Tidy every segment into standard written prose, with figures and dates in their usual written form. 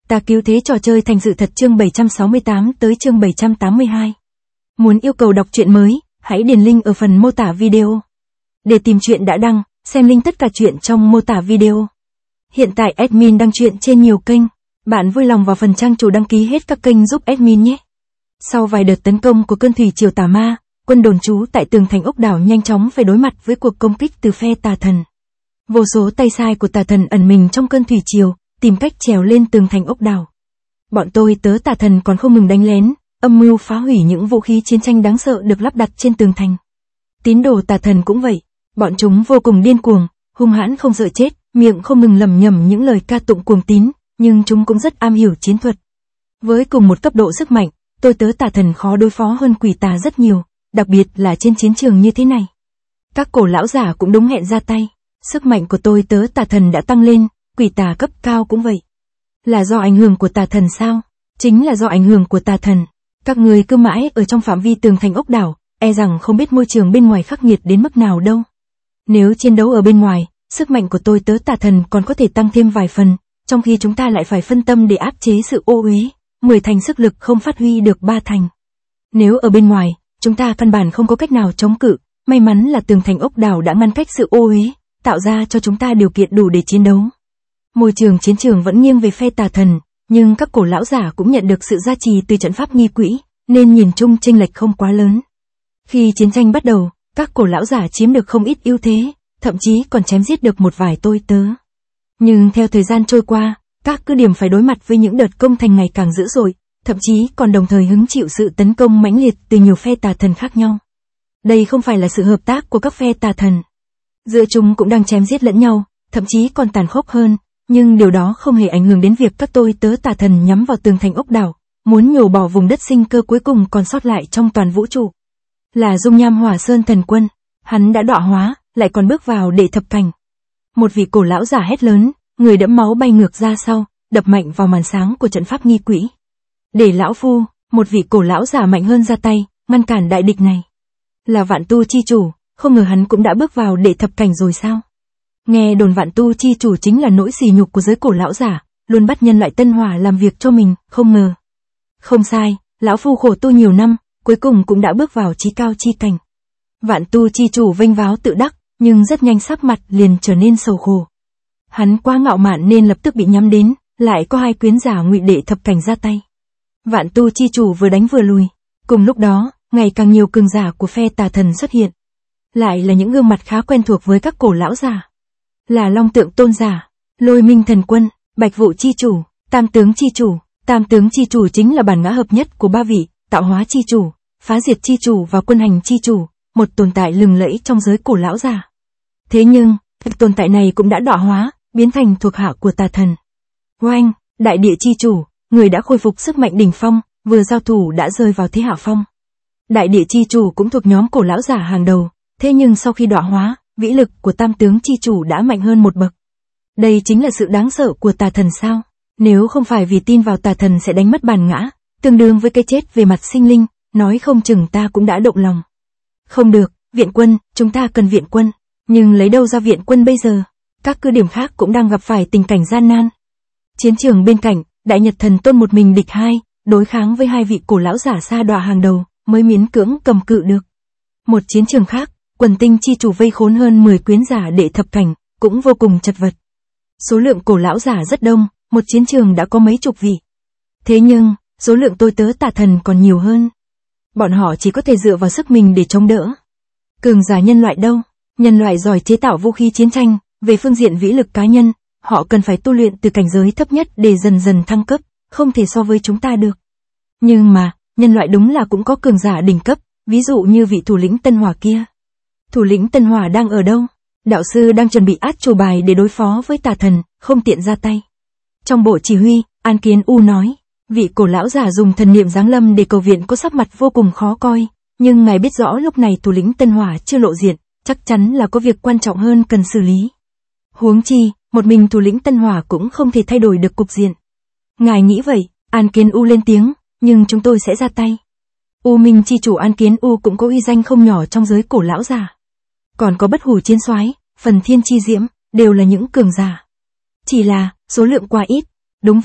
Ta cứu thế trò chơi thành sự thật chương 768 tới chương 782. Muốn yêu cầu đọc truyện mới, hãy điền link ở phần mô tả video. Để tìm truyện đã đăng, xem link tất cả truyện trong mô tả video. Hiện tại admin đăng truyện trên nhiều kênh, bạn vui lòng vào phần trang chủ đăng ký hết các kênh giúp admin nhé. Sau vài đợt tấn công của cơn thủy triều tà ma, quân đồn trú tại tường thành ốc đảo nhanh chóng phải đối mặt với cuộc công kích từ phe tà thần. Vô số tay sai của tà thần ẩn mình trong cơn thủy triều, tìm cách trèo lên tường thành ốc đảo. Bọn tôi tớ tà thần còn không ngừng đánh lén, âm mưu phá hủy những vũ khí chiến tranh đáng sợ được lắp đặt trên tường thành. Tín đồ tà thần cũng vậy, bọn chúng vô cùng điên cuồng, hung hãn không sợ chết, miệng không ngừng lẩm nhẩm những lời ca tụng cuồng tín, nhưng chúng cũng rất am hiểu chiến thuật. Với cùng một cấp độ sức mạnh, tôi tớ tà thần khó đối phó hơn quỷ tà rất nhiều, đặc biệt là trên chiến trường như thế này. Các cổ lão giả cũng đúng hẹn ra tay, sức mạnh của tôi tớ tà thần đã tăng lên, quỷ tà cấp cao cũng vậy. Là do ảnh hưởng của tà thần sao? Chính là do ảnh hưởng của tà thần. Các người cứ mãi ở trong phạm vi tường thành ốc đảo, e rằng không biết môi trường bên ngoài khắc nghiệt đến mức nào đâu. Nếu chiến đấu ở bên ngoài, sức mạnh của tôi tớ tà thần còn có thể tăng thêm vài phần, trong khi chúng ta lại phải phân tâm để áp chế sự ô uế, 10 thành sức lực không phát huy được 3 thành. Nếu ở bên ngoài, chúng ta căn bản không có cách nào chống cự, may mắn là tường thành ốc đảo đã ngăn cách sự ô uế, tạo ra cho chúng ta điều kiện đủ để chiến đấu. Môi trường chiến trường vẫn nghiêng về phe tà thần, nhưng các cổ lão giả cũng nhận được sự gia trì từ trận pháp nghi quỹ, nên nhìn chung chênh lệch không quá lớn. Khi chiến tranh bắt đầu, các cổ lão giả chiếm được không ít ưu thế, thậm chí còn chém giết được một vài tôi tớ. Nhưng theo thời gian trôi qua, các cứ điểm phải đối mặt với những đợt công thành ngày càng dữ dội, thậm chí còn đồng thời hứng chịu sự tấn công mãnh liệt từ nhiều phe tà thần khác nhau. Đây không phải là sự hợp tác của các phe tà thần. Giữa chúng cũng đang chém giết lẫn nhau, thậm chí còn tàn khốc hơn, nhưng điều đó không hề ảnh hưởng đến việc các tôi tớ tà thần nhắm vào tường thành ốc đảo, muốn nhổ bỏ vùng đất sinh cơ cuối cùng còn sót lại trong toàn vũ trụ. Là dung nham hỏa sơn thần quân, hắn đã đọa hóa, lại còn bước vào đệ thập cảnh. Một vị cổ lão giả hét lớn, người đẫm máu bay ngược ra sau, đập mạnh vào màn sáng của trận pháp nghi quỹ. Để lão phu, một vị cổ lão giả mạnh hơn ra tay, ngăn cản đại địch này. Là Vạn Tu chi chủ, không ngờ hắn cũng đã bước vào đệ thập cảnh rồi sao? Nghe đồn Vạn Tu chi chủ chính là nỗi sỉ nhục của giới cổ lão giả, luôn bắt nhân loại tân hỏa làm việc cho mình, không ngờ. Không sai, lão phu khổ tu nhiều năm, cuối cùng cũng đã bước vào chí cao chi cảnh. Vạn Tu chi chủ vênh váo tự đắc, nhưng rất nhanh sắc mặt liền trở nên sầu khổ. Hắn quá ngạo mạn nên lập tức bị nhắm đến, lại có hai quyến giả ngụy đệ thập cảnh ra tay. Vạn Tu chi chủ vừa đánh vừa lùi, cùng lúc đó, ngày càng nhiều cường giả của phe tà thần xuất hiện. Lại là những gương mặt khá quen thuộc với các cổ lão giả. Là Long Tượng tôn giả, Lôi Minh thần quân, Bạch Vụ chi chủ, Tam tướng chi chủ. Tam tướng chi chủ chính là bản ngã hợp nhất của ba vị, tạo hóa chi chủ, phá diệt chi chủ và quân hành chi chủ, một tồn tại lừng lẫy trong giới cổ lão giả. Thế nhưng, tồn tại này cũng đã đọa hóa, biến thành thuộc hạ của tà thần. Oanh, đại địa chi chủ, người đã khôi phục sức mạnh đỉnh phong, vừa giao thủ đã rơi vào thế hạ phong. Đại địa chi chủ cũng thuộc nhóm cổ lão giả hàng đầu, thế nhưng sau khi đọa hóa, vĩ lực của tam tướng chi chủ đã mạnh hơn một bậc. Đây chính là sự đáng sợ của tà thần sao? Nếu không phải vì tin vào tà thần sẽ đánh mất bản ngã, tương đương với cái chết về mặt sinh linh, nói không chừng ta cũng đã động lòng. Không được, viện quân, chúng ta cần viện quân. Nhưng lấy đâu ra viện quân bây giờ? Các cứ điểm khác cũng đang gặp phải tình cảnh gian nan. Chiến trường bên cạnh, Đại Nhật Thần Tôn một mình địch hai, đối kháng với hai vị cổ lão giả sa đọa hàng đầu, mới miễn cưỡng cầm cự được. Một chiến trường khác, Quần Tinh chi chủ vây khốn hơn 10 quyến giả đệ thập cảnh, cũng vô cùng chật vật. Số lượng cổ lão giả rất đông, một chiến trường đã có mấy chục vị. Thế nhưng, số lượng tôi tớ tà thần còn nhiều hơn. Bọn họ chỉ có thể dựa vào sức mình để chống đỡ. Cường giả nhân loại đâu? Nhân loại giỏi chế tạo vũ khí chiến tranh, về phương diện vĩ lực cá nhân, họ cần phải tu luyện từ cảnh giới thấp nhất để dần dần thăng cấp, không thể so với chúng ta được. Nhưng mà, nhân loại đúng là cũng có cường giả đỉnh cấp, ví dụ như vị thủ lĩnh Tân Hỏa kia. Thủ lĩnh Tân Hỏa đang ở đâu? Đạo sư đang chuẩn bị át chủ bài để đối phó với tà thần, không tiện ra tay. Trong bộ chỉ huy, An Kiến U nói, vị cổ lão giả dùng thần niệm giáng lâm để cầu viện có sắc mặt vô cùng khó coi, nhưng ngài biết rõ lúc này thủ lĩnh Tân Hỏa chưa lộ diện, chắc chắn là có việc quan trọng hơn cần xử lý. Huống chi, một mình thủ lĩnh Tân Hỏa cũng không thể thay đổi được cục diện. Ngài nghĩ vậy, An Kiến U lên tiếng, nhưng chúng tôi sẽ ra tay. U Minh chi chủ An Kiến U cũng có uy danh không nhỏ trong giới cổ lão giả. Còn có Bất Hủ chiến soái, Phần Thiên chi diễm, đều là những cường giả. Chỉ là, số lượng quá ít. Đúng vậy,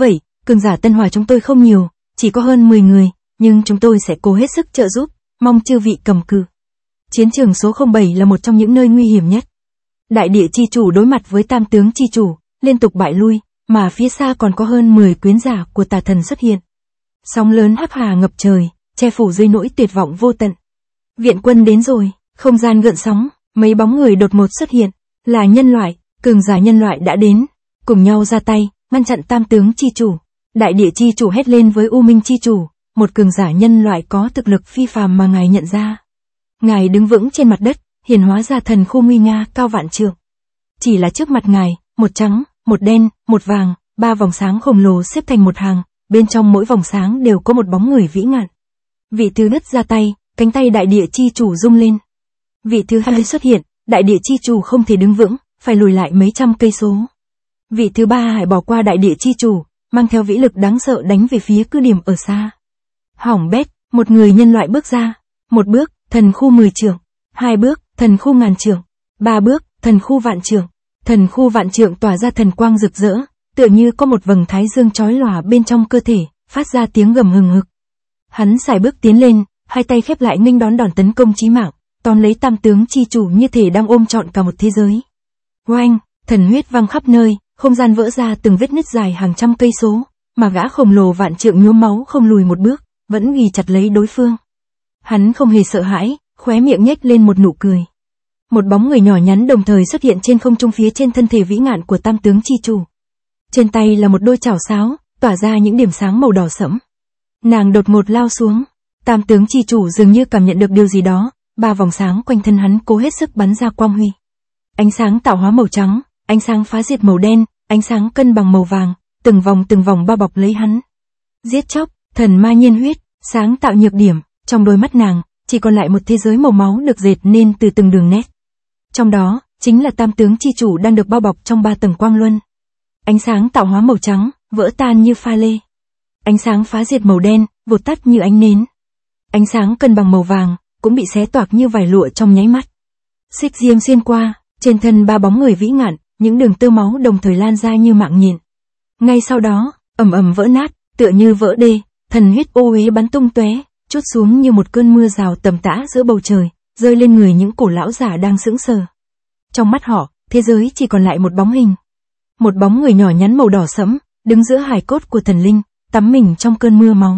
cường giả Tân Hòa chúng tôi không nhiều, chỉ có hơn 10 người, nhưng chúng tôi sẽ cố hết sức trợ giúp, mong chư vị cầm cự. Chiến trường số 07 là một trong những nơi nguy hiểm nhất. Đại địa chi chủ đối mặt với tam tướng chi chủ, liên tục bại lui, mà phía xa còn có hơn 10 quyến giả của tà thần xuất hiện. Sóng lớn hắc hà ngập trời, che phủ dưới nỗi tuyệt vọng vô tận. Viện quân đến rồi, không gian gợn sóng, mấy bóng người đột ngột xuất hiện, là nhân loại, cường giả nhân loại đã đến, cùng nhau ra tay, ngăn chặn tam tướng chi chủ. Đại địa chi chủ hét lên với U Minh chi chủ, một cường giả nhân loại có thực lực phi phàm mà ngài nhận ra. Ngài đứng vững trên mặt đất, hiển hóa ra thần khu nguy nga cao vạn trượng. Chỉ là trước mặt ngài, một trắng, một đen, một vàng, 3 vòng sáng khổng lồ xếp thành một hàng, bên trong mỗi vòng sáng đều có một bóng người vĩ ngạn. Vị thứ nhất ra tay, cánh tay đại địa chi chủ rung lên. Vị thứ hai xuất hiện, đại địa chi chủ không thể đứng vững, phải lùi lại mấy trăm cây số. Vị thứ ba hải bỏ qua đại địa chi chủ, mang theo vĩ lực đáng sợ đánh về phía cứ điểm ở xa. Hỏng bét, một người nhân loại bước ra. Một bước, thần khu 10 trượng. 2 bước, thần khu ngàn trượng. 3 bước, thần khu vạn trượng. Thần khu vạn trượng tỏa ra thần quang rực rỡ, tựa như có một vầng thái dương chói lòa bên trong cơ thể, phát ra tiếng gầm hừng hực. Hắn sải bước tiến lên, hai tay khép lại nghênh đón đòn tấn công chí mạng, tóm lấy tam tướng chi chủ như thể đang ôm trọn cả một thế giới. Oanh, thần huyết văng khắp nơi, không gian vỡ ra từng vết nứt dài hàng trăm cây số, mà gã khổng lồ vạn trượng nhuốm máu không lùi một bước, vẫn ghì chặt lấy đối phương. Hắn không hề sợ hãi, khóe miệng nhếch lên một nụ cười. Một bóng người nhỏ nhắn đồng thời xuất hiện trên không trung phía trên thân thể vĩ ngạn của tam tướng chi chủ. Trên tay là một đôi chảo sáo, tỏa ra những điểm sáng màu đỏ sẫm. Nàng đột ngột lao xuống, tam tướng chi chủ dường như cảm nhận được điều gì đó, 3 vòng sáng quanh thân hắn cố hết sức bắn ra quang huy. Ánh sáng tạo hóa màu trắng, ánh sáng phá diệt màu đen, ánh sáng cân bằng màu vàng, từng vòng bao bọc lấy hắn. Giết chóc, thần ma nhiên huyết, sáng tạo nhược điểm, trong đôi mắt nàng, chỉ còn lại một thế giới màu máu được dệt nên từ từng đường nét. Trong đó, chính là tam tướng chi chủ đang được bao bọc trong 3 tầng quang luân. Ánh sáng tạo hóa màu trắng, vỡ tan như pha lê. Ánh sáng phá diệt màu đen, vụt tắt như ánh nến. Ánh sáng cân bằng màu vàng, cũng bị xé toạc như vải lụa trong nháy mắt. Xích diêm xuyên qua, trên thân 3 bóng người vĩ ngạn, những đường tơ máu đồng thời lan ra như mạng nhện. Ngay sau đó, ầm ầm vỡ nát, tựa như vỡ đê, thần huyết ô uế bắn tung tóe, trút xuống như một cơn mưa rào tầm tã giữa bầu trời, rơi lên người những cổ lão giả đang sững sờ. Trong mắt họ, thế giới chỉ còn lại một bóng hình. Một bóng người nhỏ nhắn màu đỏ sẫm, đứng giữa hài cốt của thần linh, tắm mình trong cơn mưa máu.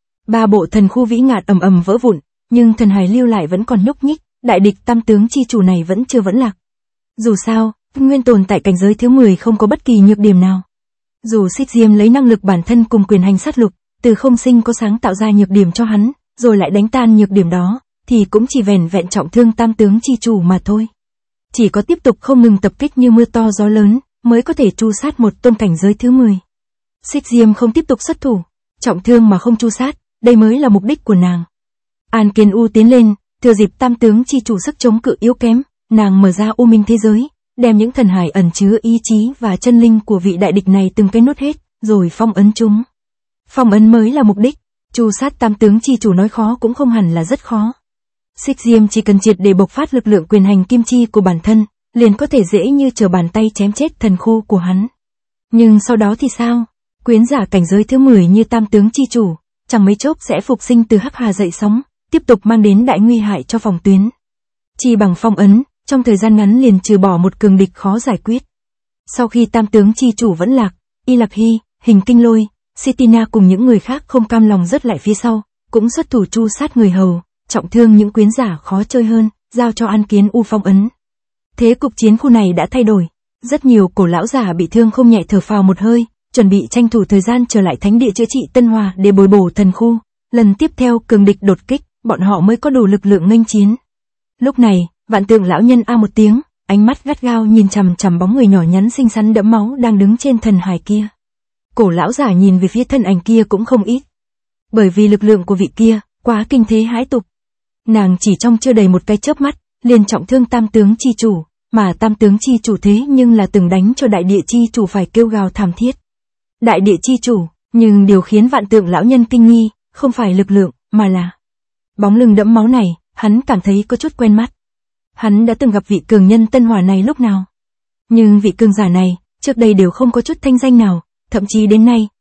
3 bộ thần khu vĩ ngạn ầm ầm vỡ vụn, nhưng thần hài lưu lại vẫn còn nhúc nhích, đại địch tam tướng chi chủ này vẫn chưa vẫn lạc. Dù sao, nguyên tồn tại cảnh giới thứ 10 không có bất kỳ nhược điểm nào. Dù Xích Diêm lấy năng lực bản thân cùng quyền hành sát lục, từ không sinh có sáng tạo ra nhược điểm cho hắn, rồi lại đánh tan nhược điểm đó, thì cũng chỉ vẻn vẹn trọng thương tam tướng chi chủ mà thôi. Chỉ có tiếp tục không ngừng tập kích như mưa to gió lớn, mới có thể tru sát một tôn cảnh giới thứ 10. Xích Diêm không tiếp tục xuất thủ, trọng thương mà không tru sát, đây mới là mục đích của nàng. An Kiến U tiến lên, thừa dịp tam tướng chi chủ sức chống cự yếu kém, nàng mở ra u minh thế giới, đem những thần hải ẩn chứa ý chí và chân linh của vị đại địch này từng cái nuốt hết, rồi phong ấn chúng. Phong ấn mới là mục đích, tru sát tam tướng chi chủ nói khó cũng không hẳn là rất khó. Xích Diêm chỉ cần triệt để bộc phát lực lượng quyền hành kim chi của bản thân, liền có thể dễ như trở bàn tay chém chết thần khu của hắn. Nhưng sau đó thì sao? Quyến giả cảnh giới thứ 10 như tam tướng chi chủ, chẳng mấy chốc sẽ phục sinh từ hắc hà dậy sóng, tiếp tục mang đến đại nguy hại cho phòng tuyến. Chỉ bằng phong ấn, trong thời gian ngắn liền trừ bỏ một cường địch khó giải quyết. Sau khi tam tướng chi chủ vẫn lạc, Y Lạc Hy, Hình Kinh Lôi, Sitina cùng những người khác không cam lòng rớt lại phía sau, cũng xuất thủ tru sát người hầu, trọng thương những quyến giả khó chơi hơn, giao cho An Kiến U phong ấn. Thế cục chiến khu này đã thay đổi, rất nhiều cổ lão giả bị thương không nhẹ thở phào một hơi, chuẩn bị tranh thủ thời gian trở lại thánh địa chữa trị Tân Hòa để bồi bổ thần khu. Lần tiếp theo cường địch đột kích, bọn họ mới có đủ lực lượng nghênh chiến. Lúc này, Vạn Tượng lão nhân a một tiếng, ánh mắt gắt gao nhìn chằm chằm bóng người nhỏ nhắn xinh xắn đẫm máu đang đứng trên thần hải kia. Cổ lão giả nhìn về phía thân ảnh kia cũng không ít. Bởi vì lực lượng của vị kia quá kinh thế hãi tục. Nàng chỉ trong chưa đầy một cái chớp mắt, liền trọng thương tam tướng chi chủ, mà tam tướng chi chủ thế nhưng là từng đánh cho đại địa chi chủ phải kêu gào thảm thiết. Đại địa chi chủ, nhưng điều khiến Vạn Tượng lão nhân kinh nghi, không phải lực lượng, mà là bóng lưng đẫm máu này, hắn cảm thấy có chút quen mắt. Hắn đã từng gặp vị cường nhân Tân Hòa này lúc nào. Nhưng vị cường giả này, trước đây đều không có chút thanh danh nào, thậm chí đến nay,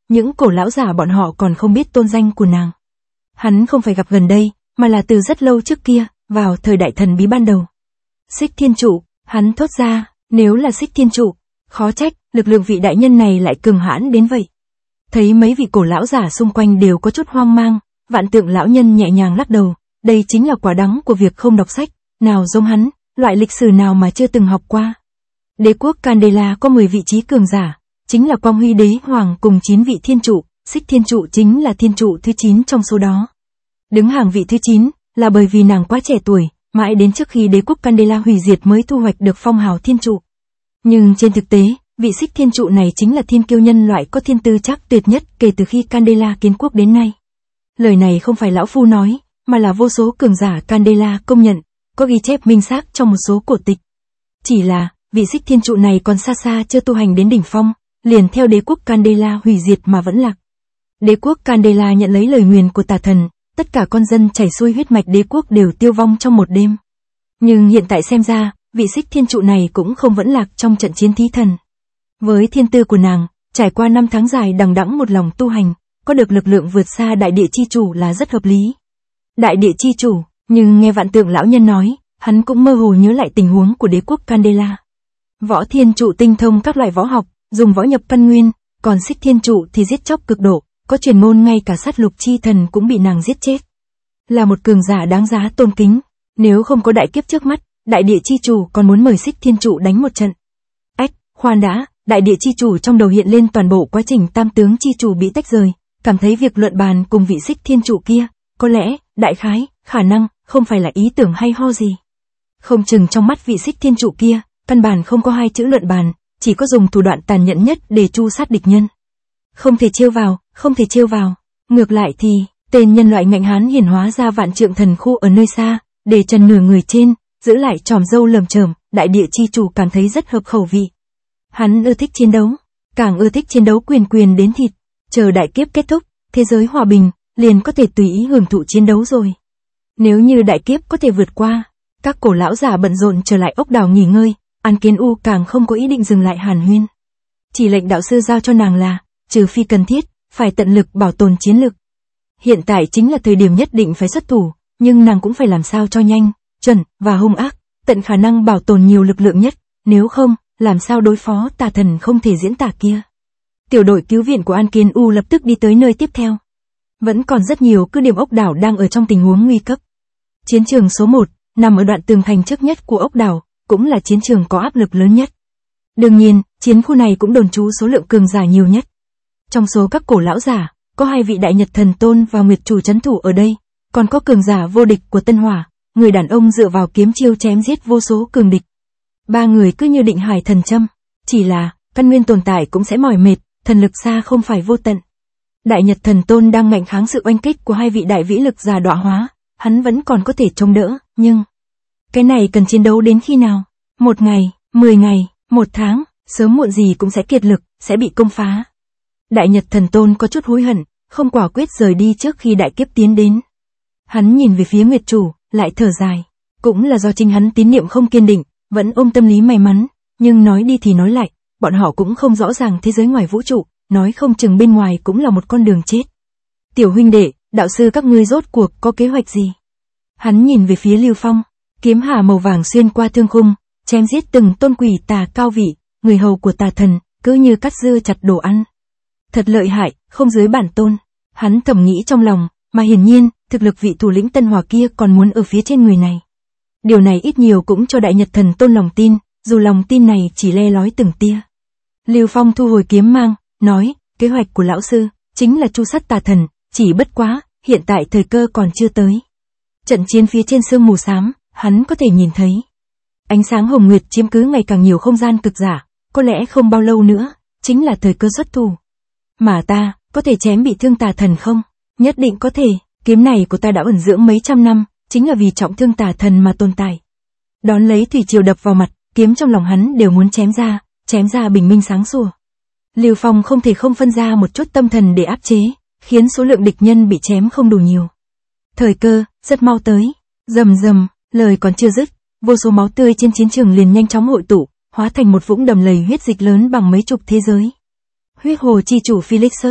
những cổ lão giả bọn họ còn không biết tôn danh của nàng. Hắn không phải gặp gần đây, mà là từ rất lâu trước kia, vào thời đại thần bí ban đầu. Xích Thiên Trụ, hắn thốt ra, nếu là Xích Thiên Trụ, khó trách, lực lượng vị đại nhân này lại cường hãn đến vậy. Thấy mấy vị cổ lão giả xung quanh đều có chút hoang mang, Vạn Tượng lão nhân nhẹ nhàng lắc đầu, đây chính là quả đắng của việc không đọc sách, nào giống hắn, loại lịch sử nào mà chưa từng học qua. Đế quốc Candela có 10 vị trí cường giả, chính là Quang Huy Đế Hoàng cùng 9 vị thiên trụ, Xích Thiên Trụ chính là thiên trụ thứ 9 trong số đó. Đứng hàng vị thứ 9, là bởi vì nàng quá trẻ tuổi, mãi đến trước khi đế quốc Candela hủy diệt mới thu hoạch được phong hào thiên trụ. Nhưng trên thực tế, vị Xích Thiên Trụ này chính là thiên kiêu nhân loại có thiên tư chắc tuyệt nhất kể từ khi Candela kiến quốc đến nay. Lời này không phải lão phu nói, mà là vô số cường giả Candela công nhận, có ghi chép minh xác trong một số cổ tịch. Chỉ là, vị Xích Thiên Trụ này còn xa xa chưa tu hành đến đỉnh phong, liền theo đế quốc Candela hủy diệt mà vẫn lạc. Đế quốc Candela nhận lấy lời nguyền của tà thần, tất cả con dân chảy xuôi huyết mạch đế quốc đều tiêu vong trong một đêm. Nhưng hiện tại xem ra, vị Xích Thiên Trụ này cũng không vẫn lạc trong trận chiến thí thần. Với thiên tư của nàng, trải qua 5 tháng dài đằng đẵng một lòng tu hành, có được lực lượng vượt xa đại địa chi chủ là rất hợp lý. Đại địa chi chủ, nhưng nghe Vạn Tượng lão nhân nói, hắn cũng mơ hồ nhớ lại tình huống của đế quốc Candela. Võ Thiên Trụ tinh thông các loại võ học, dùng võ nhập căn nguyên, còn Xích Thiên Trụ thì giết chóc cực độ, có truyền ngôn ngay cả sát lục chi thần cũng bị nàng giết chết. Là một cường giả đáng giá tôn kính, nếu không có đại kiếp trước mắt, đại địa chi chủ còn muốn mời Xích Thiên Trụ đánh một trận. Khoan đã, đại địa chi chủ trong đầu hiện lên toàn bộ quá trình tam tướng chi chủ bị tách rời, cảm thấy việc luận bàn cùng vị Xích Thiên Trụ kia, có lẽ, đại khái, khả năng, không phải là ý tưởng hay ho gì. Không chừng trong mắt vị Xích Thiên Trụ kia, căn bản không có 2 chữ luận bàn, chỉ có dùng thủ đoạn tàn nhẫn nhất để tru sát địch nhân. Không thể trêu vào, không thể trêu vào. Ngược lại thì, tên nhân loại ngạnh hán hiển hóa ra vạn trượng thần khu ở nơi xa, để trần nửa người trên, giữ lại tròm râu lởm chởm, đại địa chi chủ cảm thấy rất hợp khẩu vị. Hắn ưa thích chiến đấu, càng ưa thích chiến đấu quyền đến thịt, chờ đại kiếp kết thúc, thế giới hòa bình, liền có thể tùy ý hưởng thụ chiến đấu rồi. Nếu như đại kiếp có thể vượt qua, các cổ lão giả bận rộn trở lại ốc đảo nghỉ ngơi, An Kiến U càng không có ý định dừng lại hàn huyên. Chỉ lệnh đạo sư giao cho nàng là, trừ phi cần thiết, phải tận lực bảo tồn chiến lực. Hiện tại chính là thời điểm nhất định phải xuất thủ, nhưng nàng cũng phải làm sao cho nhanh, chuẩn, và hung ác, tận khả năng bảo tồn nhiều lực lượng nhất, nếu không, làm sao đối phó tà thần không thể diễn tả kia. Tiểu đội cứu viện của An Kiến U lập tức đi tới nơi tiếp theo. Vẫn còn rất nhiều cứ điểm ốc đảo đang ở trong tình huống nguy cấp. Chiến trường số 1, nằm ở đoạn tường thành trước nhất của ốc đảo, cũng là chiến trường có áp lực lớn nhất. Đương nhiên, chiến khu này cũng đồn trú số lượng cường giả nhiều nhất. Trong số các cổ lão giả, có 2 vị đại nhật thần tôn và nguyệt chủ trấn thủ ở đây, còn có cường giả vô địch của Tân Hỏa, người đàn ông dựa vào kiếm chiêu chém giết vô số cường địch. 3 người cứ như định hải thần châm, chỉ là, căn nguyên tồn tại cũng sẽ mỏi mệt, thần lực xa không phải vô tận. Đại nhật thần tôn đang ngạnh kháng sự oanh kích của 2 vị đại vĩ lực giả đọa hóa, hắn vẫn còn có thể chống đỡ, nhưng cái này cần chiến đấu đến khi nào? 1 ngày, 10 ngày, 1 tháng, sớm muộn gì cũng sẽ kiệt lực, sẽ bị công phá. Đại nhật thần tôn có chút hối hận, không quả quyết rời đi trước khi đại kiếp tiến đến. Hắn nhìn về phía nguyệt chủ, lại thở dài. Cũng là do chính hắn tín niệm không kiên định, vẫn ôm tâm lý may mắn, nhưng nói đi thì nói lại, bọn họ cũng không rõ ràng thế giới ngoài vũ trụ, nói không chừng bên ngoài cũng là một con đường chết. Tiểu huynh đệ, đạo sư các ngươi rốt cuộc có kế hoạch gì? Hắn nhìn về phía Lưu Phong, kiếm hà màu vàng xuyên qua thương khung, chém giết từng tôn quỷ tà cao vị, người hầu của tà thần, cứ như cắt dưa chặt đồ ăn. Thật lợi hại, không dưới bản tôn. Hắn thầm nghĩ trong lòng, mà hiển nhiên, thực lực vị thủ lĩnh Tân Hòa kia còn muốn ở phía trên người này. Điều này ít nhiều cũng cho đại nhật thần tôn lòng tin, dù lòng tin này chỉ le lói từng tia. Lưu Phong thu hồi kiếm mang, nói, kế hoạch của lão sư, chính là tru sát tà thần, chỉ bất quá, hiện tại thời cơ còn chưa tới. Trận chiến phía trên sương mù xám, hắn có thể nhìn thấy. Ánh sáng hồng nguyệt chiếm cứ ngày càng nhiều không gian cực giả, có lẽ không bao lâu nữa, chính là thời cơ xuất thủ. Mà ta, có thể chém bị thương tà thần không? Nhất định có thể, kiếm này của ta đã ẩn dưỡng mấy trăm năm, chính là vì trọng thương tà thần mà tồn tại. Đón lấy thủy triều đập vào mặt, kiếm trong lòng hắn đều muốn chém ra bình minh sáng sủa. Lưu Phong không thể không phân ra một chút tâm thần để áp chế, khiến số lượng địch nhân bị chém không đủ nhiều. Thời cơ, rất mau tới. Rầm rầm, lời còn chưa dứt, vô số máu tươi trên chiến trường liền nhanh chóng hội tụ, hóa thành một vũng đầm lầy huyết dịch lớn bằng mấy chục thế giới. Huyết hồ chi chủ Felixus,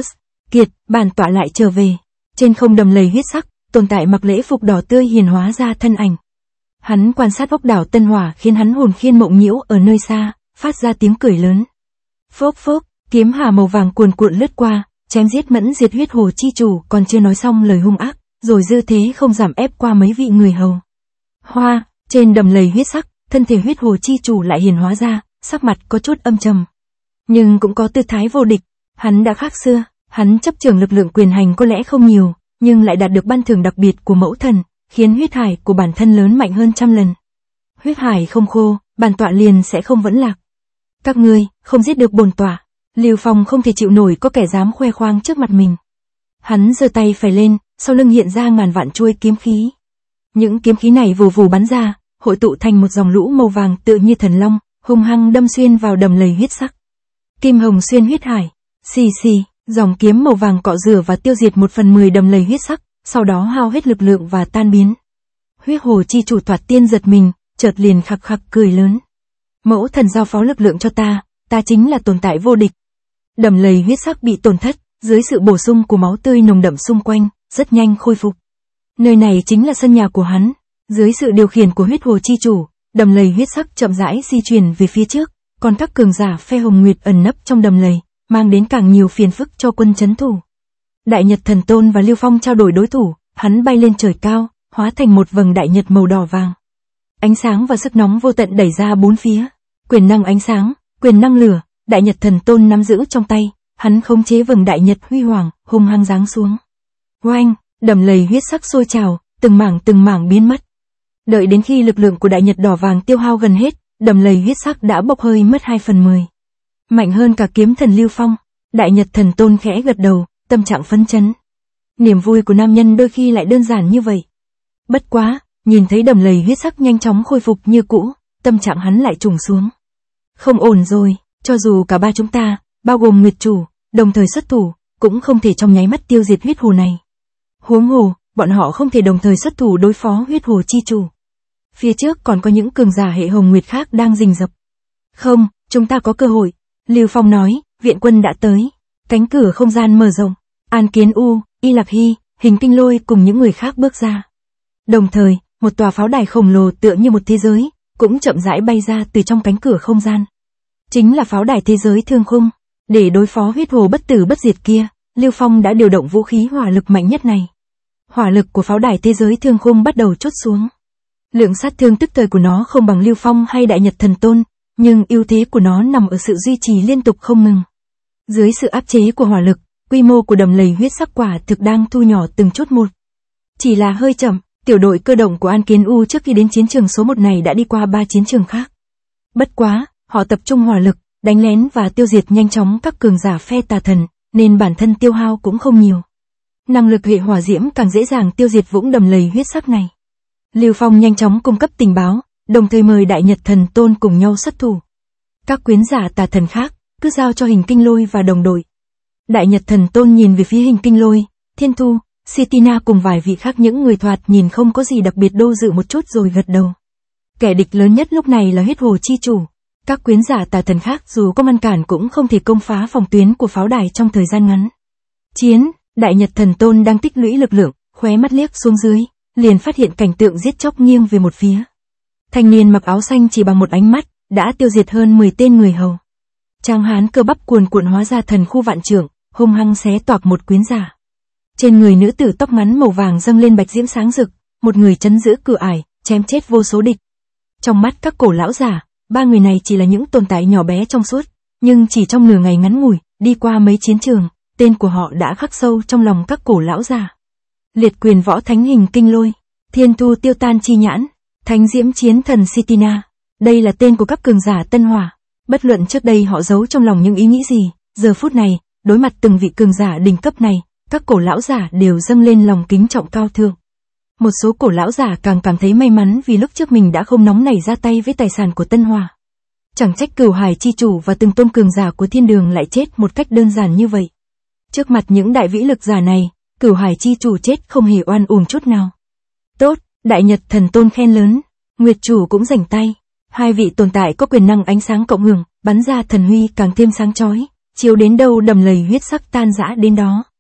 Kiệt, bản tọa lại trở về. Trên không đầm lầy huyết sắc, tồn tại mặc lễ phục đỏ tươi hiền hóa ra thân ảnh. Hắn quan sát ốc đảo Tân Hỏa khiến hắn hồn khiên mộng nhiễu ở nơi xa, phát ra tiếng cười lớn. Phốc phốc, kiếm hà màu vàng cuồn cuộn lướt qua, chém giết mẫn diệt huyết hồ chi chủ, còn chưa nói xong lời hung ác, rồi dư thế không giảm ép qua mấy vị người hầu. Hoa, trên đầm lầy huyết sắc, thân thể huyết hồ chi chủ lại hiền hóa ra, sắc mặt có chút âm trầm, nhưng cũng có tư thái vô địch. Hắn đã khác xưa, hắn chấp trưởng lực lượng quyền hành có lẽ không nhiều, nhưng lại đạt được ban thưởng đặc biệt của mẫu thần, khiến huyết hải của bản thân lớn mạnh hơn 100 lần. Huyết hải không khô, bản tọa liền sẽ không vẫn lạc. Các ngươi không giết được bổn tọa. Lưu Phong không thể chịu nổi có kẻ dám khoe khoang trước mặt mình. Hắn giơ tay phải lên, sau lưng hiện ra ngàn vạn chuôi kiếm khí. Những kiếm khí này vù vù bắn ra, hội tụ thành một dòng lũ màu vàng tựa như thần long, hung hăng đâm xuyên vào đầm lầy huyết sắc. Kim hồng xuyên huyết hải. Xì xì, dòng kiếm màu vàng cọ rửa và tiêu diệt 1/10 đầm lầy huyết sắc, sau đó hao hết lực lượng và tan biến. Huyết hồ chi chủ Thoạt Tiên giật mình, chợt liền khặc khặc cười lớn. Mẫu thần giao phó lực lượng cho ta chính là tồn tại vô địch. Đầm lầy huyết sắc bị tổn thất, dưới sự bổ sung của máu tươi nồng đậm xung quanh, rất nhanh khôi phục. Nơi này chính là sân nhà của hắn. Dưới sự điều khiển của huyết hồ chi chủ, đầm lầy huyết sắc chậm rãi di chuyển về phía trước, còn các cường giả phe hồng nguyệt ẩn nấp trong đầm lầy, mang đến càng nhiều phiền phức cho quân trấn thủ. Đại Nhật Thần Tôn và Lưu Phong trao đổi đối thủ, hắn bay lên trời cao, hóa thành một vầng đại nhật màu đỏ vàng. Ánh sáng và sức nóng vô tận đẩy ra bốn phía. Quyền năng ánh sáng, quyền năng lửa, Đại Nhật Thần Tôn nắm giữ trong tay, hắn khống chế vầng đại nhật huy hoàng, hung hăng giáng xuống. Oanh, đầm lầy huyết sắc sôi trào, từng mảng biến mất. Đợi đến khi lực lượng của đại nhật đỏ vàng tiêu hao gần hết, đầm lầy huyết sắc đã bốc hơi mất 2/10. Mạnh hơn cả kiếm thần Lưu Phong. Đại Nhật Thần Tôn khẽ gật đầu, tâm trạng phấn chấn. Niềm vui của nam nhân đôi khi lại đơn giản như vậy. Bất quá, nhìn thấy đầm lầy huyết sắc nhanh chóng khôi phục như cũ, tâm trạng hắn lại trùng xuống. Không ổn rồi, cho dù cả ba chúng ta, bao gồm Nguyệt Chủ, đồng thời xuất thủ, cũng không thể trong nháy mắt tiêu diệt huyết hồ này. Huống hồ, bọn họ không thể đồng thời xuất thủ đối phó huyết hồ chi chủ. Phía trước còn có những cường giả hệ hồng nguyệt khác đang rình rập. Không, chúng ta có cơ hội. Lưu Phong nói, viện quân đã tới. Cánh cửa không gian mở rộng. An Kiến U, Y Lạc Hy, Hình Kinh Lôi cùng những người khác bước ra. Đồng thời, một tòa pháo đài khổng lồ tựa như một thế giới, cũng chậm rãi bay ra từ trong cánh cửa không gian. Chính là pháo đài thế giới Thương Khung. Để đối phó huyết hồ bất tử bất diệt kia, Lưu Phong đã điều động vũ khí hỏa lực mạnh nhất này. Hỏa lực của pháo đài thế giới Thương Khung bắt đầu trút xuống. Lượng sát thương tức thời của nó không bằng Lưu Phong hay Đại Nhật Thần Tôn, nhưng ưu thế của nó nằm ở sự duy trì liên tục không ngừng. Dưới sự áp chế của hỏa lực, quy mô của đầm lầy huyết sắc quả thực đang thu nhỏ từng chút một. Chỉ là hơi chậm, tiểu đội cơ động của An Kiến U trước khi đến chiến trường số 1 này đã đi qua 3 chiến trường khác. Bất quá, họ tập trung hỏa lực, đánh lén và tiêu diệt nhanh chóng các cường giả phe tà thần, nên bản thân tiêu hao cũng không nhiều. Năng lực hệ hỏa diễm càng dễ dàng tiêu diệt vũng đầm lầy huyết sắc này. Lưu Phong nhanh chóng cung cấp tình báo, đồng thời mời Đại Nhật Thần Tôn cùng nhau xuất thủ. Các quyến giả tà thần khác, cứ giao cho Hình Kinh Lôi và đồng đội. Đại Nhật Thần Tôn nhìn về phía Hình Kinh Lôi, Thiên Thu, Sitina cùng vài vị khác, những người thoạt nhìn không có gì đặc biệt, đô dự một chút rồi gật đầu. Kẻ địch lớn nhất lúc này là huyết hồ chi chủ. Các quyến giả tà thần khác dù có ngăn cản cũng không thể công phá phòng tuyến của pháo đài trong thời gian ngắn. Chiến, Đại Nhật Thần Tôn đang tích lũy lực lượng, khóe mắt liếc xuống dưới, liền phát hiện cảnh tượng giết chóc nghiêng về một phía. Thanh niên mặc áo xanh chỉ bằng một ánh mắt, đã tiêu diệt hơn 10 tên người hầu. Tráng hán cơ bắp cuồn cuộn hóa ra thần khu vạn trưởng, hung hăng xé toạc một quyến giả. Trên người nữ tử tóc ngắn màu vàng dâng lên bạch diễm sáng rực, một người trấn giữ cửa ải, chém chết vô số địch. Trong mắt các cổ lão giả, ba người này chỉ là những tồn tại nhỏ bé trong suốt, nhưng chỉ trong nửa ngày ngắn ngủi, đi qua mấy chiến trường, tên của họ đã khắc sâu trong lòng các cổ lão giả. Liệt quyền võ thánh Hình Kinh Lôi, Thiên Thu tiêu tan chi nhãn, Thánh diễm chiến thần Sitina. Đây là tên của các cường giả Tân Hỏa. Bất luận trước đây họ giấu trong lòng những ý nghĩ gì, giờ phút này, đối mặt từng vị cường giả đỉnh cấp này, các cổ lão giả đều dâng lên lòng kính trọng cao thượng. Một số cổ lão giả càng cảm thấy may mắn vì lúc trước mình đã không nóng nảy ra tay với tài sản của Tân Hỏa. Chẳng trách Cửu Hải chi chủ và từng tôn cường giả của thiên đường lại chết một cách đơn giản như vậy. Trước mặt những đại vĩ lực giả này, Cửu Hải chi chủ chết không hề oan uổng chút nào. Tốt, Đại Nhật Thần Tôn khen lớn, Nguyệt chủ cũng rảnh tay. Hai vị tồn tại có quyền năng ánh sáng cộng hưởng, bắn ra thần huy càng thêm sáng chói, chiếu đến đâu đầm lầy huyết sắc tan rã đến đó.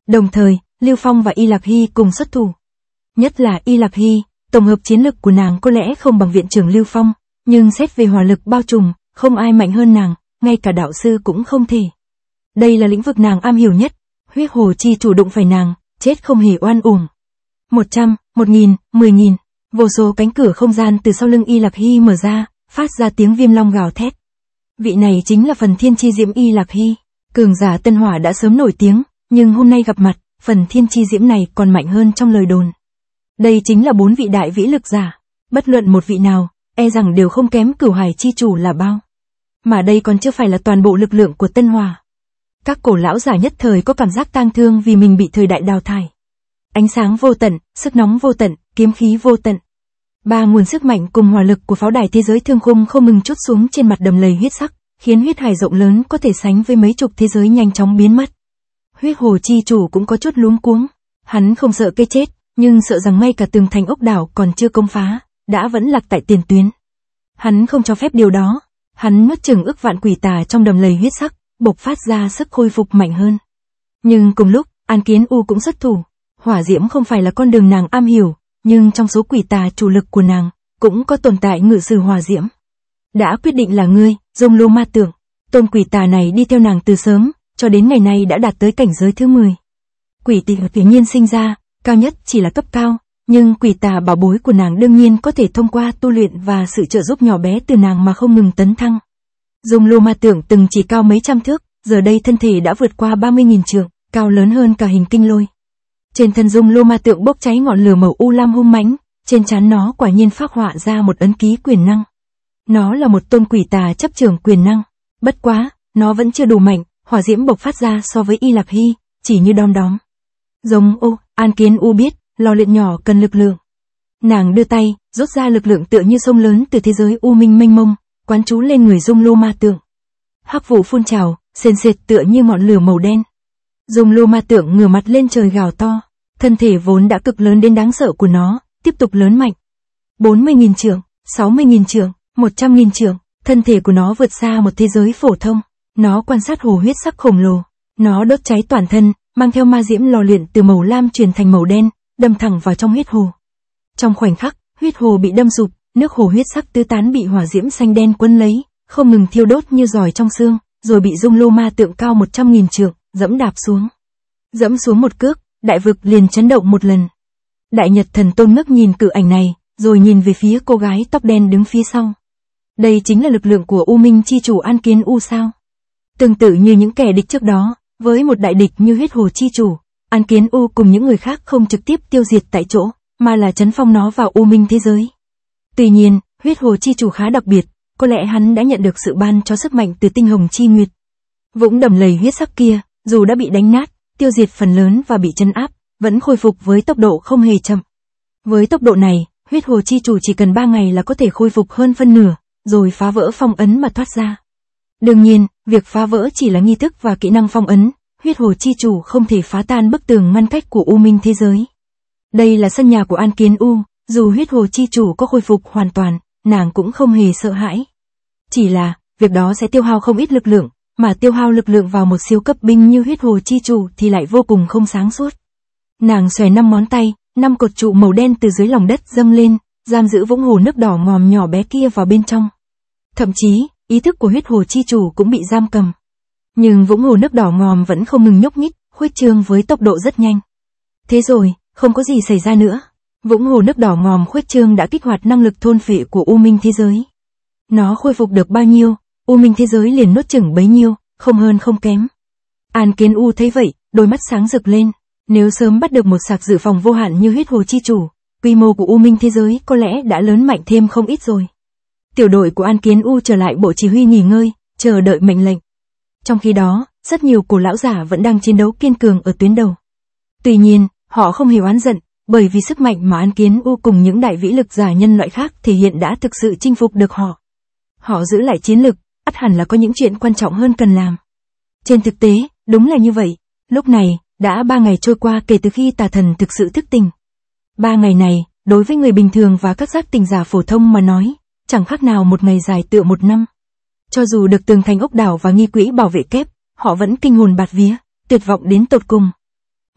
Đồng thời, Lưu Phong và Y Lạc Hy cùng xuất thủ. Nhất là Y Lạc Hy, tổng hợp chiến lực của nàng có lẽ không bằng viện trưởng Lưu Phong, nhưng xét về hỏa lực bao trùm, không ai mạnh hơn nàng, ngay cả đạo sư cũng không thể. Đây là lĩnh vực nàng am hiểu nhất, huyết hồ chi chủ đụng phải nàng, chết không hề oan uổng. 100, 1000, 10.000, vô số cánh cửa không gian từ sau lưng Y Lạc Hy mở ra, phát ra tiếng viêm long gào thét. Vị này chính là phần thiên chi diễm Y Lạc Hy, cường giả Tân Hỏa đã sớm nổi tiếng, nhưng hôm nay gặp mặt, phần thiên chi diễm này còn mạnh hơn trong lời đồn. Đây chính là 4 vị đại vĩ lực giả, bất luận một vị nào, e rằng đều không kém Cửu Hải chi chủ là bao. Mà đây còn chưa phải là toàn bộ lực lượng của Tân Hỏa. Các cổ lão giả nhất thời có cảm giác tang thương vì mình bị thời đại đào thải. Ánh sáng vô tận, sức nóng vô tận, kiếm khí vô tận. 3 nguồn sức mạnh cùng hỏa lực của pháo đài thế giới thương khung không ngừng trút xuống trên mặt đầm lầy huyết sắc, khiến huyết hải rộng lớn có thể sánh với mấy chục thế giới nhanh chóng biến mất. Huyết hồ chi chủ cũng có chút luống cuống. Hắn không sợ cái chết, nhưng sợ rằng ngay cả tường thành ốc đảo còn chưa công phá, đã vẫn lạc tại tiền tuyến. Hắn không cho phép điều đó. Hắn nuốt chửng ức vạn quỷ tà trong đầm lầy huyết sắc, bộc phát ra sức khôi phục mạnh hơn. Nhưng cùng lúc, An Kiến U cũng xuất thủ. Hỏa diễm không phải là con đường nàng am hiểu, nhưng trong số quỷ tà chủ lực của nàng, cũng có tồn tại ngự sử hỏa diễm. Đã quyết định là ngươi, Dung Lô Ma Tượng. Tôn quỷ tà này đi theo nàng từ sớm, cho đến ngày nay đã đạt tới cảnh giới thứ 10. Quỷ tà tự nhiên sinh ra, cao nhất chỉ là cấp cao, nhưng quỷ tà bảo bối của nàng đương nhiên có thể thông qua tu luyện và sự trợ giúp nhỏ bé từ nàng mà không ngừng tấn thăng. Dung Lô Ma Tượng từng chỉ cao mấy trăm thước, giờ đây thân thể đã vượt qua 30.000 trượng, cao lớn hơn cả hình kinh lôi. Trên thân Dung Lô Ma Tượng bốc cháy ngọn lửa màu u lam hung mãnh, trên trán nó quả nhiên phác họa ra một ấn ký quyền năng. Nó là một tôn quỷ tà chấp trưởng quyền năng, bất quá, nó vẫn chưa đủ mạnh, hỏa diễm bộc phát ra so với Y Lạc Hy, chỉ như đom đóm. Giống An Kiến U biết, lò luyện nhỏ cần lực lượng. Nàng đưa tay, rút ra lực lượng tựa như sông lớn từ thế giới u minh mênh mông, quán trú lên người Dung Lô Ma Tượng. Hắc vụ phun trào, sền sệt tựa như ngọn lửa màu đen. Dung Lô Ma Tượng ngửa mặt lên trời gào to, thân thể vốn đã cực lớn đến đáng sợ của nó, tiếp tục lớn mạnh. 40.000 trượng, 60.000 trượng, 100.000 trượng, thân thể của nó vượt xa một thế giới phổ thông. Nó quan sát hồ huyết sắc khổng lồ, nó đốt cháy toàn thân, mang theo ma diễm lò luyện từ màu lam chuyển thành màu đen, đâm thẳng vào trong huyết hồ. Trong khoảnh khắc, huyết hồ bị đâm sụp, nước hồ huyết sắc tứ tán bị hỏa diễm xanh đen quấn lấy, không ngừng thiêu đốt như giỏi trong xương, rồi bị Dung Lô Ma Tượng cao 100.000 trượng dẫm đạp xuống. Dẫm xuống một cước, đại vực liền chấn động một lần. Đại Nhật Thần Tôn ngước nhìn cự ảnh này, rồi nhìn về phía cô gái tóc đen đứng phía sau. Đây chính là lực lượng của U Minh chi chủ An Kiến U sao? Tương tự như những kẻ địch trước đó, với một đại địch như huyết hồ chi chủ, An Kiến U cùng những người khác không trực tiếp tiêu diệt tại chỗ, mà là trấn phong nó vào U Minh thế giới. Tuy nhiên, huyết hồ chi chủ khá đặc biệt, có lẽ hắn đã nhận được sự ban cho sức mạnh từ tinh hồng chi nguyệt. Vũng đầm lầy huyết sắc kia, dù đã bị đánh nát, tiêu diệt phần lớn và bị trấn áp, vẫn khôi phục với tốc độ không hề chậm. Với tốc độ này, huyết hồ chi chủ chỉ cần 3 ngày là có thể khôi phục hơn phân nửa, rồi phá vỡ phong ấn mà thoát ra. Đương nhiên, việc phá vỡ chỉ là nghi thức và kỹ năng phong ấn, huyết hồ chi chủ không thể phá tan bức tường ngăn cách của U Minh thế giới. Đây là sân nhà của An Kiến U, dù huyết hồ chi chủ có khôi phục hoàn toàn, nàng cũng không hề sợ hãi. Chỉ là, việc đó sẽ tiêu hao không ít lực lượng, mà tiêu hao lực lượng vào một siêu cấp binh như huyết hồ chi chủ thì lại vô cùng không sáng suốt. Nàng xòe 5 ngón tay, 5 cột trụ màu đen từ dưới lòng đất dâng lên, giam giữ vũng hồ nước đỏ ngòm nhỏ bé kia vào bên trong. Thậm chí, ý thức của huyết hồ chi chủ cũng bị giam cầm. Nhưng vũng hồ nước đỏ ngòm vẫn không ngừng nhúc nhích, khuếch trương với tốc độ rất nhanh. Thế rồi, không có gì xảy ra nữa. Vũng hồ nước đỏ ngòm khuếch trương đã kích hoạt năng lực thôn phệ của U Minh thế giới. Nó khôi phục được bao nhiêu, U Minh thế giới liền nuốt chửng bấy nhiêu, không hơn không kém. An Kiến U thấy vậy, đôi mắt sáng rực lên. Nếu sớm bắt được một sạc dự phòng vô hạn như huyết hồ chi chủ, quy mô của U Minh thế giới có lẽ đã lớn mạnh thêm không ít rồi. Tiểu đội của An Kiến U trở lại bộ chỉ huy nghỉ ngơi, chờ đợi mệnh lệnh. Trong khi đó, rất nhiều cổ lão giả vẫn đang chiến đấu kiên cường ở tuyến đầu. Tuy nhiên, họ không hề oán giận, bởi vì sức mạnh mà An Kiến U cùng những đại vĩ lực giả nhân loại khác thể hiện đã thực sự chinh phục được họ. Họ giữ lại chiến lực, ắt hẳn là có những chuyện quan trọng hơn cần làm. Trên thực tế, đúng là như vậy. Lúc này, đã 3 ngày trôi qua kể từ khi tà thần thực sự thức tỉnh. 3 ngày này, đối với người bình thường và các giác tỉnh giả phổ thông mà nói, chẳng khác nào một ngày dài tựa một năm. Cho dù được tường thành ốc đảo và nghi quỹ bảo vệ kép, họ vẫn kinh hồn bạt vía, tuyệt vọng đến tột cùng.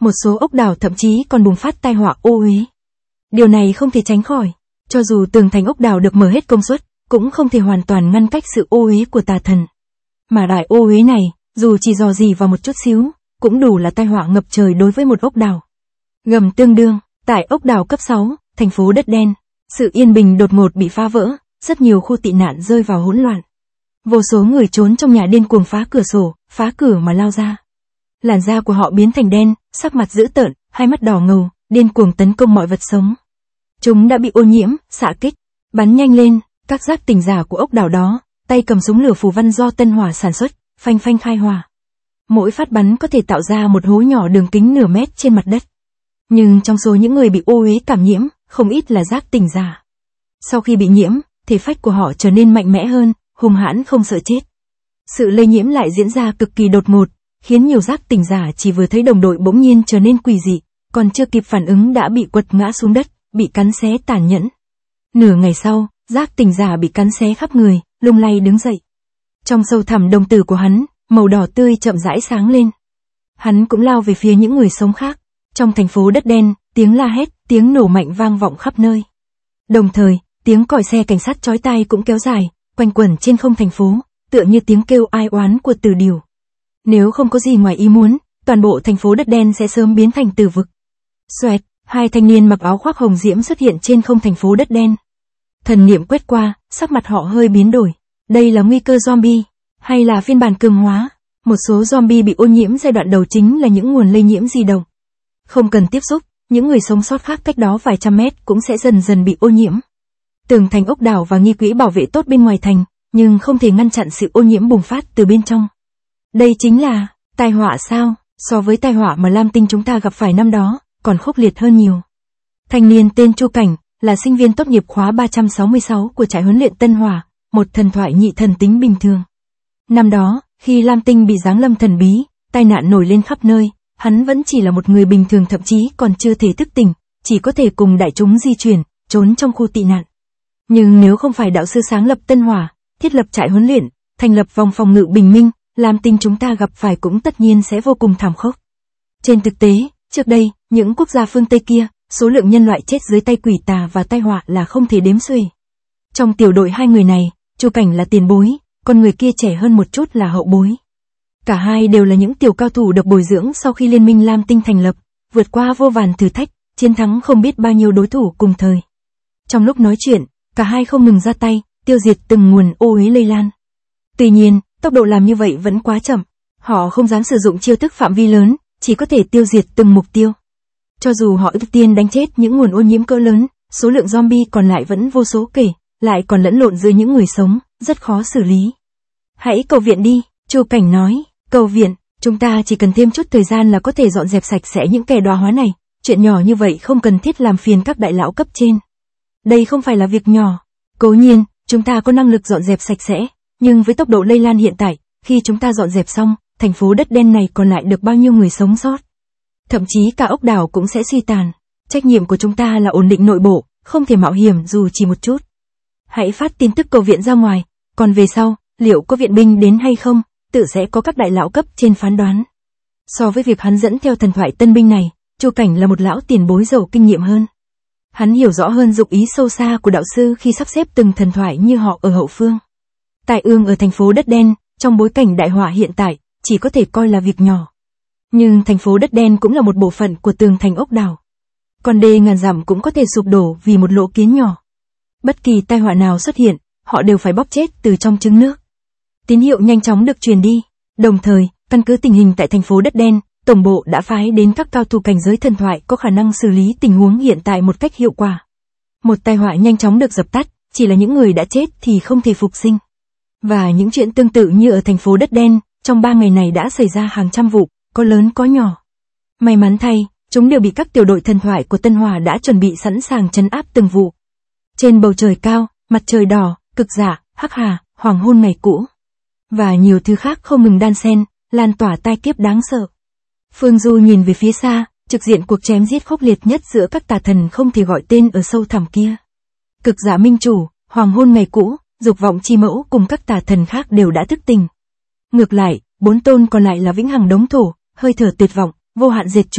Một số ốc đảo thậm chí còn bùng phát tai họa ô uế. Điều này không thể tránh khỏi. Cho dù tường thành ốc đảo được mở hết công suất, cũng không thể hoàn toàn ngăn cách sự ô uế của tà thần. Mà đại ô uế này, dù chỉ dò dỉ vào một chút xíu, cũng đủ là tai họa ngập trời đối với một ốc đảo. Gầm tương đương, tại ốc đảo cấp 6, thành phố đất đen, sự yên bình đột ngột bị phá vỡ, rất nhiều khu tị nạn rơi vào hỗn loạn. Vô số người trốn trong nhà điên cuồng phá cửa sổ, phá cửa mà lao ra. Làn da của họ biến thành đen, sắc mặt dữ tợn, hai mắt đỏ ngầu, điên cuồng tấn công mọi vật sống. Chúng đã bị ô nhiễm, xạ kích, bắn nhanh lên, các giác tỉnh giả của ốc đảo đó, tay cầm súng lửa phù văn do Tân Hỏa sản xuất, phanh phanh khai hỏa. Mỗi phát bắn có thể tạo ra một hố nhỏ đường kính nửa mét trên mặt đất. Nhưng trong số những người bị ô uế cảm nhiễm, không ít là giác tỉnh giả. Sau khi bị nhiễm, thể phách của họ trở nên mạnh mẽ hơn, hung hãn không sợ chết. Sự lây nhiễm lại diễn ra cực kỳ đột ngột, khiến nhiều giác tỉnh giả chỉ vừa thấy đồng đội bỗng nhiên trở nên quỷ dị, còn chưa kịp phản ứng đã bị quật ngã xuống đất, bị cắn xé tàn nhẫn. Nửa ngày sau, giác tỉnh giả bị cắn xé khắp người, lung lay đứng dậy. Trong sâu thẳm đồng tử của hắn, màu đỏ tươi chậm rãi sáng lên. Hắn cũng lao về phía những người sống khác. Trong thành phố đất đen, tiếng la hét, tiếng nổ mạnh vang vọng khắp nơi. Đồng thời, tiếng còi xe cảnh sát chói tai cũng kéo dài, quanh quẩn trên không thành phố, tựa như tiếng kêu ai oán của tử điểu. Nếu không có gì ngoài ý muốn, toàn bộ thành phố đất đen sẽ sớm biến thành tử vực. Xoẹt, hai thanh niên mặc áo khoác hồng diễm xuất hiện trên không thành phố đất đen. Thần niệm quét qua, sắc mặt họ hơi biến đổi. Đây là nguy cơ zombie, hay là phiên bản cường hóa? Một số zombie bị ô nhiễm giai đoạn đầu chính là những nguồn lây nhiễm di động. Không cần tiếp xúc, những người sống sót khác cách đó vài trăm mét cũng sẽ dần dần bị ô nhiễm. Tường thành ốc đảo và nghi quỹ bảo vệ tốt bên ngoài thành, nhưng không thể ngăn chặn sự ô nhiễm bùng phát từ bên trong. Đây chính là tai họa sao? So với tai họa mà Lam Tinh chúng ta gặp phải năm đó, còn khốc liệt hơn nhiều. Thanh niên tên Chu Cảnh, là sinh viên tốt nghiệp khóa 366 của trại huấn luyện Tân Hỏa, một thần thoại nhị thần tính bình thường. Năm đó, khi Lam Tinh bị giáng lâm thần bí, tai nạn nổi lên khắp nơi, hắn vẫn chỉ là một người bình thường, thậm chí còn chưa thể thức tỉnh, chỉ có thể cùng đại chúng di chuyển, trốn trong khu tị nạn. Nhưng nếu không phải đạo sư sáng lập Tân Hỏa, thiết lập trại huấn luyện, thành lập vòng phòng ngự bình minh, Lam Tinh chúng ta gặp phải cũng tất nhiên sẽ vô cùng thảm khốc. Trên thực tế, trước đây, những quốc gia phương Tây kia, số lượng nhân loại chết dưới tay quỷ tà và tai họa là không thể đếm xuể. Trong tiểu đội hai người này, Chu Cảnh là tiền bối, còn người kia trẻ hơn một chút là hậu bối. Cả hai đều là những tiểu cao thủ được bồi dưỡng sau khi Liên minh Lam Tinh thành lập, vượt qua vô vàn thử thách, chiến thắng không biết bao nhiêu đối thủ cùng thời. Trong lúc nói chuyện, cả hai không ngừng ra tay, tiêu diệt từng nguồn ô uế lây lan. Tuy nhiên, tốc độ làm như vậy vẫn quá chậm, họ không dám sử dụng chiêu thức phạm vi lớn, chỉ có thể tiêu diệt từng mục tiêu. Cho dù họ ưu tiên đánh chết những nguồn ô nhiễm cỡ lớn, số lượng zombie còn lại vẫn vô số kể, lại còn lẫn lộn giữa những người sống, rất khó xử lý. Hãy cầu viện đi, Chu Cảnh nói, cầu viện, chúng ta chỉ cần thêm chút thời gian là có thể dọn dẹp sạch sẽ những kẻ đọa hóa này, chuyện nhỏ như vậy không cần thiết làm phiền các đại lão cấp trên. Đây không phải là việc nhỏ, cố nhiên, chúng ta có năng lực dọn dẹp sạch sẽ, nhưng với tốc độ lây lan hiện tại, khi chúng ta dọn dẹp xong, thành phố đất đen này còn lại được bao nhiêu người sống sót. Thậm chí cả ốc đảo cũng sẽ suy tàn. Trách nhiệm của chúng ta là ổn định nội bộ, không thể mạo hiểm dù chỉ một chút. Hãy phát tin tức cầu viện ra ngoài, còn về sau, liệu có viện binh đến hay không, tự sẽ có các đại lão cấp trên phán đoán. So với việc hắn dẫn theo thần thoại tân binh này, Chu Cảnh là một lão tiền bối giàu kinh nghiệm hơn. Hắn hiểu rõ hơn dụng ý sâu xa của đạo sư khi sắp xếp từng thần thoại như họ ở hậu phương. Tai ương ở thành phố đất đen, trong bối cảnh đại họa hiện tại, chỉ có thể coi là việc nhỏ. Nhưng thành phố đất đen cũng là một bộ phận của tường thành ốc đảo. Con đê ngàn dặm cũng có thể sụp đổ vì một lỗ kiến nhỏ. Bất kỳ tai họa nào xuất hiện, họ đều phải bóp chết từ trong trứng nước. Tín hiệu nhanh chóng được truyền đi. Đồng thời, căn cứ tình hình tại thành phố đất đen, tổng bộ đã phái đến các cao thủ cảnh giới thần thoại có khả năng xử lý tình huống hiện tại một cách hiệu quả. Một tai họa nhanh chóng được dập tắt, chỉ là những người đã chết thì không thể phục sinh. Và những chuyện tương tự như ở thành phố đất đen, trong 3 ngày này đã xảy ra hàng trăm vụ, có lớn có nhỏ. May mắn thay, chúng đều bị các tiểu đội thần thoại của Tân Hỏa đã chuẩn bị sẵn sàng trấn áp từng vụ. Trên bầu trời cao, mặt trời đỏ, cực dạ, hắc hà, hoàng hôn ngày cũ. Và nhiều thứ khác không ngừng đan xen, lan tỏa tai kiếp đáng sợ. Phương Du nhìn về phía xa, trực diện cuộc chém giết khốc liệt nhất giữa các tà thần không thể gọi tên ở sâu thẳm kia. Cực dạ minh chủ, hoàng hôn ngày cũ, dục vọng chi mẫu cùng các tà thần khác đều đã thức tỉnh. Ngược lại, 4 tôn còn lại là vĩnh hằng đống thổ, hơi thở tuyệt vọng, vô hạn diệt chủ,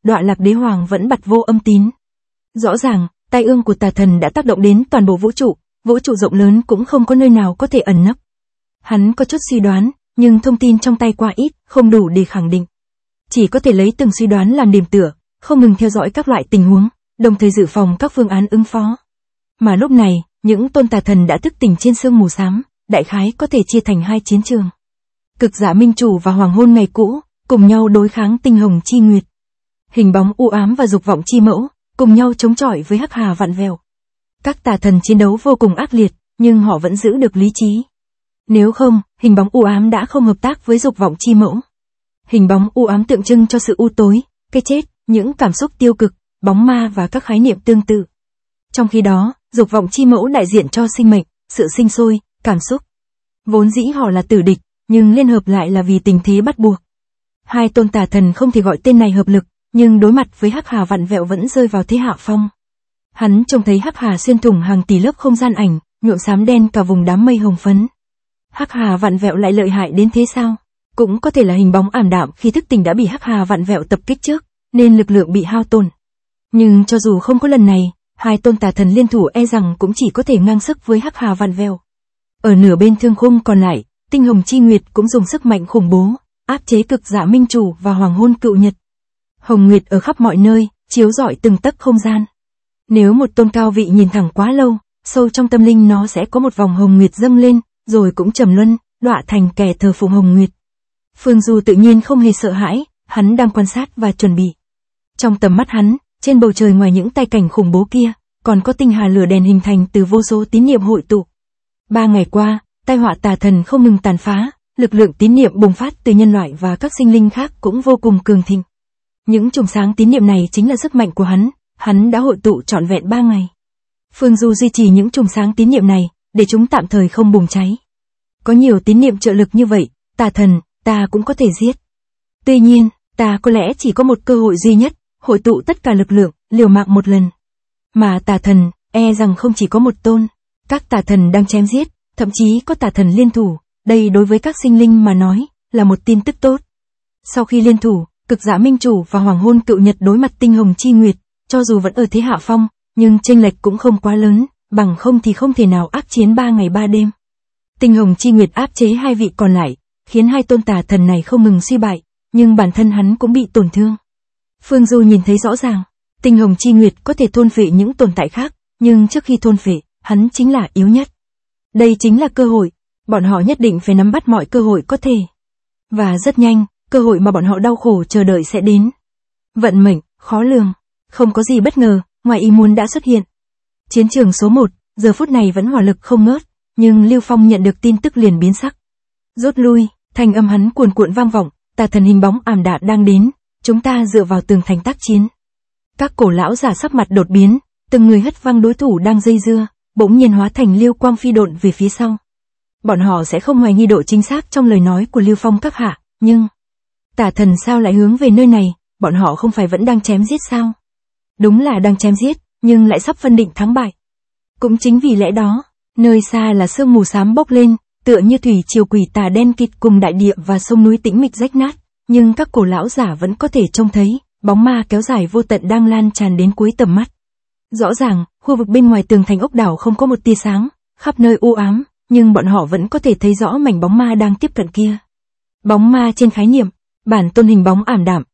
Đọa Lạc Đế Hoàng vẫn bặt vô âm tín. Rõ ràng, tai ương của tà thần đã tác động đến toàn bộ vũ trụ rộng lớn cũng không có nơi nào có thể ẩn nấp. Hắn có chút suy đoán, nhưng thông tin trong tay quá ít, không đủ để khẳng định. Chỉ có thể lấy từng suy đoán làm điểm tựa, không ngừng theo dõi các loại tình huống, đồng thời dự phòng các phương án ứng phó. Mà lúc này, những tôn tà thần đã thức tỉnh trên sương mù xám, đại khái có thể chia thành hai chiến trường. Cực Dạ Minh Chủ và Hoàng Hôn ngày cũ, cùng nhau đối kháng Tinh Hồng Chi Nguyệt. Hình Bóng U Ám và Dục Vọng Chi Mẫu, cùng nhau chống chọi với Hắc Hà vặn vẹo. Các tà thần chiến đấu vô cùng ác liệt, nhưng họ vẫn giữ được lý trí. Nếu không, Hình Bóng U Ám đã không hợp tác với Dục Vọng Chi Mẫu. Hình Bóng U Ám tượng trưng cho sự u tối, cái chết, những cảm xúc tiêu cực, bóng ma và các khái niệm tương tự. Trong khi đó, Dục Vọng Chi Mẫu đại diện cho sinh mệnh, sự sinh sôi, cảm xúc. Vốn dĩ họ là tử địch, nhưng liên hợp lại là vì tình thế bắt buộc. Hai tôn tà thần không thể gọi tên này hợp lực, nhưng đối mặt với Hắc Hà vặn vẹo vẫn rơi vào thế hạ phong. Hắn trông thấy Hắc Hà xuyên thủng hàng tỷ lớp không gian ảnh, nhuộm xám đen cả vùng đám mây hồng phấn. Hắc Hà vặn vẹo lại lợi hại đến thế sao? Cũng có thể là hình bóng ảm đạm khi thức tỉnh đã bị Hắc Hà vặn vẹo tập kích trước, nên lực lượng bị hao tổn. Nhưng cho dù không có lần này, hai tôn tà thần liên thủ e rằng cũng chỉ có thể ngang sức với Hắc Hà vặn vẹo. Ở nửa bên thương khung còn lại, Tinh Hồng Chi Nguyệt cũng dùng sức mạnh khủng bố, áp chế Cực Dạ Minh Chủ và Hoàng Hôn Cựu Nhật. Hồng Nguyệt ở khắp mọi nơi, chiếu rọi từng tấc không gian. Nếu một tôn cao vị nhìn thẳng quá lâu, sâu trong tâm linh nó sẽ có một vòng Hồng Nguyệt dâng lên, rồi cũng trầm luân, đọa thành kẻ thờ phụng Hồng Nguyệt. Phương Du tự nhiên không hề sợ hãi, hắn đang quan sát và chuẩn bị. Trong tầm mắt hắn, trên bầu trời ngoài những tai cảnh khủng bố kia, còn có tinh hà lửa đèn hình thành từ vô số tín niệm hội tụ. 3 ngày qua, tai họa tà thần không ngừng tàn phá, lực lượng tín niệm bùng phát từ nhân loại và các sinh linh khác cũng vô cùng cường thịnh. Những chùm sáng tín niệm này chính là sức mạnh của hắn đã hội tụ trọn vẹn 3 ngày. Phương Du duy trì những chùm sáng tín niệm này, để chúng tạm thời không bùng cháy. Có nhiều tín niệm trợ lực như vậy, tà thần, ta cũng có thể giết. Tuy nhiên, ta có lẽ chỉ có một cơ hội duy nhất, hội tụ tất cả lực lượng, liều mạng một lần. Mà tà thần, e rằng không chỉ có một tôn. Các tà thần đang chém giết, thậm chí có tà thần liên thủ, đây đối với các sinh linh mà nói, là một tin tức tốt. Sau khi liên thủ, Cực Dạ Minh Chủ và Hoàng Hôn Cựu Nhật đối mặt Tinh Hồng Chi Nguyệt, cho dù vẫn ở thế hạ phong, nhưng chênh lệch cũng không quá lớn, bằng không thì không thể nào ác chiến 3 ngày 3 đêm. Tinh Hồng Chi Nguyệt áp chế hai vị còn lại, khiến hai tôn tà thần này không ngừng suy bại, nhưng bản thân hắn cũng bị tổn thương. Phương Du nhìn thấy rõ ràng, Tinh Hồng Chi Nguyệt có thể thôn phệ những tồn tại khác, nhưng trước khi thôn phệ, hắn chính là yếu nhất. Đây chính là cơ hội, bọn họ nhất định phải nắm bắt mọi cơ hội có thể. Và rất nhanh, cơ hội mà bọn họ đau khổ chờ đợi sẽ đến. Vận mệnh, khó lường, không có gì bất ngờ, ngoài ý muốn đã xuất hiện. Chiến trường số 1, giờ phút này vẫn hỏa lực không ngớt, nhưng Lưu Phong nhận được tin tức liền biến sắc. Rút lui, thanh âm hắn cuồn cuộn vang vọng, tà thần hình bóng ảm đạm đang đến, chúng ta dựa vào tường thành tác chiến. Các cổ lão giả sắc mặt đột biến, từng người hất văng đối thủ đang dây dưa, bỗng nhiên hóa thành lưu quang phi độn về phía sau. Bọn họ sẽ không hoài nghi độ chính xác trong lời nói của Lưu Phong các hạ, nhưng tà thần sao lại hướng về nơi này, bọn họ không phải vẫn đang chém giết sao? Đúng là đang chém giết, nhưng lại sắp phân định thắng bại. Cũng chính vì lẽ đó, nơi xa là sương mù xám bốc lên, tựa như thủy triều quỷ tà đen kịt cùng đại địa và sông núi tĩnh mịch rách nát, nhưng các cổ lão giả vẫn có thể trông thấy, bóng ma kéo dài vô tận đang lan tràn đến cuối tầm mắt. Rõ ràng, khu vực bên ngoài tường thành ốc đảo không có một tia sáng, khắp nơi u ám, nhưng bọn họ vẫn có thể thấy rõ mảnh bóng ma đang tiếp cận kia. Bóng ma trên khái niệm, bản tôn hình bóng ảm đạm,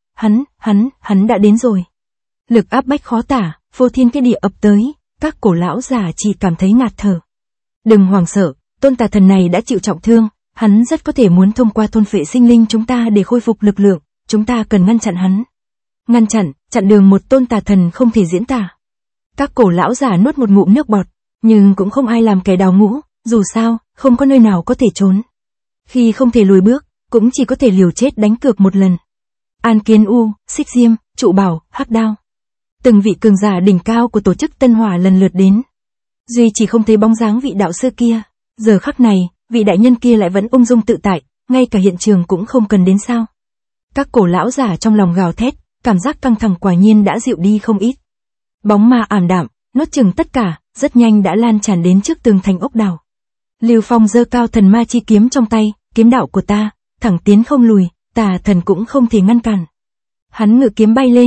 hắn đã đến rồi. Lực áp bách khó tả, phô thiên cái địa ập tới, các cổ lão già chỉ cảm thấy ngạt thở. Đừng hoảng sợ, tôn tà thần này đã chịu trọng thương, hắn rất có thể muốn thông qua thôn phệ sinh linh chúng ta để khôi phục lực lượng, chúng ta cần ngăn chặn hắn. Ngăn chặn đường một tôn tà thần không thể diễn tả. Các cổ lão già nuốt một ngụm nước bọt, nhưng cũng không ai làm kẻ đào ngũ, dù sao, không có nơi nào có thể trốn. Khi không thể lùi bước, cũng chỉ có thể liều chết đánh cược một lần. An Kiến U, Xích Diêm, Trụ Bảo, Hắc Đao. Từng vị cường giả đỉnh cao của tổ chức Tân Hỏa lần lượt đến. Duy chỉ không thấy bóng dáng vị đạo sư kia, giờ khắc này, vị đại nhân kia lại vẫn ung dung tự tại, ngay cả hiện trường cũng không cần đến sao. Các cổ lão giả trong lòng gào thét, cảm giác căng thẳng quả nhiên đã dịu đi không ít. Bóng ma ảm đạm, nuốt chửng tất cả, rất nhanh đã lan tràn đến trước tường thành ốc đảo. Lưu Phong giơ cao thần ma chi kiếm trong tay, kiếm đạo của ta, thẳng tiến không lùi, tà thần cũng không thể ngăn cản. Hắn ngự kiếm bay lên,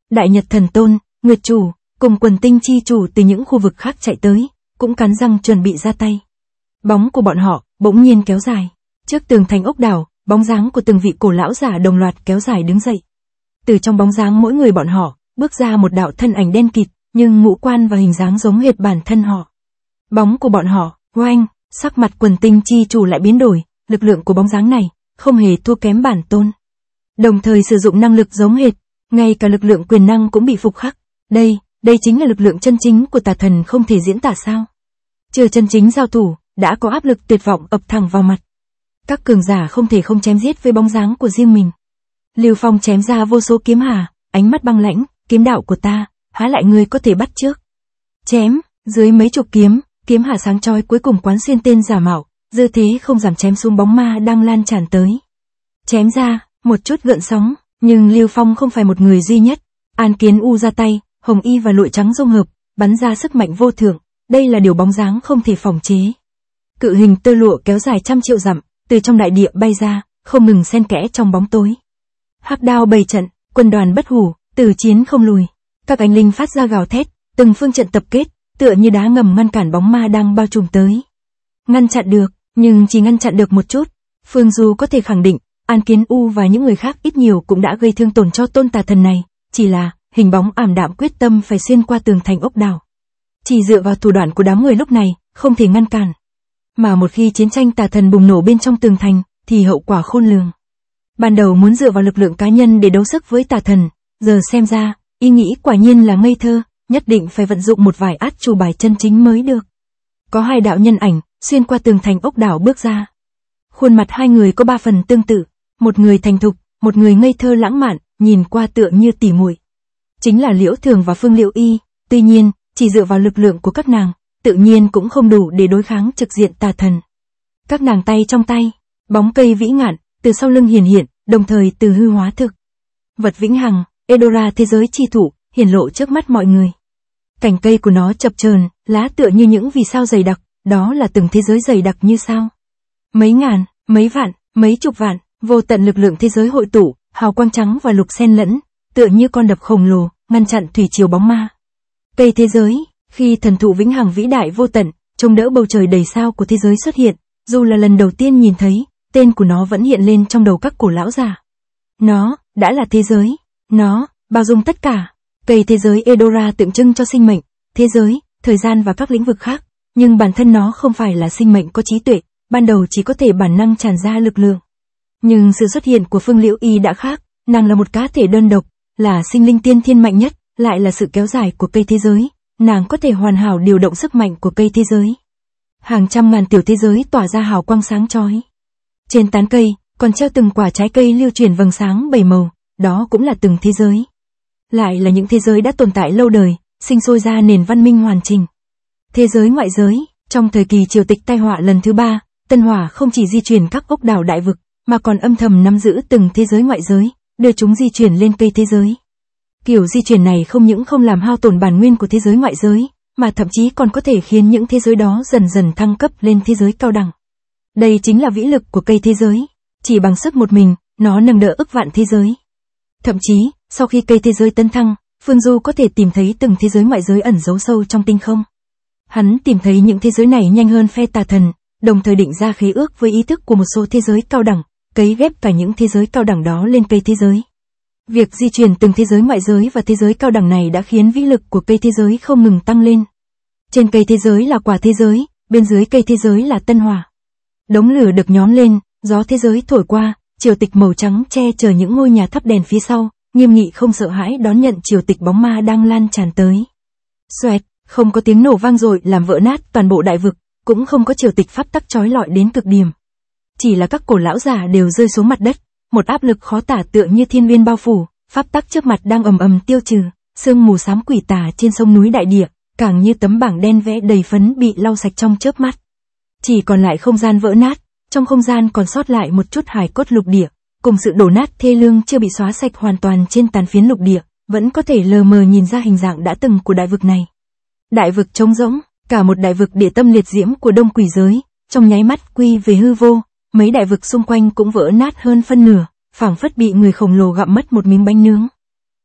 Đại Nhật Thần Tôn, Nguyệt Chủ, cùng quần tinh chi chủ từ những khu vực khác chạy tới, cũng cắn răng chuẩn bị ra tay. Bóng của bọn họ bỗng nhiên kéo dài. Trước tường thành ốc đảo, bóng dáng của từng vị cổ lão giả đồng loạt kéo dài đứng dậy. Từ trong bóng dáng mỗi người bọn họ, bước ra một đạo thân ảnh đen kịt, nhưng ngũ quan và hình dáng giống hệt bản thân họ. Bóng của bọn họ, oanh, sắc mặt quần tinh chi chủ lại biến đổi, lực lượng của bóng dáng này không hề thua kém bản tôn. Đồng thời sử dụng năng lực giống hệt, ngay cả lực lượng quyền năng cũng bị phục khắc. Đây chính là lực lượng chân chính của tà thần không thể diễn tả sao? Chưa chân chính giao thủ, đã có áp lực tuyệt vọng ập thẳng vào mặt. Các cường giả không thể không chém giết với bóng dáng của riêng mình. Lưu Phong chém ra vô số kiếm hà, ánh mắt băng lãnh, kiếm đạo của ta, há lại người có thể bắt trước. Chém, dưới mấy chục kiếm hà sáng chói cuối cùng quán xuyên tên giả mạo, dư thế không giảm chém xuống bóng ma đang lan tràn tới. Chém ra, một chút gợn sóng, nhưng Lưu Phong không phải một người duy nhất. An Kiến U ra tay, hồng y và lụa trắng dung hợp, bắn ra sức mạnh vô thượng, đây là điều bóng dáng không thể phỏng chế. Cự hình tơ lụa kéo dài trăm triệu dặm, từ trong đại địa bay ra, không ngừng xen kẽ trong bóng tối. Hắc đao bày trận, quân đoàn bất hủ, từ chiến không lùi. Các ánh linh phát ra gào thét, từng phương trận tập kết, tựa như đá ngầm ngăn cản bóng ma đang bao trùm tới. Ngăn chặn được, nhưng chỉ ngăn chặn được một chút. Phương Du có thể khẳng định, An Kiến U và những người khác ít nhiều cũng đã gây thương tổn cho tôn tà thần này, chỉ là hình bóng ảm đạm quyết tâm phải xuyên qua tường thành ốc đảo. Chỉ dựa vào thủ đoạn của đám người lúc này, không thể ngăn cản. Mà một khi chiến tranh tà thần bùng nổ bên trong tường thành, thì hậu quả khôn lường. Ban đầu muốn dựa vào lực lượng cá nhân để đấu sức với tà thần, giờ xem ra, ý nghĩ quả nhiên là ngây thơ, nhất định phải vận dụng một vài át chủ bài chân chính mới được. Có hai đạo nhân ảnh, xuyên qua tường thành ốc đảo bước ra. Khuôn mặt hai người có ba phần tương tự, một người thành thục, một người ngây thơ lãng mạn, nhìn qua tựa như tỉ muội. Chính là Liễu Thường và Phương Liễu Y, tuy nhiên, chỉ dựa vào lực lượng của các nàng, tự nhiên cũng không đủ để đối kháng trực diện tà thần. Các nàng tay trong tay, bóng cây vĩ ngạn, từ sau lưng hiển hiện, đồng thời từ hư hóa thực. Vật vĩnh hằng, Edora thế giới chi thụ, hiển lộ trước mắt mọi người. Cành cây của nó chập chờn, lá tựa như những vì sao dày đặc, đó là từng thế giới dày đặc như sao. Mấy ngàn, mấy vạn, mấy chục vạn, vô tận lực lượng thế giới hội tụ, hào quang trắng và lục xen lẫn, tựa như con đập khổng lồ, ngăn chặn thủy triều bóng ma. Cây thế giới, khi thần thụ vĩnh hằng vĩ đại vô tận, trông đỡ bầu trời đầy sao của thế giới xuất hiện, dù là lần đầu tiên nhìn thấy, tên của nó vẫn hiện lên trong đầu các cổ lão già. Nó, đã là thế giới, nó, bao dung tất cả. Cây thế giới Edora tượng trưng cho sinh mệnh, thế giới, thời gian và các lĩnh vực khác, nhưng bản thân nó không phải là sinh mệnh có trí tuệ, ban đầu chỉ có thể bản năng tràn ra lực lượng. Nhưng sự xuất hiện của Phương Liễu Y đã khác, nàng là một cá thể đơn độc, là sinh linh tiên thiên mạnh nhất, lại là sự kéo dài của cây thế giới, nàng có thể hoàn hảo điều động sức mạnh của cây thế giới. Hàng trăm ngàn tiểu thế giới tỏa ra hào quang sáng chói. Trên tán cây, còn treo từng quả trái cây lưu truyền vầng sáng bảy màu, đó cũng là từng thế giới. Lại là những thế giới đã tồn tại lâu đời, sinh sôi ra nền văn minh hoàn chỉnh. Thế giới ngoại giới, trong thời kỳ triều tịch tai họa lần thứ 3, Tân Hỏa không chỉ di chuyển các ốc đảo đại vực, mà còn âm thầm nắm giữ từng thế giới ngoại giới, đưa chúng di chuyển lên cây thế giới. Kiểu di chuyển này không những không làm hao tổn bản nguyên của thế giới ngoại giới, mà thậm chí còn có thể khiến những thế giới đó dần dần thăng cấp lên thế giới cao đẳng. Đây chính là vĩ lực của cây thế giới. Chỉ bằng sức một mình, nó nâng đỡ ức vạn thế giới. Thậm chí, sau khi cây thế giới tấn thăng, Phương Du có thể tìm thấy từng thế giới ngoại giới ẩn giấu sâu trong tinh không. Hắn tìm thấy những thế giới này nhanh hơn phe tà thần, đồng thời định ra khế ước với ý thức của một số thế giới cao đẳng, cấy ghép cả những thế giới cao đẳng đó lên cây thế giới. Việc di chuyển từng thế giới ngoại giới và thế giới cao đẳng này đã khiến vĩ lực của cây thế giới không ngừng tăng lên. Trên cây thế giới là quả thế giới, bên dưới cây thế giới là Tân Hỏa. Đống lửa được nhóm lên, gió thế giới thổi qua, triều tịch màu trắng che chở những ngôi nhà thắp đèn phía sau, nghiêm nghị không sợ hãi đón nhận triều tịch bóng ma đang lan tràn tới. Xoẹt, không có tiếng nổ vang dội làm vỡ nát toàn bộ đại vực, cũng không có triều tịch pháp tắc chói lọi đến cực điểm. Chỉ là các cổ lão giả đều rơi xuống mặt đất, một áp lực khó tả tựa như thiên viên bao phủ, pháp tắc trước mặt đang ầm ầm tiêu trừ, sương mù xám quỷ tà trên sông núi đại địa, càng như tấm bảng đen vẽ đầy phấn bị lau sạch trong chớp mắt. Chỉ còn lại không gian vỡ nát, trong không gian còn sót lại một chút hài cốt lục địa, cùng sự đổ nát thê lương chưa bị xóa sạch hoàn toàn trên tàn phiến lục địa, vẫn có thể lờ mờ nhìn ra hình dạng đã từng của đại vực này. Đại vực trống rỗng, cả một đại vực địa tâm liệt diễm của đông quỷ giới, trong nháy mắt quy về hư vô, mấy đại vực xung quanh cũng vỡ nát hơn phân nửa, phảng phất bị người khổng lồ gặm mất một miếng bánh nướng.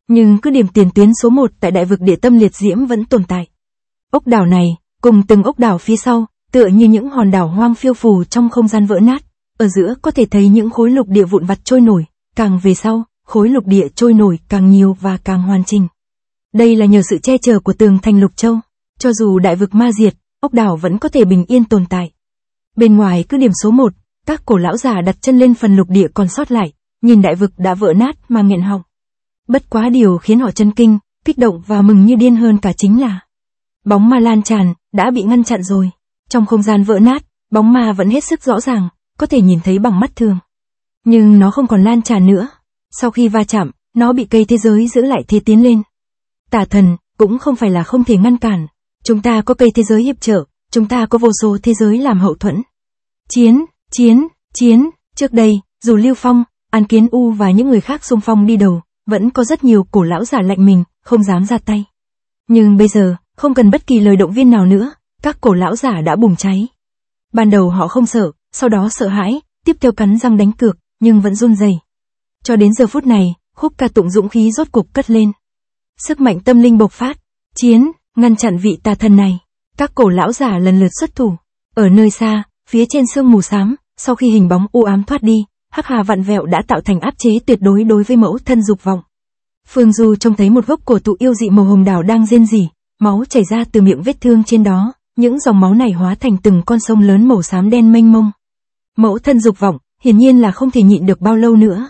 Nhưng cứ điểm tiền tuyến số 1 tại đại vực địa tâm liệt diễm vẫn tồn tại. Ốc đảo này, cùng từng ốc đảo phía sau, tựa như những hòn đảo hoang phiêu phù trong không gian vỡ nát, ở giữa có thể thấy những khối lục địa vụn vặt trôi nổi, càng về sau, khối lục địa trôi nổi càng nhiều và càng hoàn chỉnh. Đây là nhờ sự che chở của tường thành Lục Châu, cho dù đại vực ma diệt, ốc đảo vẫn có thể bình yên tồn tại. Bên ngoài cứ điểm số 1, các cổ lão già đặt chân lên phần lục địa còn sót lại, nhìn đại vực đã vỡ nát mà nghẹn họng. Bất quá điều khiến họ chấn kinh, kích động và mừng như điên hơn cả chính là bóng ma lan tràn đã bị ngăn chặn rồi. Trong không gian vỡ nát, bóng ma vẫn hết sức rõ ràng, có thể nhìn thấy bằng mắt thường. Nhưng nó không còn lan tràn nữa. Sau khi va chạm, nó bị cây thế giới giữ lại thế tiến lên. Tà thần cũng không phải là không thể ngăn cản. Chúng ta có cây thế giới hiệp trợ, chúng ta có vô số thế giới làm hậu thuẫn. Chiến, chiến, chiến. Trước đây, dù Lưu Phong, An Kiến U và những người khác xung phong đi đầu, vẫn có rất nhiều cổ lão giả lạnh mình, không dám ra tay. Nhưng bây giờ, không cần bất kỳ lời động viên nào nữa, các cổ lão giả đã bùng cháy. Ban đầu họ không sợ, sau đó sợ hãi, tiếp theo cắn răng đánh cược, nhưng vẫn run rẩy. Cho đến giờ phút này, khúc ca tụng dũng khí rốt cục cất lên. Sức mạnh tâm linh bộc phát, chiến, ngăn chặn vị tà thần này. Các cổ lão giả lần lượt xuất thủ. Ở nơi xa, phía trên sương mù xám, sau khi hình bóng u ám thoát đi, hắc hà vặn vẹo đã tạo thành áp chế tuyệt đối đối với mẫu thân dục vọng. Phương Du trông thấy một gốc cổ thụ yêu dị màu hồng đào đang rên rỉ, máu chảy ra từ miệng vết thương trên đó, những dòng máu này hóa thành từng con sông lớn màu xám đen mênh mông. Mẫu thân dục vọng, hiển nhiên là không thể nhịn được bao lâu nữa.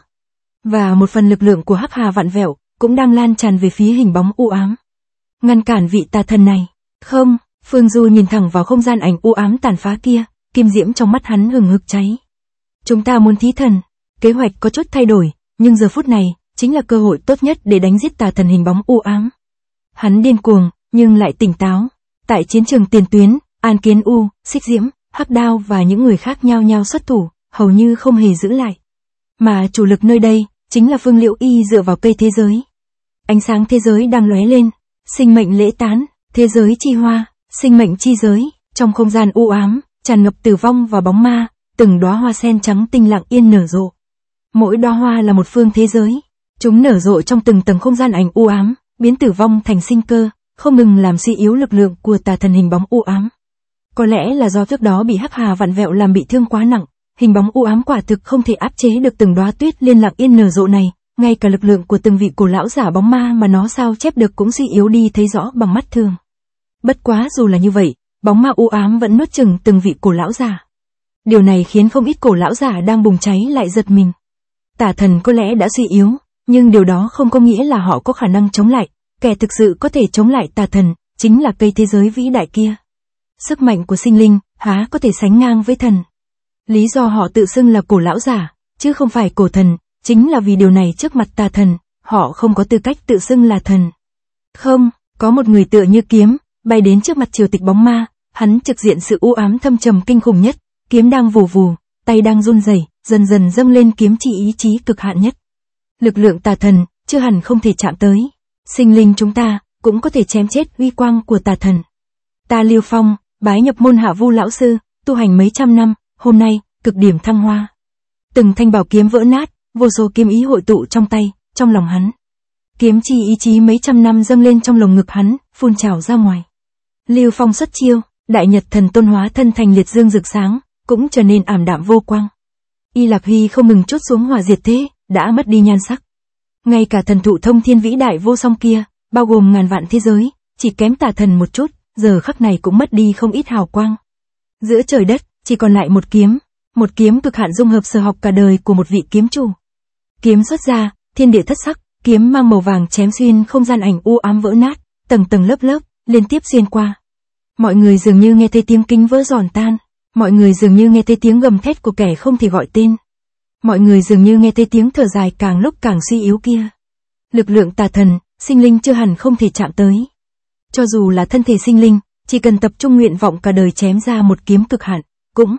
Và một phần lực lượng của hắc hà vặn vẹo cũng đang lan tràn về phía hình bóng u ám. Ngăn cản vị tà thần này. Không, Phương Du nhìn thẳng vào không gian ảnh u ám tàn phá kia, kim diễm trong mắt hắn hừng hực cháy. Chúng ta muốn thí thần, kế hoạch có chút thay đổi, nhưng giờ phút này chính là cơ hội tốt nhất để đánh giết tà thần hình bóng u ám. Hắn điên cuồng, nhưng lại tỉnh táo. Tại chiến trường tiền tuyến, An Kiến U, Xích Diễm, Hắc Đao và những người khác nhao nhao xuất thủ, hầu như không hề giữ lại. Mà chủ lực nơi đây chính là Phương Liễu Y dựa vào cây thế giới. Ánh sáng thế giới đang lóe lên, sinh mệnh lễ tán, thế giới chi hoa, sinh mệnh chi giới, trong không gian u ám, tràn ngập tử vong và bóng ma, từng đóa hoa sen trắng tinh lặng yên nở rộ. Mỗi đóa hoa là một phương thế giới, chúng nở rộ trong từng tầng không gian ảnh u ám, biến tử vong thành sinh cơ, không ngừng làm suy yếu lực lượng của tà thần hình bóng u ám. Có lẽ là do trước đó bị hắc hà vặn vẹo làm bị thương quá nặng, hình bóng u ám quả thực không thể áp chế được từng đóa tuyết liên lặng yên nở rộ này, ngay cả lực lượng của từng vị cổ lão giả bóng ma mà nó sao chép được cũng suy yếu đi thấy rõ bằng mắt thường. Bất quá dù là như vậy, bóng ma u ám vẫn nuốt chửng từng vị cổ lão giả. Điều này khiến không ít cổ lão giả đang bùng cháy lại giật mình. Tà thần có lẽ đã suy yếu, nhưng điều đó không có nghĩa là họ có khả năng chống lại. Kẻ thực sự có thể chống lại tà thần, chính là cây thế giới vĩ đại kia. Sức mạnh của sinh linh, há có thể sánh ngang với thần. Lý do họ tự xưng là cổ lão giả, chứ không phải cổ thần, chính là vì điều này trước mặt tà thần, họ không có tư cách tự xưng là thần. Không, có một người tựa như kiếm, bay đến trước mặt triều tịch bóng ma, hắn trực diện sự u ám thâm trầm kinh khủng nhất, kiếm đang vù vù, tay đang run rẩy, dần dần dâng lên kiếm chỉ ý chí cực hạn nhất. Lực lượng tà thần, chưa hẳn không thể chạm tới. Sinh linh chúng ta, cũng có thể chém chết uy quang của tà thần. Ta Lưu Phong, bái nhập môn Hạ Vu lão sư, tu hành mấy trăm năm, hôm nay, cực điểm thăng hoa. Từng thanh bảo kiếm vỡ nát, vô số kiếm ý hội tụ trong tay, trong lòng hắn. Kiếm chi ý chí mấy trăm năm dâng lên trong lồng ngực hắn, phun trào ra ngoài. Lưu Phong xuất chiêu, đại nhật thần tôn hóa thân thành liệt dương rực sáng, cũng trở nên ảm đạm vô quang. Y Lạc Hy không ngừng chốt xuống hỏa diệt thế, đã mất đi nhan sắc. Ngay cả thần thụ thông thiên vĩ đại vô song kia, bao gồm ngàn vạn thế giới, chỉ kém tà thần một chút, giờ khắc này cũng mất đi không ít hào quang. Giữa trời đất, chỉ còn lại một kiếm cực hạn dung hợp sở học cả đời của một vị kiếm chủ. Kiếm xuất ra, thiên địa thất sắc, kiếm mang màu vàng chém xuyên không gian ảnh u ám vỡ nát, tầng tầng lớp lớp, liên tiếp xuyên qua. Mọi người dường như nghe thấy tiếng kính vỡ giòn tan, mọi người dường như nghe thấy tiếng gầm thét của kẻ không thể gọi tên. Mọi người dường như nghe thấy tiếng thở dài càng lúc càng suy yếu kia. Lực lượng tà thần, sinh linh chưa hẳn không thể chạm tới. Cho dù là thân thể sinh linh, chỉ cần tập trung nguyện vọng cả đời chém ra một kiếm cực hạn, cũng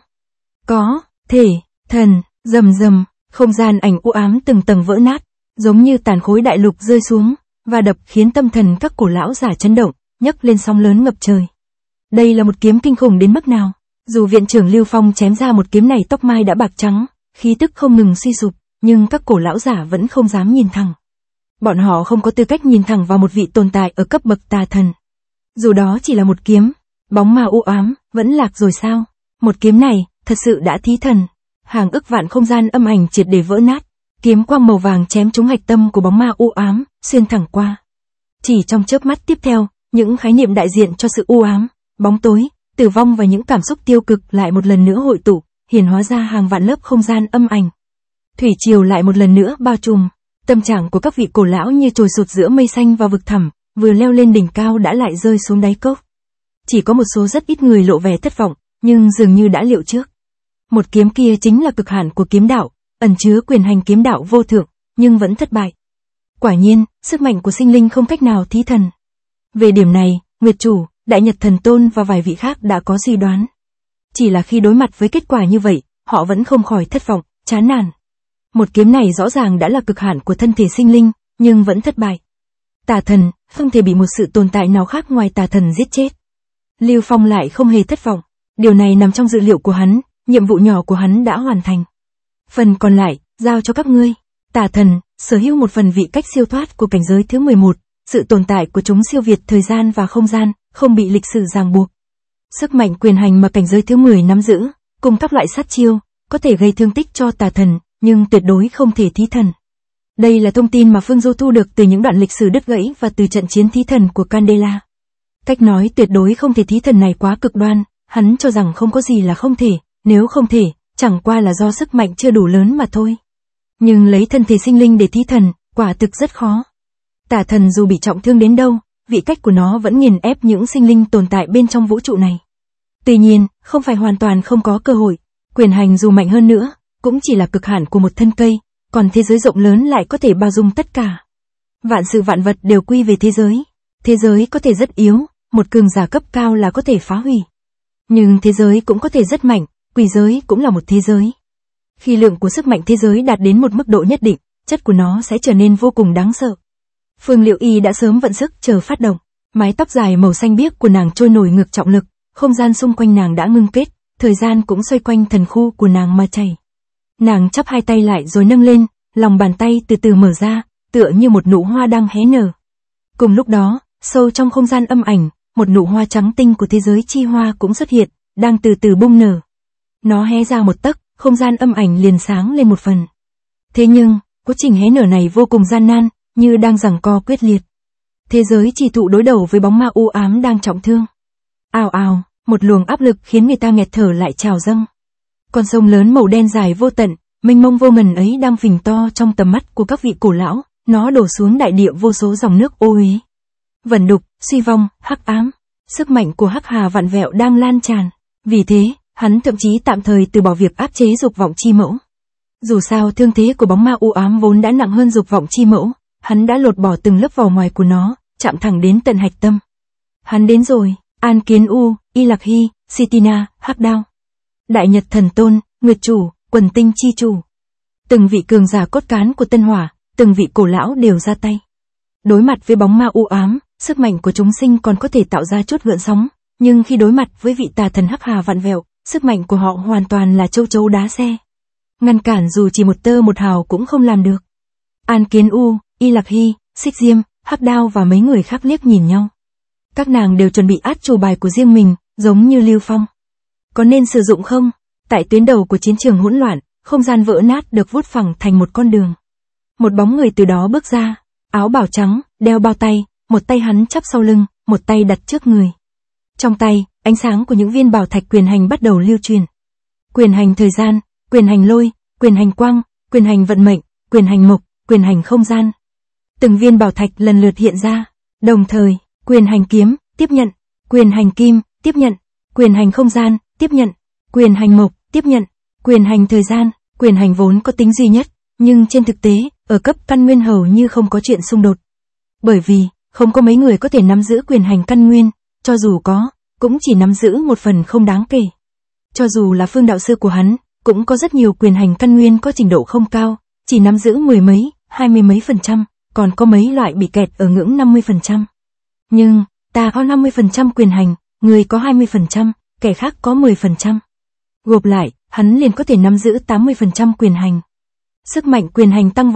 có thể, thần, rầm rầm, không gian ảnh u ám từng tầng vỡ nát, giống như tàn khối đại lục rơi xuống, và đập khiến tâm thần các cổ lão giả chấn động, nhấc lên sóng lớn ngập trời. Đây là một kiếm kinh khủng đến mức nào? Dù viện trưởng Lưu Phong chém ra một kiếm này tóc mai đã bạc trắng, khí tức không ngừng suy sụp, nhưng các cổ lão giả vẫn không dám nhìn thẳng. Bọn họ không có tư cách nhìn thẳng vào một vị tồn tại ở cấp bậc tà thần. Dù đó chỉ là một kiếm, bóng ma u ám, vẫn lạc rồi sao? Một kiếm này, thật sự đã thí thần. Hàng ức vạn không gian âm ảnh triệt để vỡ nát, kiếm quang màu vàng chém trúng hạch tâm của bóng ma u ám, xuyên thẳng qua. Chỉ trong chớp mắt tiếp theo, những khái niệm đại diện cho sự u ám, bóng tối, tử vong và những cảm xúc tiêu cực lại một lần nữa hội tụ, hiển hóa ra hàng vạn lớp không gian âm ảnh. Thủy triều lại một lần nữa bao trùm, tâm trạng của các vị cổ lão như trồi sụt giữa mây xanh và vực thẳm, vừa leo lên đỉnh cao đã lại rơi xuống đáy cốc. Chỉ có một số rất ít người lộ vẻ thất vọng, nhưng dường như đã liệu trước. Một kiếm kia chính là cực hạn của kiếm đạo, ẩn chứa quyền hành kiếm đạo vô thượng, nhưng vẫn thất bại. Quả nhiên, sức mạnh của sinh linh không cách nào thí thần. Về điểm này, Nguyệt Chủ, Đại Nhật Thần Tôn và vài vị khác đã có suy đoán. Chỉ là khi đối mặt với kết quả như vậy, họ vẫn không khỏi thất vọng, chán nản. Một kiếm này rõ ràng đã là cực hạn của thân thể sinh linh, nhưng vẫn thất bại. Tà thần, không thể bị một sự tồn tại nào khác ngoài tà thần giết chết. Lưu Phong lại không hề thất vọng. Điều này nằm trong dự liệu của hắn, nhiệm vụ nhỏ của hắn đã hoàn thành. Phần còn lại, giao cho các ngươi. Tà thần, sở hữu một phần vị cách siêu thoát của cảnh giới thứ 11, sự tồn tại của chúng siêu việt thời gian và không gian, không bị lịch sử ràng buộc. Sức mạnh quyền hành mà cảnh giới thứ 10 nắm giữ, cùng các loại sát chiêu, có thể gây thương tích cho tà thần, nhưng tuyệt đối không thể thí thần. Đây là thông tin mà Phương Du thu được từ những đoạn lịch sử đứt gãy và từ trận chiến thí thần của Candela. Cách nói tuyệt đối không thể thí thần này quá cực đoan, hắn cho rằng không có gì là không thể, nếu không thể, chẳng qua là do sức mạnh chưa đủ lớn mà thôi. Nhưng lấy thân thể sinh linh để thí thần, quả thực rất khó. Tà thần dù bị trọng thương đến đâu, vị cách của nó vẫn nghiền ép những sinh linh tồn tại bên trong vũ trụ này. Tuy nhiên, không phải hoàn toàn không có cơ hội, quyền hành dù mạnh hơn nữa, cũng chỉ là cực hạn của một thân cây, còn thế giới rộng lớn lại có thể bao dung tất cả. Vạn sự vạn vật đều quy về thế giới. Thế giới có thể rất yếu, một cường giả cấp cao là có thể phá hủy. Nhưng thế giới cũng có thể rất mạnh, quỷ giới cũng là một thế giới. Khi lượng của sức mạnh thế giới đạt đến một mức độ nhất định, chất của nó sẽ trở nên vô cùng đáng sợ. Phương Liệu Y đã sớm vận sức chờ phát động, mái tóc dài màu xanh biếc của nàng trôi nổi ngược trọng lực, không gian xung quanh nàng đã ngưng kết, thời gian cũng xoay quanh thần khu của nàng mà chảy. Nàng chắp hai tay lại rồi nâng lên, lòng bàn tay từ từ mở ra, tựa như một nụ hoa đang hé nở. Cùng lúc đó, sâu trong không gian âm ảnh, một nụ hoa trắng tinh của thế giới chi hoa cũng xuất hiện, đang từ từ bung nở. Nó hé ra một tấc, không gian âm ảnh liền sáng lên một phần. Thế nhưng, quá trình hé nở này vô cùng gian nan, như đang giằng co quyết liệt. Thế giới chỉ thụ đối đầu với bóng ma u ám đang trọng thương. Ào ào, một luồng áp lực khiến người ta nghẹt thở lại trào dâng. Con sông lớn màu đen dài vô tận, mênh mông vô ngần ấy đang phình to trong tầm mắt của các vị cổ lão, nó đổ xuống đại địa vô số dòng nước ô uế. Vẩn đục, suy vong, hắc ám, sức mạnh của hắc hà vạn vẹo đang lan tràn. Vì thế, hắn thậm chí tạm thời từ bỏ việc áp chế dục vọng chi mẫu. Dù sao thương thế của bóng ma u ám vốn đã nặng hơn dục vọng chi mẫu, hắn đã lột bỏ từng lớp vỏ ngoài của nó, chạm thẳng đến tận hạch tâm. Hắn đến rồi, An Kiến U, Y Lạc Hy, Sitina, Hắc Đao. Đại Nhật Thần Tôn, Nguyệt Chủ, Quần Tinh Chi Chủ. Từng vị cường giả cốt cán của Tân Hỏa, từng vị cổ lão đều ra tay. Đối mặt với bóng ma u ám, sức mạnh của chúng sinh còn có thể tạo ra chút gợn sóng, nhưng khi đối mặt với vị tà thần hắc hà vạn vẹo, sức mạnh của họ hoàn toàn là châu chấu đá xe. Ngăn cản dù chỉ một tơ một hào cũng không làm được. An Kiến U, Y Lạc Hy, Xích Diêm, Hắc Đao và mấy người khác liếc nhìn nhau. Các nàng đều chuẩn bị át chủ bài của riêng mình, giống như Lưu Phong. Có nên sử dụng không? Tại tuyến đầu của chiến trường hỗn loạn, không gian vỡ nát được vuốt phẳng thành một con đường. Một bóng người từ đó bước ra, áo bào trắng, đeo bao tay, một tay hắn chắp sau lưng, một tay đặt trước người. Trong tay, ánh sáng của những viên bảo thạch quyền hành bắt đầu lưu truyền. Quyền hành thời gian, quyền hành lôi, quyền hành quang, quyền hành vận mệnh, quyền hành mộc, quyền hành không gian. Từng viên bảo thạch lần lượt hiện ra, đồng thời, quyền hành kiếm, tiếp nhận, quyền hành kim, tiếp nhận, quyền hành không gian, tiếp nhận, quyền hành mộc, tiếp nhận, quyền hành thời gian, quyền hành vốn có tính duy nhất, nhưng trên thực tế, ở cấp căn nguyên hầu như không có chuyện xung đột. Bởi vì, không có mấy người có thể nắm giữ quyền hành căn nguyên, cho dù có, cũng chỉ nắm giữ một phần không đáng kể. Cho dù là Phương đạo sư của hắn, cũng có rất nhiều quyền hành căn nguyên có trình độ không cao, chỉ nắm giữ 10 mấy, 20 mấy %, còn có mấy loại bị kẹt ở ngưỡng 50%. Nhưng, ta có 50% quyền hành, người có 20%, kẻ khác có 10%. Gộp lại, hắn liền có thể nắm giữ 80% quyền hành. Sức mạnh quyền hành tăng vọt,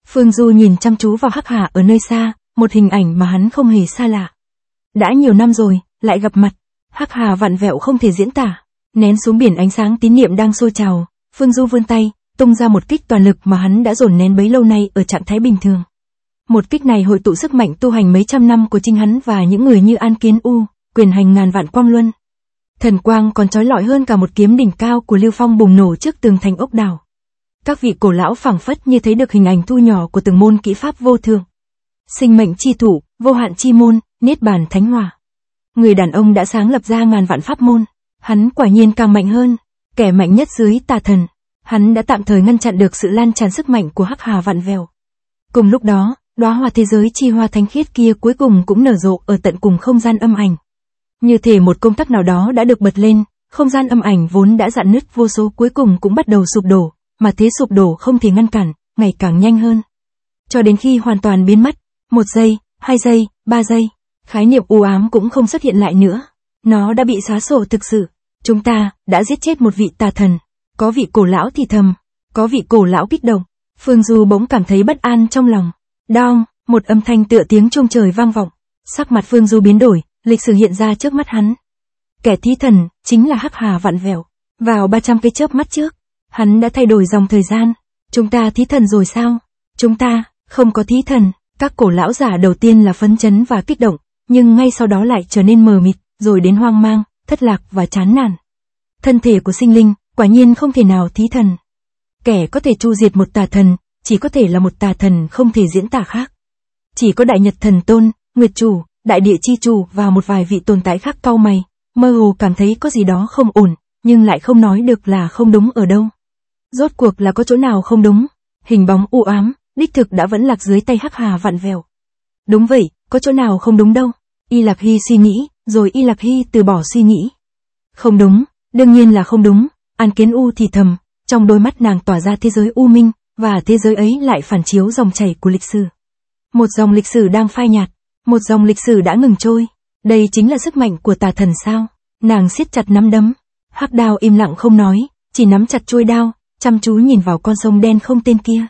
Phương Du nhìn chăm chú vào Hắc Hà ở nơi xa, một hình ảnh mà hắn không hề xa lạ. Đã nhiều năm rồi, lại gặp mặt. Hắc Hà vặn vẹo không thể diễn tả. Nén xuống biển ánh sáng tín niệm đang sôi trào, Phương Du vươn tay, tung ra một kích toàn lực mà hắn đã dồn nén bấy lâu nay ở trạng thái bình thường. Một kích này hội tụ sức mạnh tu hành mấy trăm năm của chính hắn và những người như An Kiến U, quyền hành ngàn vạn quang luân. Thần quang còn chói lọi hơn cả một kiếm đỉnh cao của Lưu Phong bùng nổ trước tường thành ốc đảo. Các vị cổ lão phảng phất như thấy được hình ảnh thu nhỏ của từng môn kỹ pháp vô thượng. Sinh mệnh chi thủ, vô hạn chi môn, niết bàn thánh hỏa. Người đàn ông đã sáng lập ra ngàn vạn pháp môn, hắn quả nhiên càng mạnh hơn, kẻ mạnh nhất dưới tà thần. Hắn đã tạm thời ngăn chặn được sự lan tràn sức mạnh của Hắc Hà vặn vẹo. Cùng lúc đó, đóa hoa thế giới chi hoa thánh khiết kia cuối cùng cũng nở rộ ở tận cùng không gian âm ảnh. Như thể một công tắc nào đó đã được bật lên, không gian âm ảnh vốn đã rạn nứt vô số cuối cùng cũng bắt đầu sụp đổ, mà thế sụp đổ không thể ngăn cản, ngày càng nhanh hơn. Cho đến khi hoàn toàn biến mất, 1 giây, 2 giây, 3 giây, khái niệm u ám cũng không xuất hiện lại nữa. Nó đã bị xóa sổ thực sự. Chúng ta đã giết chết một vị tà thần. Có vị cổ lão thì thầm, có vị cổ lão kích động. Phương Du bỗng cảm thấy bất an trong lòng. Đong, một âm thanh tựa tiếng chuông trời vang vọng. Sắc mặt Phương Du biến đổi, lịch sử hiện ra trước mắt hắn. Kẻ thí thần chính là Hắc Hà vặn vẹo. Vào 300 cái chớp mắt trước, hắn đã thay đổi dòng thời gian. Chúng ta thí thần rồi sao? Chúng ta không có thí thần. Các cổ lão giả đầu tiên là phấn chấn và kích động, nhưng ngay sau đó lại trở nên mờ mịt, rồi đến hoang mang, thất lạc và chán nản. Thân thể của sinh linh quả nhiên không thể nào thí thần. Kẻ có thể tru diệt một tà thần, chỉ có thể là một tà thần không thể diễn tả khác. Chỉ có Đại Nhật Thần Tôn, Nguyệt Chủ, Đại Địa Chi Chủ và một vài vị tồn tại khác cau mày, mơ hồ cảm thấy có gì đó không ổn, nhưng lại không nói được là không đúng ở đâu. Rốt cuộc là có chỗ nào không đúng? Hình bóng u ám, đích thực đã vẫn lạc dưới tay Hắc Hà vặn vẹo. Đúng vậy, có chỗ nào không đúng đâu. Y Lạc Hy suy nghĩ, rồi Y Lạc Hy từ bỏ suy nghĩ. Không đúng, đương nhiên là không đúng. An Kiến U thì thầm, trong đôi mắt nàng tỏa ra thế giới u minh, và thế giới ấy lại phản chiếu dòng chảy của lịch sử. Một dòng lịch sử đang phai nhạt, một dòng lịch sử đã ngừng trôi. Đây chính là sức mạnh của tà thần sao? Nàng siết chặt nắm đấm. Hắc Đao im lặng không nói, chỉ nắm chặt chuôi đao, chăm chú nhìn vào con sông đen không tên kia.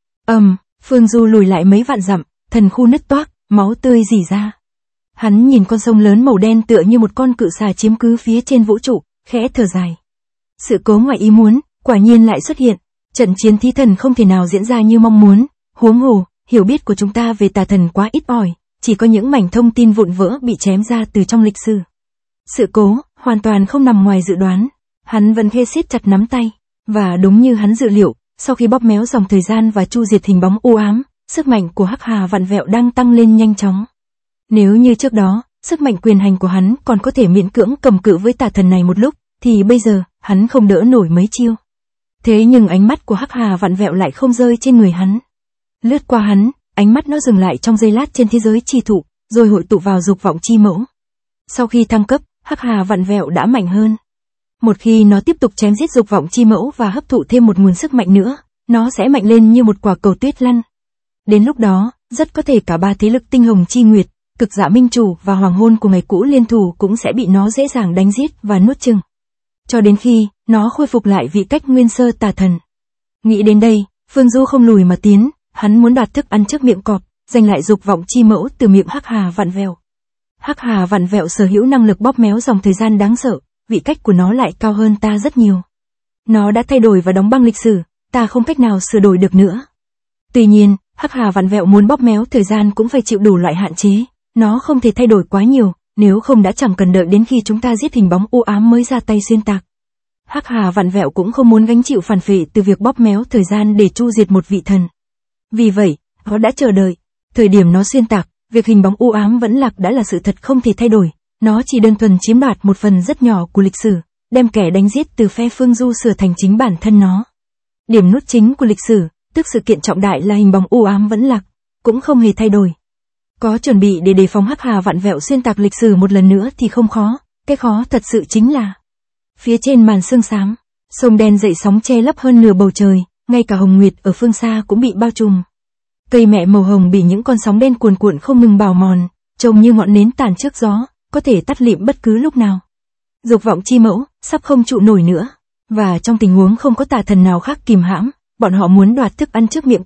Phương Du lùi lại mấy vạn dặm, thần khu nứt toác, máu tươi rỉ ra. Hắn nhìn con sông lớn màu đen tựa như một con cự xà chiếm cứ phía trên vũ trụ, khẽ thở dài. Sự cố ngoài ý muốn, quả nhiên lại xuất hiện. Trận chiến thí thần không thể nào diễn ra như mong muốn. Huống hồ, hiểu biết của chúng ta về tà thần quá ít ỏi, chỉ có những mảnh thông tin vụn vỡ bị chém ra từ trong lịch sử. Sự cố, hoàn toàn không nằm ngoài dự đoán. Hắn vẫn khẽ siết chặt nắm tay. Và đúng như hắn dự liệu, sau khi bóp méo dòng thời gian và chu diệt hình bóng u ám, sức mạnh của Hắc Hà vặn vẹo đang tăng lên nhanh chóng. Nếu như trước đó, sức mạnh quyền hành của hắn còn có thể miễn cưỡng cầm cự với tà thần này một lúc, thì bây giờ, hắn không đỡ nổi mấy chiêu. Thế nhưng ánh mắt của Hắc Hà vặn vẹo lại không rơi trên người hắn. Lướt qua hắn, ánh mắt nó dừng lại trong giây lát trên thế giới chi thụ, rồi hội tụ vào dục vọng chi mẫu. Sau khi thăng cấp, Hắc Hà vặn vẹo đã mạnh hơn. Một khi nó tiếp tục chém giết dục vọng chi mẫu và hấp thụ thêm một nguồn sức mạnh nữa, nó sẽ mạnh lên như một quả cầu tuyết lăn. Đến lúc đó, rất có thể cả ba thế lực tinh hồng chi nguyệt, cực dạ minh chủ và hoàng hôn của ngày cũ liên thủ cũng sẽ bị nó dễ dàng đánh giết và nuốt chửng. Cho đến khi, nó khôi phục lại vị cách nguyên sơ tà thần. Nghĩ đến đây, Phương Du không lùi mà tiến, hắn muốn đoạt thức ăn trước miệng cọp, giành lại dục vọng chi mẫu từ miệng Hắc Hà vặn vẹo. Hắc Hà vặn vẹo sở hữu năng lực bóp méo dòng thời gian đáng sợ, vị cách của nó lại cao hơn ta rất nhiều. Nó đã thay đổi và đóng băng lịch sử, ta không cách nào sửa đổi được nữa. Tuy nhiên, Hắc Hà vặn vẹo muốn bóp méo thời gian cũng phải chịu đủ loại hạn chế, nó không thể thay đổi quá nhiều, nếu không đã chẳng cần đợi đến khi chúng ta giết hình bóng u ám mới ra tay xuyên tạc. Hắc Hà vặn vẹo cũng không muốn gánh chịu phản phệ từ việc bóp méo thời gian để chu diệt một vị thần. Vì vậy, nó đã chờ đợi. Thời điểm nó xuyên tạc, việc hình bóng u ám vẫn lạc đã là sự thật không thể thay đổi. Nó chỉ đơn thuần chiếm đoạt một phần rất nhỏ của lịch sử, đem kẻ đánh giết từ phe Phương Du sửa thành chính bản thân nó. Điểm nút chính của lịch sử, tức sự kiện trọng đại là hình bóng u ám vẫn lạc, cũng không hề thay đổi. Có chuẩn bị để đề phòng Hắc Hà vặn vẹo xuyên tạc lịch sử một lần nữa thì không khó, cái khó thật sự chính là phía trên màn sương xám, sông đen dậy sóng che lấp hơn nửa bầu trời, ngay cả hồng nguyệt ở phương xa cũng bị bao trùm. Cây mẹ màu hồng bị những con sóng đen cuồn cuộn không ngừng bào mòn, trông như ngọn nến tàn trước gió, có thể tắt lịm bất cứ lúc nào. Dục vọng chi mẫu sắp không trụ nổi nữa, và trong tình huống không có tà thần nào khác kìm hãm, bọn họ muốn đoạt thức ăn trước miệng cọp,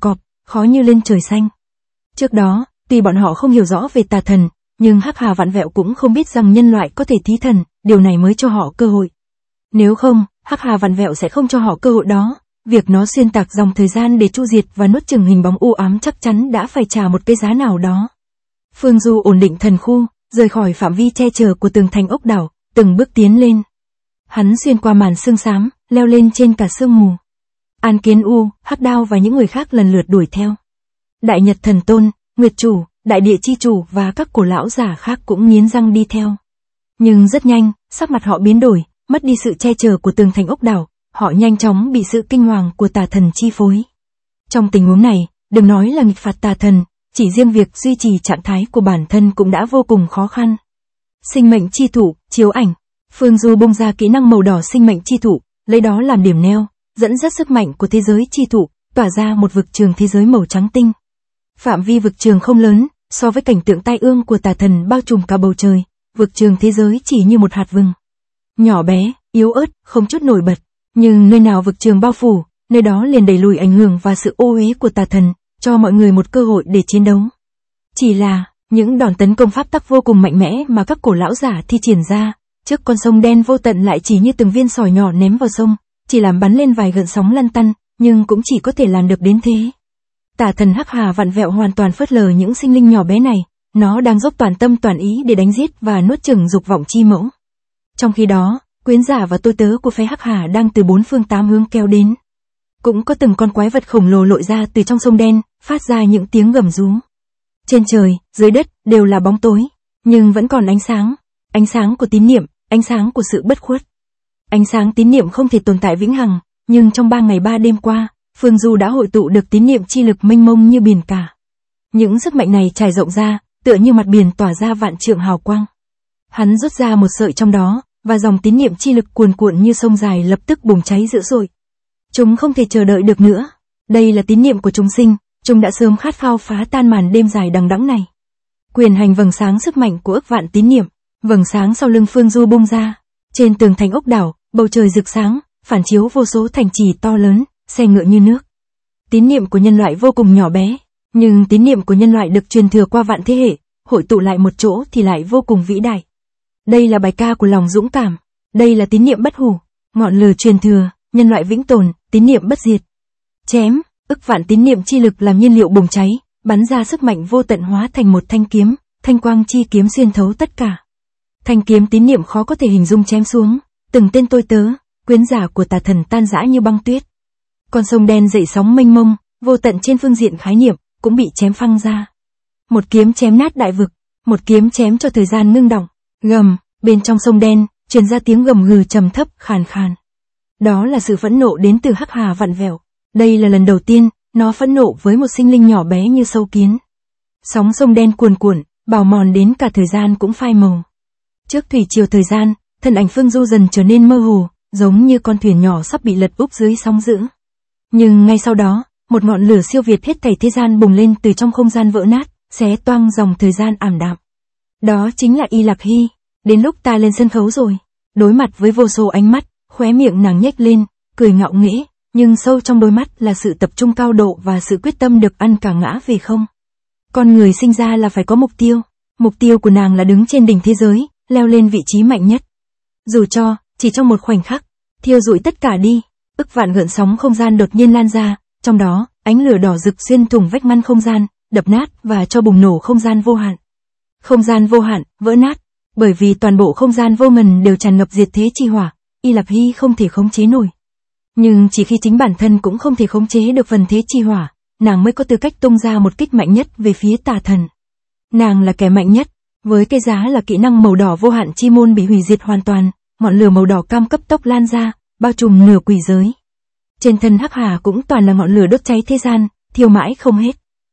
khó như lên trời xanh. Trước đó, tuy bọn họ không hiểu rõ về tà thần, nhưng Hắc Hà vặn vẹo cũng không biết rằng nhân loại có thể thí thần, điều này mới cho họ cơ hội. Nếu không, Hắc Hà vặn vẹo sẽ không cho họ cơ hội đó. Việc nó xuyên tạc dòng thời gian để chu diệt và nuốt chửng hình bóng u ám chắc chắn đã phải trả một cái giá nào đó. Phương Du ổn định thần khu, rời khỏi phạm vi che chở của tường thành ốc đảo, từng bước tiến lên. Hắn xuyên qua màn sương xám, leo lên trên cả sương mù. An Kiến U, Hắc Đao và những người khác lần lượt đuổi theo. Đại Nhật Thần Tôn, Nguyệt Chủ, Đại Địa Chi Chủ và các cổ lão giả khác cũng nghiến răng đi theo. Nhưng rất nhanh, sắc mặt họ biến đổi, mất đi sự che chở của tường thành ốc đảo, họ nhanh chóng bị sự kinh hoàng của tà thần chi phối. Trong tình huống này, đừng nói là nghịch phạt tà thần, chỉ riêng việc duy trì trạng thái của bản thân cũng đã vô cùng khó khăn. Sinh mệnh chi thụ, chiếu ảnh. Phương Du bung ra kỹ năng màu đỏ sinh mệnh chi thụ, lấy đó làm điểm neo, dẫn dắt sức mạnh của thế giới chi thụ, tỏa ra một vực trường thế giới màu trắng tinh. Phạm vi vực trường không lớn, so với cảnh tượng tai ương của tà thần bao trùm cả bầu trời, vực trường thế giới chỉ như một hạt vừng. Nhỏ bé, yếu ớt, không chút nổi bật, nhưng nơi nào vực trường bao phủ, nơi đó liền đẩy lùi ảnh hưởng và sự ô uế của tà thần, cho mọi người một cơ hội để chiến đấu. Chỉ là, những đòn tấn công pháp tắc vô cùng mạnh mẽ mà các cổ lão giả thi triển ra, trước con sông đen vô tận lại chỉ như từng viên sỏi nhỏ ném vào sông, chỉ làm bắn lên vài gợn sóng lăn tăn, nhưng cũng chỉ có thể làm được đến thế. Tà thần Hắc Hà vặn vẹo hoàn toàn phớt lờ những sinh linh nhỏ bé này, nó đang dốc toàn tâm toàn ý để đánh giết và nuốt chửng dục vọng chi mẫu. Trong khi đó, quyến giả và tôi tớ của phái Hắc Hà đang từ bốn phương tám hướng kéo đến. Cũng có từng con quái vật khổng lồ lội ra từ trong sông đen, phát ra những tiếng gầm rú. Trên trời, dưới đất, đều là bóng tối, nhưng vẫn còn ánh sáng của tín niệm, ánh sáng của sự bất khuất. Ánh sáng tín niệm không thể tồn tại vĩnh hằng, nhưng trong 3 ngày 3 đêm qua, Phương Du đã hội tụ được tín niệm chi lực mênh mông như biển cả. Những sức mạnh này trải rộng ra, tựa như mặt biển tỏa ra vạn trượng hào quang. Hắn rút ra một sợi trong đó, và dòng tín niệm chi lực cuồn cuộn như sông dài lập tức bùng cháy dữ dội. Chúng không thể chờ đợi được nữa. Đây là tín niệm của chúng sinh, chúng đã sớm khát khao phá tan màn đêm dài đằng đẵng này. Quyền hành vầng sáng sức mạnh của ức vạn tín niệm, vầng sáng sau lưng Phương Du bung ra. Trên tường thành ốc đảo, bầu trời rực sáng, phản chiếu vô số thành trì to lớn, xe ngựa như nước. Tín niệm của nhân loại vô cùng nhỏ bé, nhưng tín niệm của nhân loại được truyền thừa qua vạn thế hệ, hội tụ lại một chỗ thì lại vô cùng vĩ đại. Đây là bài ca của lòng dũng cảm, đây là tín niệm bất hủ, ngọn lửa truyền thừa, nhân loại vĩnh tồn, tín niệm bất diệt. Chém, ức vạn tín niệm chi lực làm nhiên liệu bùng cháy, bắn ra sức mạnh vô tận hóa thành một thanh kiếm, thanh quang chi kiếm xuyên thấu tất cả. Thanh kiếm tín niệm khó có thể hình dung chém xuống, từng tên tôi tớ, quyến giả của tà thần tan rã như băng tuyết. Con sông đen dậy sóng mênh mông, vô tận trên phương diện khái niệm, cũng bị chém phăng ra. Một kiếm chém nát đại vực, một kiếm chém cho thời gian ngưng đọng. Gầm, bên trong sông đen, truyền ra tiếng gầm gừ trầm thấp khàn khàn. Đó là sự phẫn nộ đến từ Hắc Hà vặn vẹo. Đây là lần đầu tiên, nó phẫn nộ với một sinh linh nhỏ bé như sâu kiến. Sóng sông đen cuồn cuộn, bào mòn đến cả thời gian cũng phai màu. Trước thủy triều thời gian, thân ảnh Phương Du dần trở nên mơ hồ, giống như con thuyền nhỏ sắp bị lật úp dưới sóng dữ. Nhưng ngay sau đó, một ngọn lửa siêu việt hết thảy thế gian bùng lên từ trong không gian vỡ nát, xé toang dòng thời gian ảm đạm. Đó chính là Y Lạc Hy. Đến lúc ta lên sân khấu rồi. Đối mặt với vô số ánh mắt, khóe miệng nàng nhếch lên, cười ngạo nghễ, nhưng sâu trong đôi mắt là sự tập trung cao độ và sự quyết tâm được ăn cả ngã về không. Con người sinh ra là phải có mục tiêu. Mục tiêu của nàng là đứng trên đỉnh thế giới, leo lên vị trí mạnh nhất. Dù cho, chỉ trong một khoảnh khắc, thiêu rụi tất cả đi, ức vạn gợn sóng không gian đột nhiên lan ra, trong đó, ánh lửa đỏ rực xuyên thủng vách ngăn không gian, đập nát và cho bùng nổ không gian vô hạn. Không gian vô hạn, vỡ nát, bởi vì toàn bộ không gian vô ngần đều tràn ngập diệt thế chi hỏa, Y Lạc Hy không thể khống chế nổi. Nhưng chỉ khi chính bản thân cũng không thể khống chế được phần thế chi hỏa, nàng mới có tư cách tung ra một kích mạnh nhất về phía tà thần. Nàng là kẻ mạnh nhất, với cái giá là kỹ năng màu đỏ vô hạn chi môn bị hủy diệt hoàn toàn, ngọn lửa màu đỏ cam cấp tốc lan ra, bao trùm nửa quỷ giới. Trên thân Hắc Hà cũng toàn là ngọn lửa đốt cháy thế gian, thiêu mãi không hết.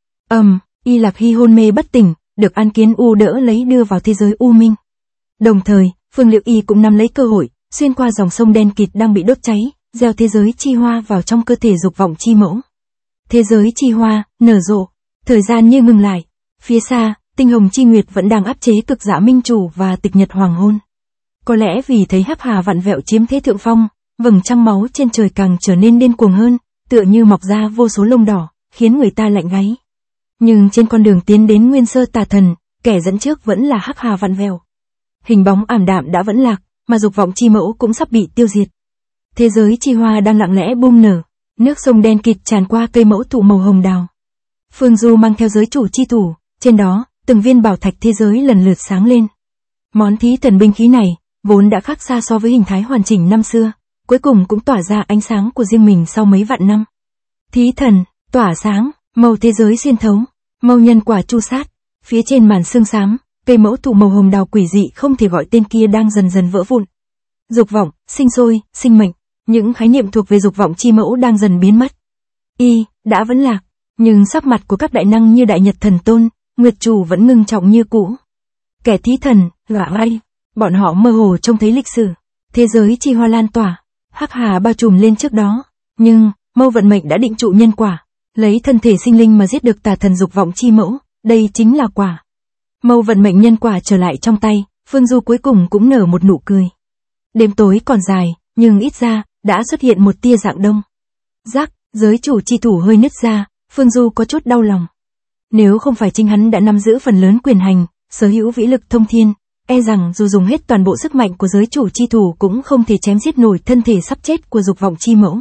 Y Lạc Hy hôn mê bất tỉnh, được An Kiến U đỡ lấy đưa vào thế giới u minh. Đồng thời, Phương Liệu Y cũng nắm lấy cơ hội, xuyên qua dòng sông đen kịt đang bị đốt cháy, gieo thế giới chi hoa vào trong cơ thể dục vọng chi mẫu. Thế giới chi hoa, nở rộ, thời gian như ngừng lại. Phía xa, tinh hồng chi nguyệt vẫn đang áp chế cực dạ minh chủ và tịch nhật hoàng hôn. Có lẽ vì thấy Hắc Hà vặn vẹo chiếm thế thượng phong, vầng trăng máu trên trời càng trở nên điên cuồng hơn, tựa như mọc ra vô số lông đỏ, khiến người ta lạnh gáy. Nhưng trên con đường tiến đến nguyên sơ tà thần, kẻ dẫn trước vẫn là Hắc Hà vặn vẹo. Hình bóng ảm đạm đã vẫn lạc, mà dục vọng chi mẫu cũng sắp bị tiêu diệt. Thế giới chi hoa đang lặng lẽ bung nở, nước sông đen kịt tràn qua cây mẫu thụ màu hồng đào. Phương Du mang theo giới chủ chi thủ, trên đó, từng viên bảo thạch thế giới lần lượt sáng lên. Món thí thần binh khí này, vốn đã khác xa so với hình thái hoàn chỉnh năm xưa, cuối cùng cũng tỏa ra ánh sáng của riêng mình sau mấy vạn năm. Thí thần, tỏa sáng, màu thế giới xuyên thấu, màu nhân quả chu sát, phía trên màn sương xám, cây mẫu thụ màu hồng đào quỷ dị không thể gọi tên kia đang dần dần vỡ vụn. Dục vọng, sinh sôi, sinh mệnh, những khái niệm thuộc về dục vọng chi mẫu đang dần biến mất. Đã vẫn lạc, nhưng sắc mặt của các đại năng như Đại Nhật Thần Tôn, Nguyệt Chủ vẫn ngưng trọng như cũ. Kẻ thí thần, bọn họ mơ hồ trông thấy lịch sử, thế giới chi hoa lan tỏa, Hắc Hà bao trùm lên trước đó, nhưng mâu vận mệnh đã định trụ nhân quả, lấy thân thể sinh linh mà giết được tà thần dục vọng chi mẫu, đây chính là quả. Mâu vận mệnh nhân quả trở lại trong tay, Phương Du cuối cùng cũng nở một nụ cười. Đêm tối còn dài, nhưng ít ra đã xuất hiện một tia dạng đông. Rắc, giới chủ chi thủ hơi nứt ra, Phương Du có chút đau lòng. Nếu không phải chính hắn đã nắm giữ phần lớn quyền hành, sở hữu vĩ lực thông thiên, e rằng dù dùng hết toàn bộ sức mạnh của giới chủ chi thủ cũng không thể chém giết nổi thân thể sắp chết của dục vọng chi mẫu.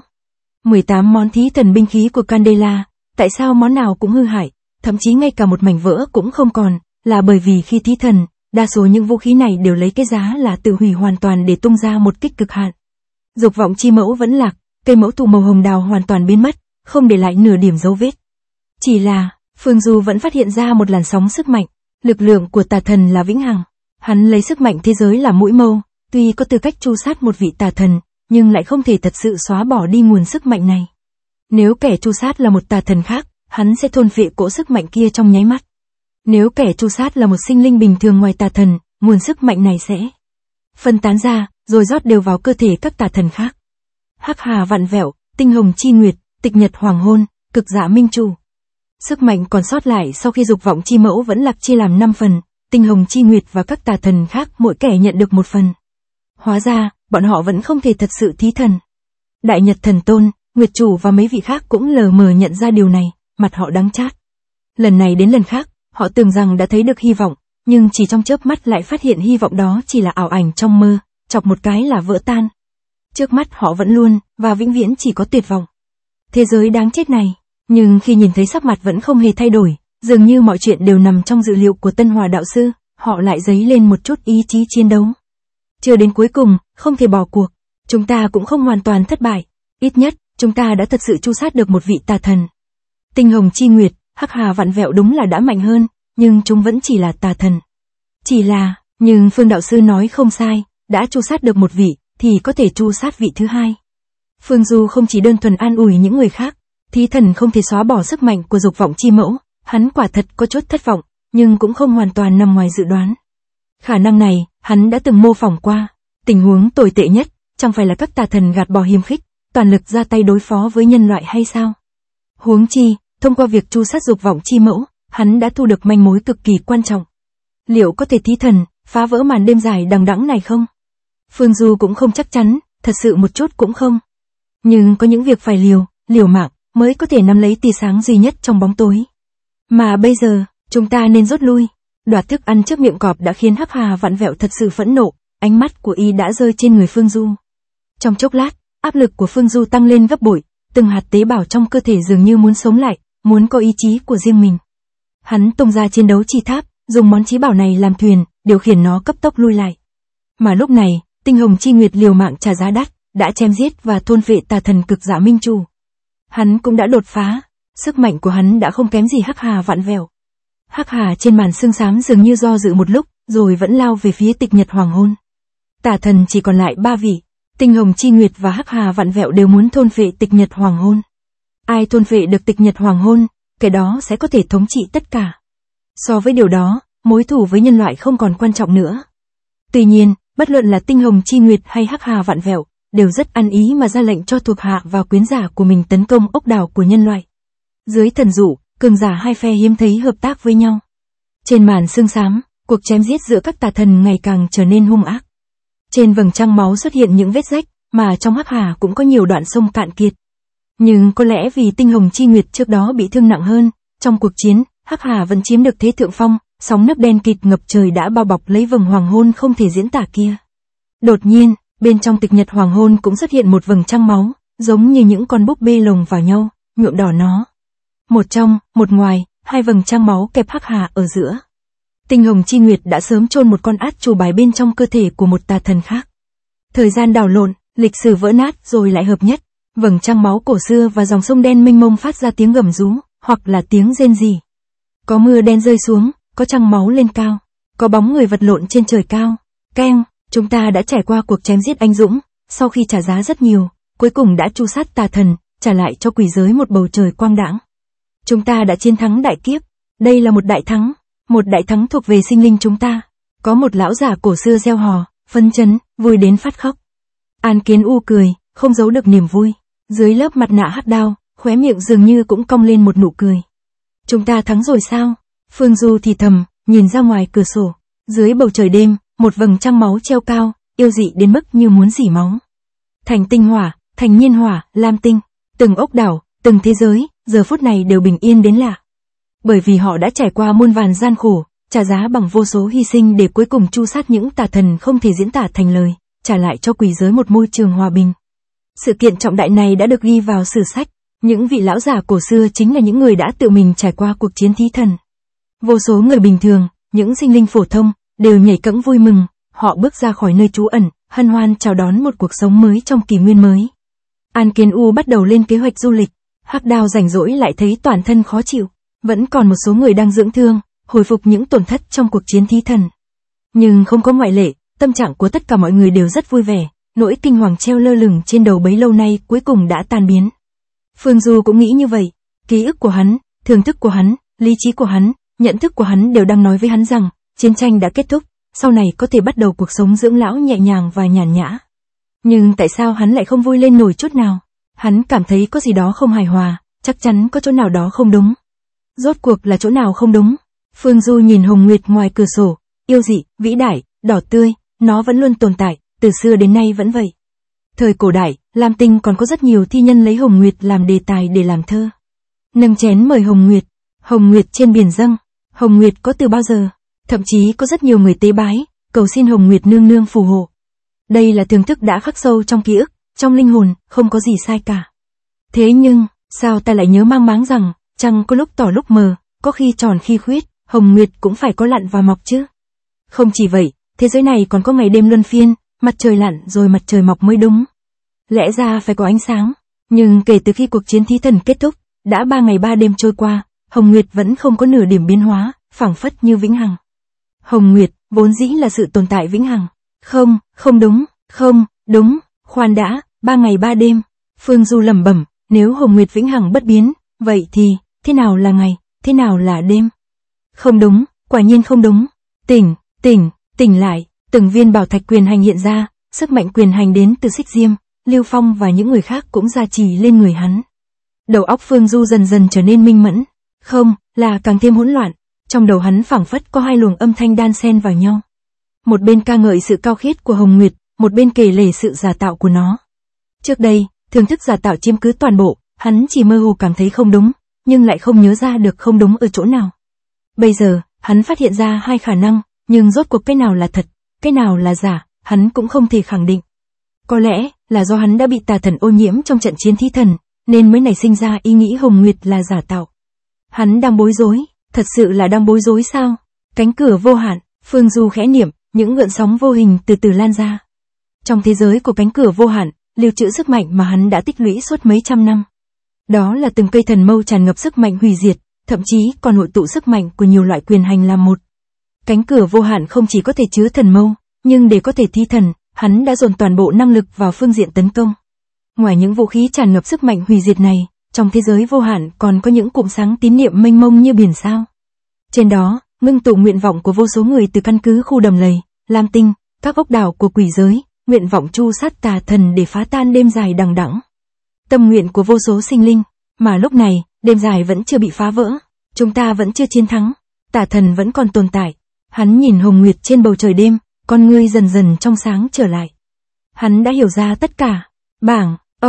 18 món thí thần binh khí của Candela, tại sao món nào cũng hư hại, thậm chí ngay cả một mảnh vỡ cũng không còn, là bởi vì khi thí thần, đa số những vũ khí này đều lấy cái giá là tự hủy hoàn toàn để tung ra một kích cực hạn. Dục vọng chi mẫu vẫn lạc, cây mẫu thụ màu hồng đào hoàn toàn biến mất, không để lại nửa điểm dấu vết. Chỉ là, Phương Du vẫn phát hiện ra một làn sóng sức mạnh, lực lượng của tà thần là vĩnh hằng. Hắn lấy sức mạnh thế giới làm mũi mâu, tuy có tư cách tru sát một vị tà thần, nhưng lại không thể thật sự xóa bỏ đi nguồn sức mạnh này. Nếu kẻ tru sát là một tà thần khác, hắn sẽ thôn phệ cỗ sức mạnh kia trong nháy mắt. Nếu kẻ tru sát là một sinh linh bình thường ngoài tà thần, nguồn sức mạnh này sẽ phân tán ra, rồi rót đều vào cơ thể các tà thần khác. Hắc Hà vặn vẹo, tinh hồng chi nguyệt, tịch nhật hoàng hôn, cực dạ minh chủ. Sức mạnh còn sót lại sau khi dục vọng chi mẫu vẫn lạc chia làm 5 phần, tinh hồng chi nguyệt và các tà thần khác mỗi kẻ nhận được một phần. Hóa ra, bọn họ vẫn không thể thật sự thí thần. Đại Nhật Thần Tôn, Nguyệt Chủ và mấy vị khác cũng lờ mờ nhận ra điều này, mặt họ đắng chát. Lần này đến lần khác, họ tưởng rằng đã thấy được hy vọng, nhưng chỉ trong chớp mắt lại phát hiện hy vọng đó chỉ là ảo ảnh trong mơ, chọc một cái là vỡ tan. Trước mắt họ vẫn luôn, và vĩnh viễn chỉ có tuyệt vọng. Thế giới đáng chết này, nhưng khi nhìn thấy sắc mặt vẫn không hề thay đổi, dường như mọi chuyện đều nằm trong dự liệu của Tân Hòa đạo sư, họ lại dấy lên một chút ý chí chiến đấu. Chưa đến cuối cùng, không thể bỏ cuộc, chúng ta cũng không hoàn toàn thất bại, ít nhất, chúng ta đã thật sự tru sát được một vị tà thần. Tinh hồng chi nguyệt, Hắc Hà vặn vẹo đúng là đã mạnh hơn, nhưng chúng vẫn chỉ là tà thần. Nhưng Phương đạo sư nói không sai, đã tru sát được một vị, thì có thể tru sát vị thứ hai. Phương Du không chỉ đơn thuần an ủi những người khác, thí thần không thể xóa bỏ sức mạnh của dục vọng chi mẫu, hắn quả thật có chút thất vọng, nhưng cũng không hoàn toàn nằm ngoài dự đoán. Khả năng này, hắn đã từng mô phỏng qua. Tình huống tồi tệ nhất, chẳng phải là các tà thần gạt bỏ hiềm khích, toàn lực ra tay đối phó với nhân loại hay sao? Huống chi, thông qua việc tru sát dục vọng chi mẫu, hắn đã thu được manh mối cực kỳ quan trọng. Liệu có thể thí thần, phá vỡ màn đêm dài đằng đẵng này không? Phương Du cũng không chắc chắn, thật sự một chút cũng không. Nhưng có những việc phải liều mạng, mới có thể nắm lấy tia sáng duy nhất trong bóng tối. Mà bây giờ, chúng ta nên rút lui. Đoạt thức ăn trước miệng cọp đã khiến Hắc Hà vặn vẹo thật sự phẫn nộ, ánh mắt của y đã rơi trên người Phương Du. Trong chốc lát, áp lực của Phương Du tăng lên gấp bội, từng hạt tế bào trong cơ thể dường như muốn sống lại, muốn có ý chí của riêng mình. Hắn tung ra chiến đấu chi tháp, dùng món chí bảo này làm thuyền, điều khiển nó cấp tốc lui lại. Mà lúc này, tinh hồng chi nguyệt liều mạng trả giá đắt, đã chém giết và thôn phệ tà thần cực dạ minh chủ. Hắn cũng đã đột phá, sức mạnh của hắn đã không kém gì Hắc Hà vặn vẹo. Hắc Hà trên màn sương xám dường như do dự một lúc, rồi vẫn lao về phía tịch nhật hoàng hôn. Tà thần chỉ còn lại 3 vị, tinh hồng chi nguyệt và Hắc Hà vặn vẹo đều muốn thôn phệ tịch nhật hoàng hôn. Ai thôn phệ được tịch nhật hoàng hôn, cái đó sẽ có thể thống trị tất cả. So với điều đó, mối thù với nhân loại không còn quan trọng nữa. Tuy nhiên, bất luận là tinh hồng chi nguyệt hay Hắc Hà vặn vẹo, đều rất ăn ý mà ra lệnh cho thuộc hạ và quyến giả của mình tấn công ốc đảo của nhân loại. Dưới thần dụ, cường giả hai phe hiếm thấy hợp tác với nhau. Trên màn sương xám, cuộc chém giết giữa các tà thần ngày càng trở nên hung ác. Trên vầng trăng máu xuất hiện những vết rách, mà trong Hắc Hà cũng có nhiều đoạn sông cạn kiệt. Nhưng có lẽ vì Tinh Hồng Chi Nguyệt trước đó bị thương nặng hơn, trong cuộc chiến, Hắc Hà vẫn chiếm được thế thượng phong, sóng nước đen kịt ngập trời đã bao bọc lấy vầng hoàng hôn không thể diễn tả kia. Đột nhiên, bên trong tịch nhật hoàng hôn cũng xuất hiện một vầng trăng máu, giống như những con búp bê lồng vào nhau, nhuộm đỏ nó. Một trong, một ngoài, hai vầng trăng máu kẹp Hắc Hà ở giữa. Tinh Hồng Chi Nguyệt đã sớm chôn một con át chủ bài bên trong cơ thể của một tà thần khác. Thời gian đảo lộn, lịch sử vỡ nát rồi lại hợp nhất, vầng trăng máu cổ xưa và dòng sông đen mênh mông phát ra tiếng gầm rú, hoặc là tiếng rên rỉ. Có mưa đen rơi xuống, có trăng máu lên cao, có bóng người vật lộn trên trời cao. Keng, chúng ta đã trải qua cuộc chém giết anh dũng, sau khi trả giá rất nhiều, cuối cùng đã tru sát tà thần, trả lại cho quỷ giới một bầu trời quang đãng. Chúng ta đã chiến thắng đại kiếp, đây là một đại thắng thuộc về sinh linh chúng ta. Có một lão giả cổ xưa reo hò, phấn chấn, vui đến phát khóc. An Kiến U cười, không giấu được niềm vui. Dưới lớp mặt nạ hắc đao, khóe miệng dường như cũng cong lên một nụ cười. Chúng ta thắng rồi sao? Phương Du thì thầm, nhìn ra ngoài cửa sổ. Dưới bầu trời đêm, một vầng trăng máu treo cao, yêu dị đến mức như muốn rỉ máu. Thành tinh hỏa, thành nhiên hỏa, lam tinh, từng ốc đảo, từng thế giới, giờ phút này đều bình yên đến lạ. Bởi vì họ đã trải qua muôn vàn gian khổ, trả giá bằng vô số hy sinh để cuối cùng tru sát những tà thần không thể diễn tả thành lời, trả lại cho quỷ giới một môi trường hòa bình. Sự kiện trọng đại này đã được ghi vào sử sách. Những vị lão giả cổ xưa chính là những người đã tự mình trải qua cuộc chiến thí thần. Vô số người bình thường, những sinh linh phổ thông, đều nhảy cẫng vui mừng, họ bước ra khỏi nơi trú ẩn, hân hoan chào đón một cuộc sống mới trong kỷ nguyên mới. An Kiến U bắt đầu lên kế hoạch du lịch, Hắc Đao rảnh rỗi lại thấy toàn thân khó chịu, vẫn còn một số người đang dưỡng thương, hồi phục những tổn thất trong cuộc chiến thí thần. Nhưng không có ngoại lệ, tâm trạng của tất cả mọi người đều rất vui vẻ, nỗi kinh hoàng treo lơ lửng trên đầu bấy lâu nay cuối cùng đã tan biến. Phương Du cũng nghĩ như vậy, ký ức của hắn, thưởng thức của hắn, lý trí của hắn, nhận thức của hắn đều đang nói với hắn rằng, chiến tranh đã kết thúc, sau này có thể bắt đầu cuộc sống dưỡng lão nhẹ nhàng và nhàn nhã. Nhưng tại sao hắn lại không vui lên nổi chút nào? Hắn cảm thấy có gì đó không hài hòa, chắc chắn có chỗ nào đó không đúng. Rốt cuộc là chỗ nào không đúng? Phương Du nhìn Hồng Nguyệt ngoài cửa sổ, yêu dị, vĩ đại, đỏ tươi, nó vẫn luôn tồn tại, từ xưa đến nay vẫn vậy. Thời cổ đại, Lam Tinh còn có rất nhiều thi nhân lấy Hồng Nguyệt làm đề tài để làm thơ. Nâng chén mời Hồng Nguyệt trên biển dâng, Hồng Nguyệt có từ bao giờ? Thậm chí có rất nhiều người tế bái, cầu xin Hồng Nguyệt nương nương phù hộ. Đây là thưởng thức đã khắc sâu trong ký ức, trong linh hồn, không có gì sai cả. Thế nhưng, sao ta lại nhớ mang máng rằng, trăng có lúc tỏ lúc mờ, có khi tròn khi khuyết, Hồng Nguyệt cũng phải có lặn và mọc chứ. Không chỉ vậy, thế giới này còn có ngày đêm luân phiên, mặt trời lặn rồi mặt trời mọc mới đúng. Lẽ ra phải có ánh sáng, nhưng kể từ khi cuộc chiến thí thần kết thúc, đã 3 ngày 3 đêm trôi qua, Hồng Nguyệt vẫn không có nửa điểm biến hóa, phảng phất như vĩnh hằng. Hồng Nguyệt, vốn dĩ là sự tồn tại vĩnh hằng. Không đúng, khoan đã, 3 ngày 3 đêm. Phương Du lẩm bẩm, nếu Hồng Nguyệt vĩnh hằng bất biến, vậy thì, thế nào là ngày, thế nào là đêm? Không đúng, quả nhiên không đúng. Tỉnh lại, từng viên bảo thạch quyền hành hiện ra, sức mạnh quyền hành đến từ Xích Diêm, Lưu Phong và những người khác cũng gia trì lên người hắn. Đầu óc Phương Du dần dần trở nên minh mẫn, không, là càng thêm hỗn loạn, trong đầu hắn phảng phất có hai luồng âm thanh đan xen vào nhau. Một bên ca ngợi sự cao khiết của Hồng Nguyệt, một bên kể lể sự giả tạo của nó. Trước đây, thưởng thức giả tạo chiếm cứ toàn bộ, hắn chỉ mơ hồ cảm thấy không đúng, nhưng lại không nhớ ra được không đúng ở chỗ nào. Bây giờ, hắn phát hiện ra hai khả năng, nhưng rốt cuộc cái nào là thật, cái nào là giả, hắn cũng không thể khẳng định. Có lẽ, là do hắn đã bị tà thần ô nhiễm trong trận chiến thí thần, nên mới nảy sinh ra ý nghĩ Hồng Nguyệt là giả tạo. Hắn đang bối rối, thật sự là đang bối rối sao? Cánh cửa vô hạn, Phương Du khẽ niệm, những gợn sóng vô hình từ từ lan ra. Trong thế giới của cánh cửa vô hạn, lưu trữ sức mạnh mà hắn đã tích lũy suốt mấy trăm năm. Đó là từng cây thần mâu tràn ngập sức mạnh hủy diệt, thậm chí còn hội tụ sức mạnh của nhiều loại quyền hành làm một. Cánh cửa vô hạn không chỉ có thể chứa thần mâu, nhưng để có thể thi thần, hắn đã dồn toàn bộ năng lực vào phương diện tấn công. Ngoài những vũ khí tràn ngập sức mạnh hủy diệt này, trong thế giới vô hạn còn có những cụm sáng tín niệm mênh mông như biển sao. Trên đó, ngưng tụ nguyện vọng của vô số người từ căn cứ khu đầm lầy, Lam Tinh, các ốc đảo của quỷ giới, nguyện vọng tru sát tà thần để phá tan đêm dài đằng đẵng. Tâm nguyện của vô số sinh linh, mà lúc này, đêm dài vẫn chưa bị phá vỡ, chúng ta vẫn chưa chiến thắng, tà thần vẫn còn tồn tại. Hắn nhìn Hồng Nguyệt trên bầu trời đêm, con ngươi dần dần trong sáng trở lại. Hắn đã hiểu ra tất cả. Bảng, ông,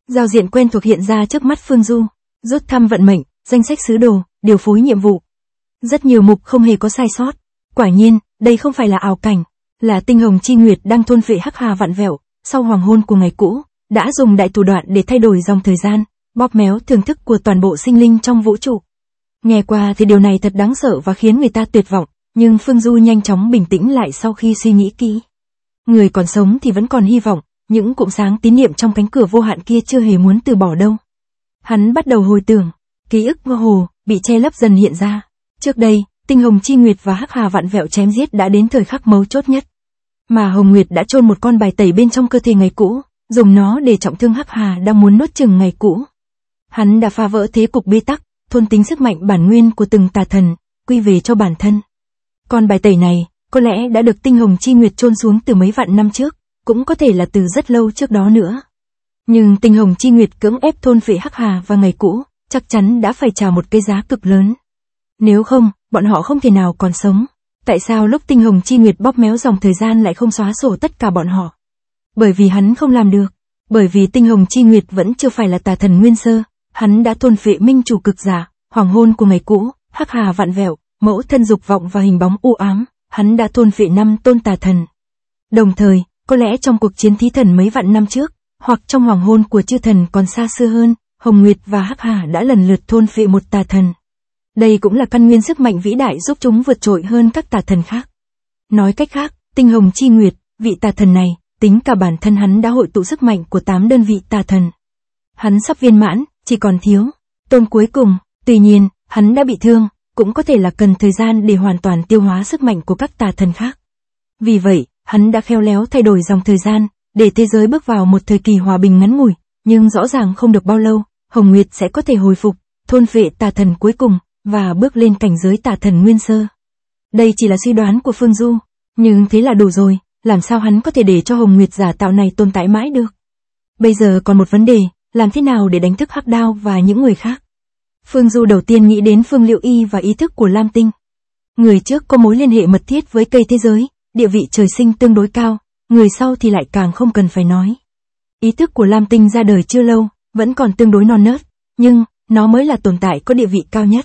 Giao diện quen thuộc hiện ra trước mắt Phương Du. Rút thăm vận mệnh, danh sách sứ đồ, điều phối nhiệm vụ. Rất nhiều mục không hề có sai sót. Quả nhiên, đây không phải là ảo cảnh, là tinh hồng chi nguyệt đang thôn phệ hắc hà vạn vẹo, sau hoàng hôn của ngày cũ, đã dùng đại thủ đoạn để thay đổi dòng thời gian, bóp méo thưởng thức của toàn bộ sinh linh trong vũ trụ. Nghe qua thì điều này thật đáng sợ và khiến người ta tuyệt vọng, nhưng Phương Du nhanh chóng bình tĩnh lại sau khi suy nghĩ kỹ. Người còn sống thì vẫn còn hy vọng, những cụm sáng tín niệm trong cánh cửa vô hạn kia chưa hề muốn từ bỏ đâu. Hắn bắt đầu hồi tưởng, ký ức mơ hồ, bị che lấp dần hiện ra. Trước đây, tinh hồng chi nguyệt và hắc hà vạn vẹo chém giết đã đến thời khắc mấu chốt nhất. Mà Hồng Nguyệt đã chôn một con bài tẩy bên trong cơ thể ngày cũ, dùng nó để trọng thương hắc hà đang muốn nuốt chửng ngày cũ. Hắn đã phá vỡ thế cục bế tắc, thôn tính sức mạnh bản nguyên của từng tà thần, quy về cho bản thân. Con bài tẩy này, có lẽ đã được tinh hồng chi nguyệt chôn xuống từ mấy vạn năm trước, cũng có thể là từ rất lâu trước đó nữa. Nhưng tinh hồng chi nguyệt cưỡng ép thôn phệ hắc hà và ngày cũ, chắc chắn đã phải trả một cái giá cực lớn. Nếu không, bọn họ không thể nào còn sống. Tại sao lúc tinh hồng chi nguyệt bóp méo dòng thời gian lại không xóa sổ tất cả bọn họ? Bởi vì hắn không làm được. Bởi vì tinh hồng chi nguyệt vẫn chưa phải là tà thần nguyên sơ. Hắn đã thôn phệ minh chủ cực giả, hoàng hôn của ngày cũ, hắc hà vạn vẹo, mẫu thân dục vọng và hình bóng u ám. Hắn đã thôn phệ 5 tôn tà thần. Đồng thời, có lẽ trong cuộc chiến thí thần mấy vạn năm trước, hoặc trong hoàng hôn của chư thần còn xa xưa hơn, Hồng Nguyệt và hắc hà đã lần lượt thôn phệ một tà thần. Đây cũng là căn nguyên sức mạnh vĩ đại giúp chúng vượt trội hơn các tà thần khác. Nói cách khác, tinh hồng chi nguyệt, vị tà thần này, tính cả bản thân hắn đã hội tụ sức mạnh của 8 đơn vị tà thần. Hắn sắp viên mãn, chỉ còn thiếu tôn cuối cùng. Tuy nhiên, hắn đã bị thương, cũng có thể là cần thời gian để hoàn toàn tiêu hóa sức mạnh của các tà thần khác. Vì vậy, hắn đã khéo léo thay đổi dòng thời gian, để thế giới bước vào một thời kỳ hòa bình ngắn ngủi, nhưng rõ ràng không được bao lâu, Hồng Nguyệt sẽ có thể hồi phục, thôn phệ tà thần cuối cùng, và bước lên cảnh giới tà thần nguyên sơ. Đây chỉ là suy đoán của Phương Du, nhưng thế là đủ rồi, làm sao hắn có thể để cho Hồng Nguyệt giả tạo này tồn tại mãi được. Bây giờ còn một vấn đề, làm thế nào để đánh thức Hắc Đao và những người khác? Phương Du đầu tiên nghĩ đến Phương Liệu Y và ý thức của Lam Tinh. Người trước có mối liên hệ mật thiết với cây thế giới, địa vị trời sinh tương đối cao, người sau thì lại càng không cần phải nói. Ý thức của Lam Tinh ra đời chưa lâu, vẫn còn tương đối non nớt, nhưng nó mới là tồn tại có địa vị cao nhất.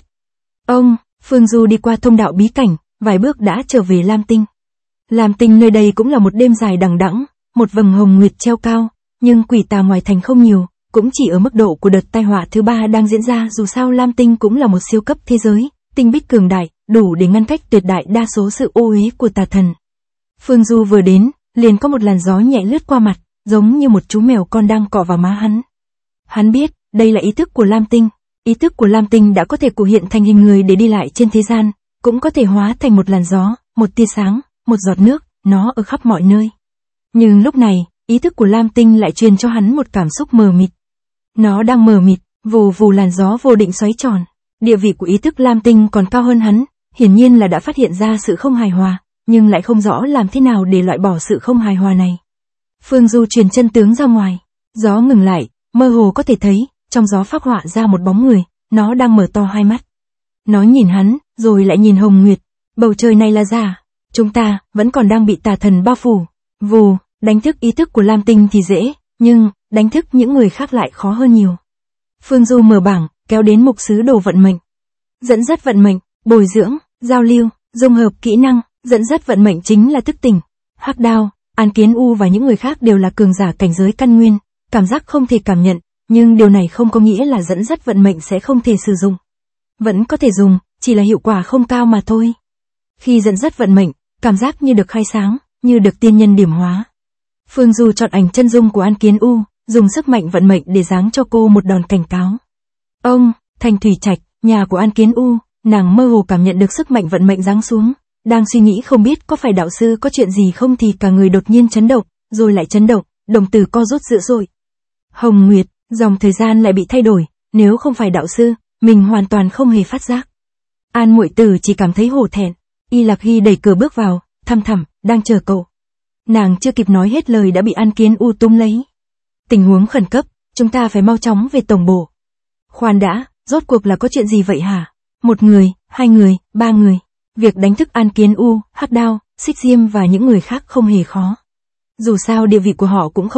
Phương Du đi qua thông đạo bí cảnh, vài bước đã trở về Lam Tinh. Lam Tinh nơi đây cũng là một đêm dài đằng đẵng, một vầng hồng nguyệt treo cao, nhưng quỷ tà ngoài thành không nhiều, cũng chỉ ở mức độ của đợt tai họa thứ 3 đang diễn ra. Dù sao Lam Tinh cũng là một siêu cấp thế giới, tinh bích cường đại, đủ để ngăn cách tuyệt đại đa số sự ô uế của tà thần. Phương Du vừa đến, liền có một làn gió nhẹ lướt qua mặt, giống như một chú mèo con đang cọ vào má hắn. Hắn biết, đây là ý thức của Lam Tinh. Ý thức của Lam Tinh đã có thể cụ hiện thành hình người để đi lại trên thế gian, cũng có thể hóa thành một làn gió, một tia sáng, một giọt nước, nó ở khắp mọi nơi. Nhưng lúc này, ý thức của Lam Tinh lại truyền cho hắn một cảm xúc mờ mịt. Nó đang mờ mịt, vù vù làn gió vô định xoáy tròn. Địa vị của ý thức Lam Tinh còn cao hơn hắn, hiển nhiên là đã phát hiện ra sự không hài hòa, nhưng lại không rõ làm thế nào để loại bỏ sự không hài hòa này. Phương Du truyền chân tướng ra ngoài, gió ngừng lại, mơ hồ có thể thấy, trong gió phác họa ra một bóng người, nó đang mở to hai mắt. Nó nhìn hắn, rồi lại nhìn Hồng Nguyệt. Bầu trời này là giả, chúng ta vẫn còn đang bị tà thần bao phủ. Vù, đánh thức ý thức của Lam Tinh thì dễ, nhưng đánh thức những người khác lại khó hơn nhiều. Phương Du mở bảng, kéo đến mục sứ đồ vận mệnh. Dẫn dắt vận mệnh, bồi dưỡng, giao lưu, dung hợp kỹ năng. Dẫn dắt vận mệnh chính là thức tỉnh. Hắc Đao, An Kiến U và những người khác đều là cường giả cảnh giới căn nguyên, cảm giác không thể cảm nhận, nhưng điều này không có nghĩa là dẫn dắt vận mệnh sẽ không thể sử dụng. Vẫn có thể dùng, chỉ là hiệu quả không cao mà thôi. Khi dẫn dắt vận mệnh, cảm giác như được khai sáng, như được tiên nhân điểm hóa. Phương Du chọn ảnh chân dung của An Kiến U, dùng sức mạnh vận mệnh để giáng cho cô một đòn cảnh cáo. Thành Thủy Trạch, nhà của An Kiến U, nàng mơ hồ cảm nhận được sức mạnh vận mệnh giáng xuống. Đang suy nghĩ không biết có phải đạo sư có chuyện gì không thì cả người đột nhiên chấn động, rồi lại chấn động, đồng tử co rút dữ dội. Hồng Nguyệt, dòng thời gian lại bị thay đổi, nếu không phải đạo sư, mình hoàn toàn không hề phát giác. An muội tử chỉ cảm thấy hổ thẹn. Y Lạc Hy đẩy cửa bước vào, thăm thẳm, đang chờ cậu. Nàng chưa kịp nói hết lời đã bị An Kiến U túm lấy. Tình huống khẩn cấp, chúng ta phải mau chóng về tổng bộ. Khoan đã, rốt cuộc là có chuyện gì vậy hả? 1 người, 2 người, 3 người. Việc đánh thức An Kiến U, Hắc Đao, Xích Diêm và những người khác không hề khó. Dù sao địa vị của họ cũng không thấp,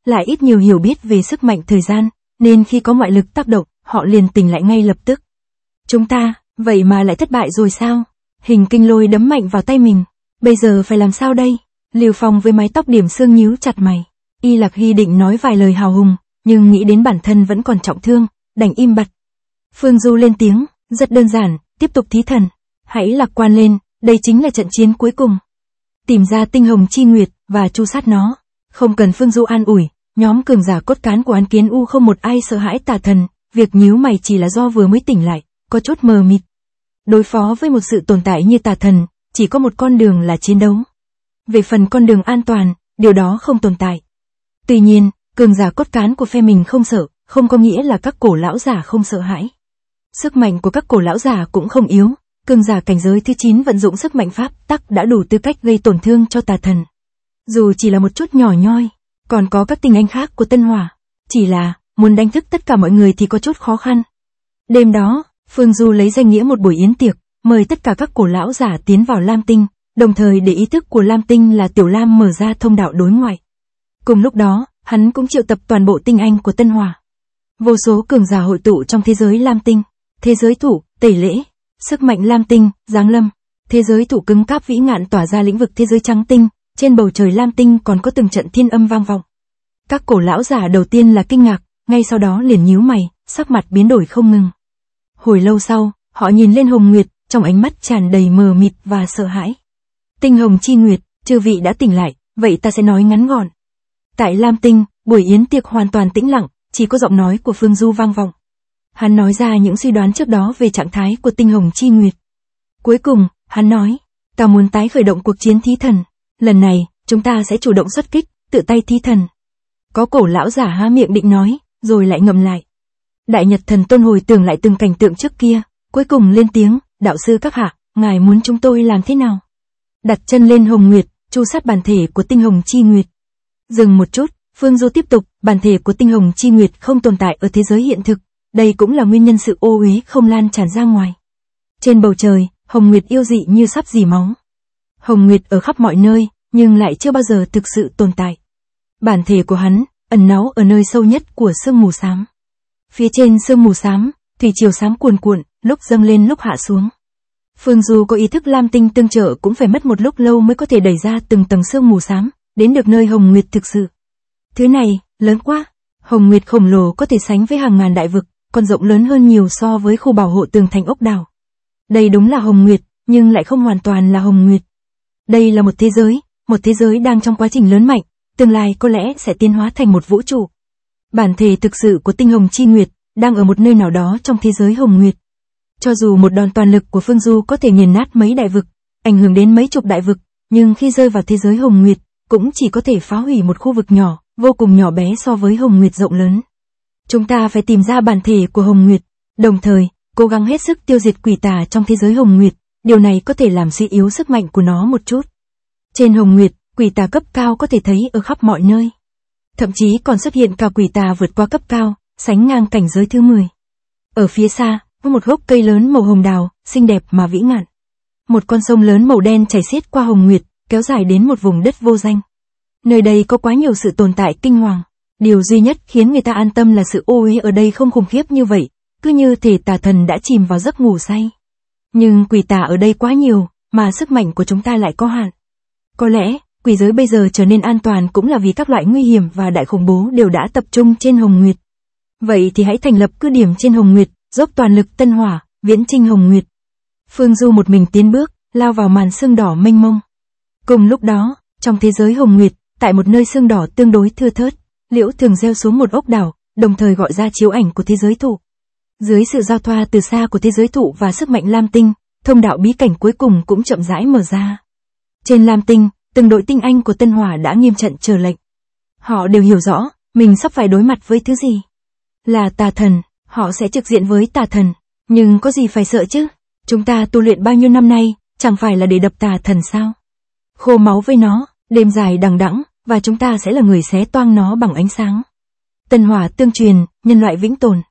lại ít nhiều hiểu biết về sức mạnh thời gian, nên khi có ngoại lực tác động, họ liền tỉnh lại ngay lập tức. Chúng ta, vậy mà lại thất bại rồi sao? Hình kinh lôi đấm mạnh vào tay mình. Bây giờ phải làm sao đây? Lưu Phong với mái tóc điểm xương nhíu chặt mày. Y Lạc Hy định nói vài lời hào hùng, nhưng nghĩ đến bản thân vẫn còn trọng thương, đành im bặt. Phương Du lên tiếng, rất đơn giản, tiếp tục thí thần. Hãy lạc quan lên, đây chính là trận chiến cuối cùng. Tìm ra tinh hồng chi nguyệt, và tru sát nó. Không cần Phương Du an ủi, nhóm cường giả cốt cán của Án Kiến U không một ai sợ hãi tà thần, việc nhíu mày chỉ là do vừa mới tỉnh lại, có chút mờ mịt. Đối phó với một sự tồn tại như tà thần, chỉ có một con đường là chiến đấu. Về phần con đường an toàn, điều đó không tồn tại. Tuy nhiên, cường giả cốt cán của phe mình không sợ, không có nghĩa là các cổ lão giả không sợ hãi. Sức mạnh của các cổ lão giả cũng không yếu, cường giả cảnh giới thứ 9 vận dụng sức mạnh pháp tắc đã đủ tư cách gây tổn thương cho tà thần. Dù chỉ là một chút nhỏ nhoi, còn có các tinh anh khác của Tân Hỏa, chỉ là muốn đánh thức tất cả mọi người thì có chút khó khăn. Đêm đó, Phương Du lấy danh nghĩa một buổi yến tiệc, mời tất cả các cổ lão giả tiến vào Lam Tinh, đồng thời để ý thức của Lam Tinh là Tiểu Lam mở ra thông đạo đối ngoại. Cùng lúc đó, hắn cũng triệu tập toàn bộ tinh anh của Tân Hỏa. Vô số cường giả hội tụ trong thế giới Lam Tinh, thế giới thủ, tẩy lễ, sức mạnh Lam Tinh, giáng lâm, thế giới thủ cứng cáp vĩ ngạn tỏa ra lĩnh vực thế giới trắng tinh, trên bầu trời Lam Tinh còn có từng trận thiên âm vang vọng. Các cổ lão giả đầu tiên là kinh ngạc, ngay sau đó liền nhíu mày, sắc mặt biến đổi không ngừng. Hồi lâu sau, họ nhìn lên Hồng Nguyệt, trong ánh mắt tràn đầy mờ mịt và sợ hãi. Tinh hồng chi nguyệt, chư vị đã tỉnh lại, vậy ta sẽ nói ngắn gọn. Tại Lam Tinh, buổi yến tiệc hoàn toàn tĩnh lặng, chỉ có giọng nói của Phương Du vang vọng. Hắn nói ra những suy đoán trước đó về trạng thái của tinh hồng chi nguyệt. Cuối cùng, hắn nói, ta muốn tái khởi động cuộc chiến thí thần. Lần này, chúng ta sẽ chủ động xuất kích, tự tay thí thần. Có cổ lão giả há miệng định nói, rồi lại ngậm lại. Đại Nhật Thần Tôn hồi tưởng lại từng cảnh tượng trước kia, cuối cùng lên tiếng, đạo sư các hạ, ngài muốn chúng tôi làm thế nào? Đặt chân lên Hồng Nguyệt, tru sát bản thể của tinh hồng chi nguyệt. Dừng một chút, Phương Du tiếp tục, bản thể của tinh hồng chi nguyệt không tồn tại ở thế giới hiện thực, đây cũng là nguyên nhân sự ô uế không lan tràn ra ngoài. Trên bầu trời, Hồng Nguyệt yêu dị như sắp rỉ máu. Hồng Nguyệt ở khắp mọi nơi, nhưng lại chưa bao giờ thực sự tồn tại. Bản thể của hắn, ẩn náu ở nơi sâu nhất của sương mù xám. Phía trên sương mù xám, thủy triều xám cuồn cuộn, lúc dâng lên lúc hạ xuống. Phương Du có ý thức Lam Tinh tương trợ cũng phải mất một lúc lâu mới có thể đẩy ra từng tầng sương mù xám, đến được nơi Hồng Nguyệt thực sự. Thứ này, lớn quá. Hồng Nguyệt khổng lồ có thể sánh với hàng ngàn đại vực, còn rộng lớn hơn nhiều so với khu bảo hộ tường thành ốc đảo. Đây đúng là Hồng Nguyệt, nhưng lại không hoàn toàn là Hồng Nguyệt. Đây là một thế giới đang trong quá trình lớn mạnh, tương lai có lẽ sẽ tiến hóa thành một vũ trụ. Bản thể thực sự của tinh hồng chi nguyệt, đang ở một nơi nào đó trong thế giới Hồng Nguyệt. Cho dù một đòn toàn lực của Phương Du có thể nghiền nát mấy đại vực, ảnh hưởng đến mấy chục đại vực, nhưng khi rơi vào thế giới Hồng Nguyệt, cũng chỉ có thể phá hủy một khu vực nhỏ, vô cùng nhỏ bé so với Hồng Nguyệt rộng lớn. Chúng ta phải tìm ra bản thể của Hồng Nguyệt, đồng thời, cố gắng hết sức tiêu diệt quỷ tà trong thế giới Hồng Nguyệt, điều này có thể làm suy yếu sức mạnh của nó một chút. Trên Hồng Nguyệt, quỷ tà cấp cao có thể thấy ở khắp mọi nơi. Thậm chí còn xuất hiện cả quỷ tà vượt qua cấp cao, sánh ngang cảnh giới thứ 10. Ở phía xa, với một gốc cây lớn màu hồng đào, xinh đẹp mà vĩ ngạn. Một con sông lớn màu đen chảy xiết qua Hồng Nguyệt, kéo dài đến một vùng đất vô danh. Nơi đây có quá nhiều sự tồn tại kinh hoàng. Điều duy nhất khiến người ta an tâm là sự ô uế ở đây không khủng khiếp như vậy, cứ như thể tà thần đã chìm vào giấc ngủ say. Nhưng quỷ tà ở đây quá nhiều, mà sức mạnh của chúng ta lại có hạn. Có lẽ, quỷ giới bây giờ trở nên an toàn cũng là vì các loại nguy hiểm và đại khủng bố đều đã tập trung trên Hồng Nguyệt. Vậy thì hãy thành lập cứ điểm trên Hồng Nguyệt, dốc toàn lực Tân Hỏa, viễn chinh Hồng Nguyệt. Phương Du một mình tiến bước, lao vào màn sương đỏ mênh mông. Cùng lúc đó, trong thế giới Hồng Nguyệt, tại một nơi sương đỏ tương đối thưa thớt, Liễu Thường gieo xuống một ốc đảo, đồng thời gọi ra chiếu ảnh của thế giới thụ. Dưới sự giao thoa từ xa của thế giới thụ và sức mạnh Lam Tinh, thông đạo bí cảnh cuối cùng cũng chậm rãi mở ra. Trên Lam Tinh, từng đội tinh anh của Tân Hỏa đã nghiêm trận chờ lệnh. Họ đều hiểu rõ, mình sắp phải đối mặt với thứ gì. Là tà thần, họ sẽ trực diện với tà thần. Nhưng có gì phải sợ chứ? Chúng ta tu luyện bao nhiêu năm nay, chẳng phải là để đập tà thần sao? Khô máu với nó, đêm dài đằng đẵng, và chúng ta sẽ là người xé toang nó bằng ánh sáng. Tân Hỏa tương truyền, nhân loại vĩnh tồn.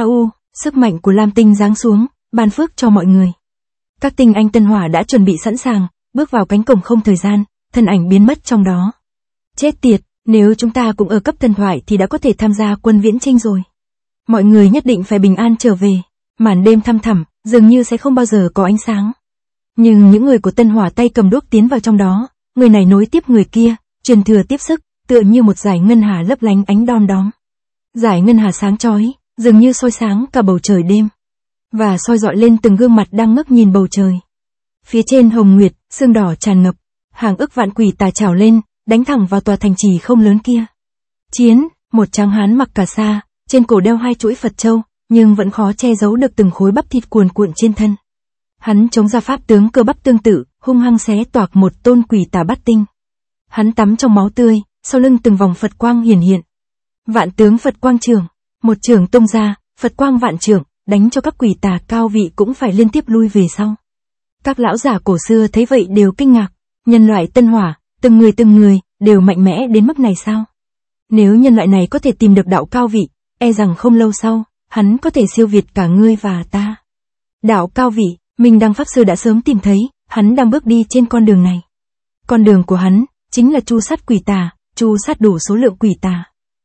Sức mạnh của Lam Tinh giáng xuống, ban phước cho mọi người. Các tinh anh Tân Hỏa đã chuẩn bị sẵn sàng, bước vào cánh cổng không thời gian, thân ảnh biến mất trong đó. Chết tiệt, Nếu chúng ta cũng ở cấp thần thoại thì đã có thể tham gia quân viễn chinh rồi. Mọi người nhất định phải bình an trở về. Màn đêm thăm thẳm, dường như sẽ không bao giờ có ánh sáng. Nhưng những người của Tân Hỏa tay cầm đuốc tiến vào trong đó, người này nối tiếp người kia, truyền thừa tiếp sức, tựa như một dải ngân hà lấp lánh ánh đom đóm. Dải ngân hà sáng chói, dường như soi sáng cả bầu trời đêm, và soi rọi lên từng gương mặt đang ngước nhìn bầu trời. Phía trên hồng nguyệt, sương đỏ tràn ngập, hàng ức vạn quỷ tà trào lên, đánh thẳng vào tòa thành trì không lớn kia. Chiến, một tráng hán mặc cà sa, trên cổ đeo 2 chuỗi Phật châu, nhưng vẫn khó che giấu được từng khối bắp thịt cuồn cuộn trên thân. Hắn chống ra pháp tướng cơ bắp tương tự, hung hăng xé toạc một tôn quỷ tà bát tinh. Hắn tắm trong máu tươi, sau lưng từng vòng Phật quang hiển hiện. Vạn tướng Phật quang trường, một trường tung ra, Phật quang vạn trường, đánh cho các quỷ tà cao vị cũng phải liên tiếp lui về sau. Các lão giả cổ xưa thấy vậy đều kinh ngạc, nhân loại Tân Hỏa, từng người, đều mạnh mẽ đến mức này sao? Nếu nhân loại này có thể tìm được đạo cao vị, e rằng không lâu sau, hắn có thể siêu việt cả ngươi và ta. Đạo cao vị, Minh Đăng Pháp Sư đã sớm tìm thấy, hắn đang bước đi trên con đường này. Con đường của hắn, chính là tru sát quỷ tà, tru sát đủ số lượng quỷ tà.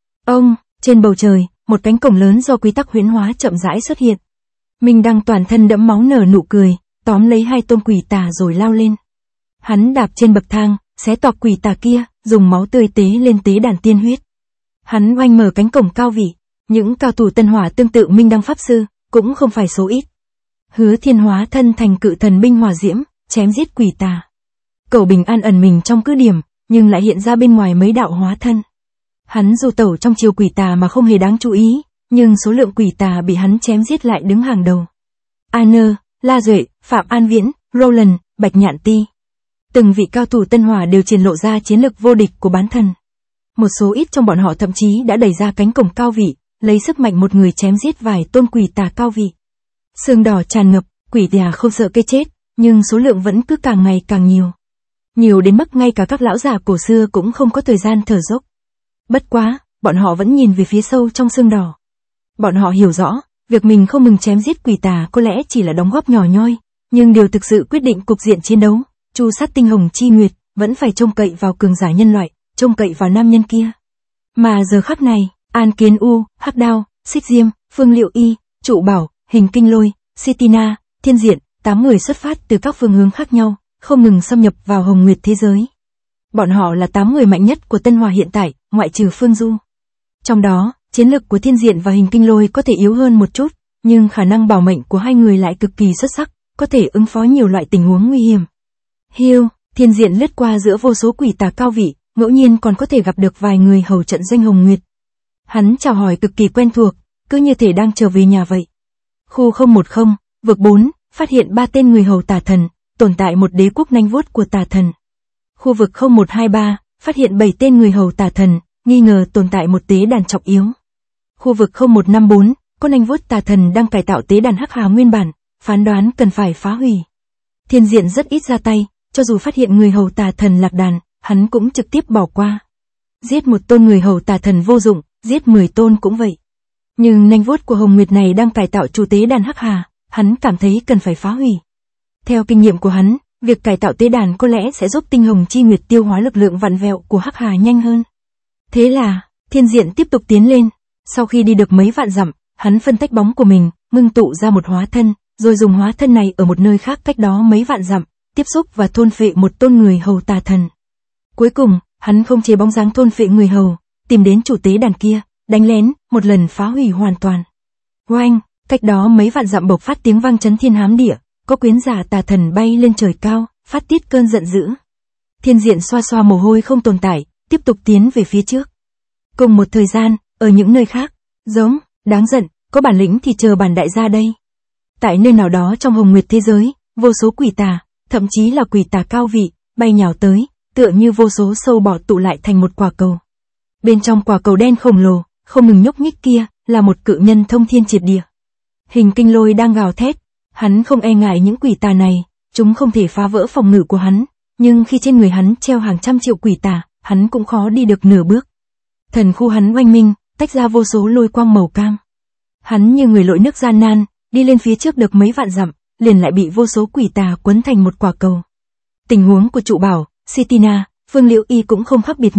Trên bầu trời, một cánh cổng lớn do quy tắc huyễn hóa chậm rãi xuất hiện. Minh Đăng toàn thân đẫm máu nở nụ cười, tóm lấy 2 tôn quỷ tà rồi lao lên. Hắn đạp trên bậc thang, xé toạc quỷ tà kia, dùng máu tươi tế lên tế đàn tiên huyết. Hắn oanh mở cánh cổng cao vị, những cao thủ Tân Hỏa tương tự Minh Đăng Pháp Sư, cũng không phải số ít. Hứa Thiên hóa thân thành cự thần binh hỏa diễm, chém giết quỷ tà. Cẩu Bình An ẩn mình trong cứ điểm, nhưng lại hiện ra bên ngoài mấy đạo hóa thân. Hắn du tẩu trong chiều quỷ tà mà không hề đáng chú ý, nhưng số lượng quỷ tà bị hắn chém giết lại đứng hàng đầu. Anna, La Duệ, Phạm An Viễn, Roland, Bạch Nhạn Ti. Từng vị cao thủ Tân Hỏa đều triển lộ ra chiến lực vô địch của bán thần. Một số ít trong bọn họ thậm chí đã đẩy ra cánh cổng cao vị, lấy sức mạnh một người chém giết vài tôn quỷ tà cao vị. Sương đỏ tràn ngập, quỷ tà không sợ cái chết, nhưng số lượng vẫn cứ càng ngày càng nhiều. Nhiều đến mức ngay cả các lão già cổ xưa cũng không có thời gian thở dốc. Bất quá, bọn họ vẫn nhìn về phía sâu trong sương đỏ. Bọn họ hiểu rõ, việc mình không ngừng chém giết quỷ tà có lẽ chỉ là đóng góp nhỏ nhoi, nhưng điều thực sự quyết định cục diện chiến đấu, tru sát tinh hồng chi nguyệt, vẫn phải trông cậy vào cường giả nhân loại, trông cậy vào nam nhân kia. Mà giờ khắc này, An Kiến U, Hắc Đao, Xích Diêm, Phương Liệu Y, Trụ Bảo, Hình Kinh Lôi, Sitina, Thiên Diện, 8 người xuất phát từ các phương hướng khác nhau, không ngừng xâm nhập vào hồng nguyệt thế giới. Bọn họ là 8 người mạnh nhất của Tân Hỏa hiện tại, ngoại trừ Phương Du. Trong đó, chiến lực của Thiên Diện và Hình Kinh Lôi có thể yếu hơn một chút, nhưng khả năng bảo mệnh của hai người lại cực kỳ xuất sắc, có thể ứng phó nhiều loại tình huống nguy hiểm. Hiu, Thiên Diện lướt qua giữa vô số quỷ tà cao vị, ngẫu nhiên còn có thể gặp được vài người hầu trận doanh hồng nguyệt. Hắn chào hỏi cực kỳ quen thuộc, cứ như thể đang trở về nhà vậy. Khu 010, vực 4, phát hiện 3 tên người hầu tà thần, tồn tại một đế quốc nanh vuốt của tà thần. Khu vực 0123, phát hiện 7 tên người hầu tà thần, nghi ngờ tồn tại một tế đàn trọng yếu. Khu vực 0154, có nanh vuốt tà thần đang cải tạo tế đàn hắc hà nguyên bản, phán đoán cần phải phá hủy. Thiên Diện rất ít ra tay, cho dù phát hiện người hầu tà thần lạc đàn, hắn cũng trực tiếp bỏ qua. Giết một tôn người hầu tà thần vô dụng, giết 10 tôn cũng vậy. Nhưng nanh vuốt của Hồng Nguyệt này đang cải tạo chủ tế đàn hắc hà, hắn cảm thấy cần phải phá hủy. Theo kinh nghiệm của hắn, việc cải tạo tế đàn có lẽ sẽ giúp tinh hồng chi nguyệt tiêu hóa lực lượng vặn vẹo của hắc hà nhanh hơn. Thế là, Thiên Diện tiếp tục tiến lên. Sau khi đi được mấy vạn dặm, hắn phân tách bóng của mình, ngưng tụ ra một hóa thân, rồi dùng hóa thân này ở một nơi khác cách đó mấy vạn dặm, tiếp xúc và thôn phệ một tôn người hầu tà thần. Cuối cùng, hắn không chế bóng dáng thôn phệ người hầu, tìm đến chủ tế đàn kia, đánh lén, một lần phá hủy hoàn toàn. Oanh, cách đó mấy vạn dặm bộc phát tiếng vang chấn thiên hám địa, có quyến giả tà thần bay lên trời cao, phát tiết cơn giận dữ. Thiên Diện xoa xoa mồ hôi không tồn tại, tiếp tục tiến về phía trước. Cùng một thời gian, ở những nơi khác, giống, đáng giận, có bản lĩnh thì chờ bản đại gia đây. Tại nơi nào đó trong hồng nguyệt thế giới, vô số quỷ tà, thậm chí là quỷ tà cao vị, bay nhào tới, tựa như vô số sâu bọ tụ lại thành một quả cầu. Bên trong quả cầu đen khổng lồ, không ngừng nhúc nhích kia, là một cự nhân thông thiên triệt địa. Hình Kinh Lôi đang gào thét, hắn không e ngại những quỷ tà này, chúng không thể phá vỡ phòng ngự của hắn, nhưng khi trên người hắn treo hàng trăm triệu quỷ tà, hắn cũng khó đi được nửa bước. Thần khu hắn oanh minh, tách ra vô số lôi quang màu cam. Hắn như người lội nước gian nan, đi lên phía trước được mấy vạn dặm, liền lại bị vô số quỷ tà quấn thành một quả cầu. Tình huống của Trụ Bảo, Sitina, Phương Liễu Y cũng không khác biệt nhiều,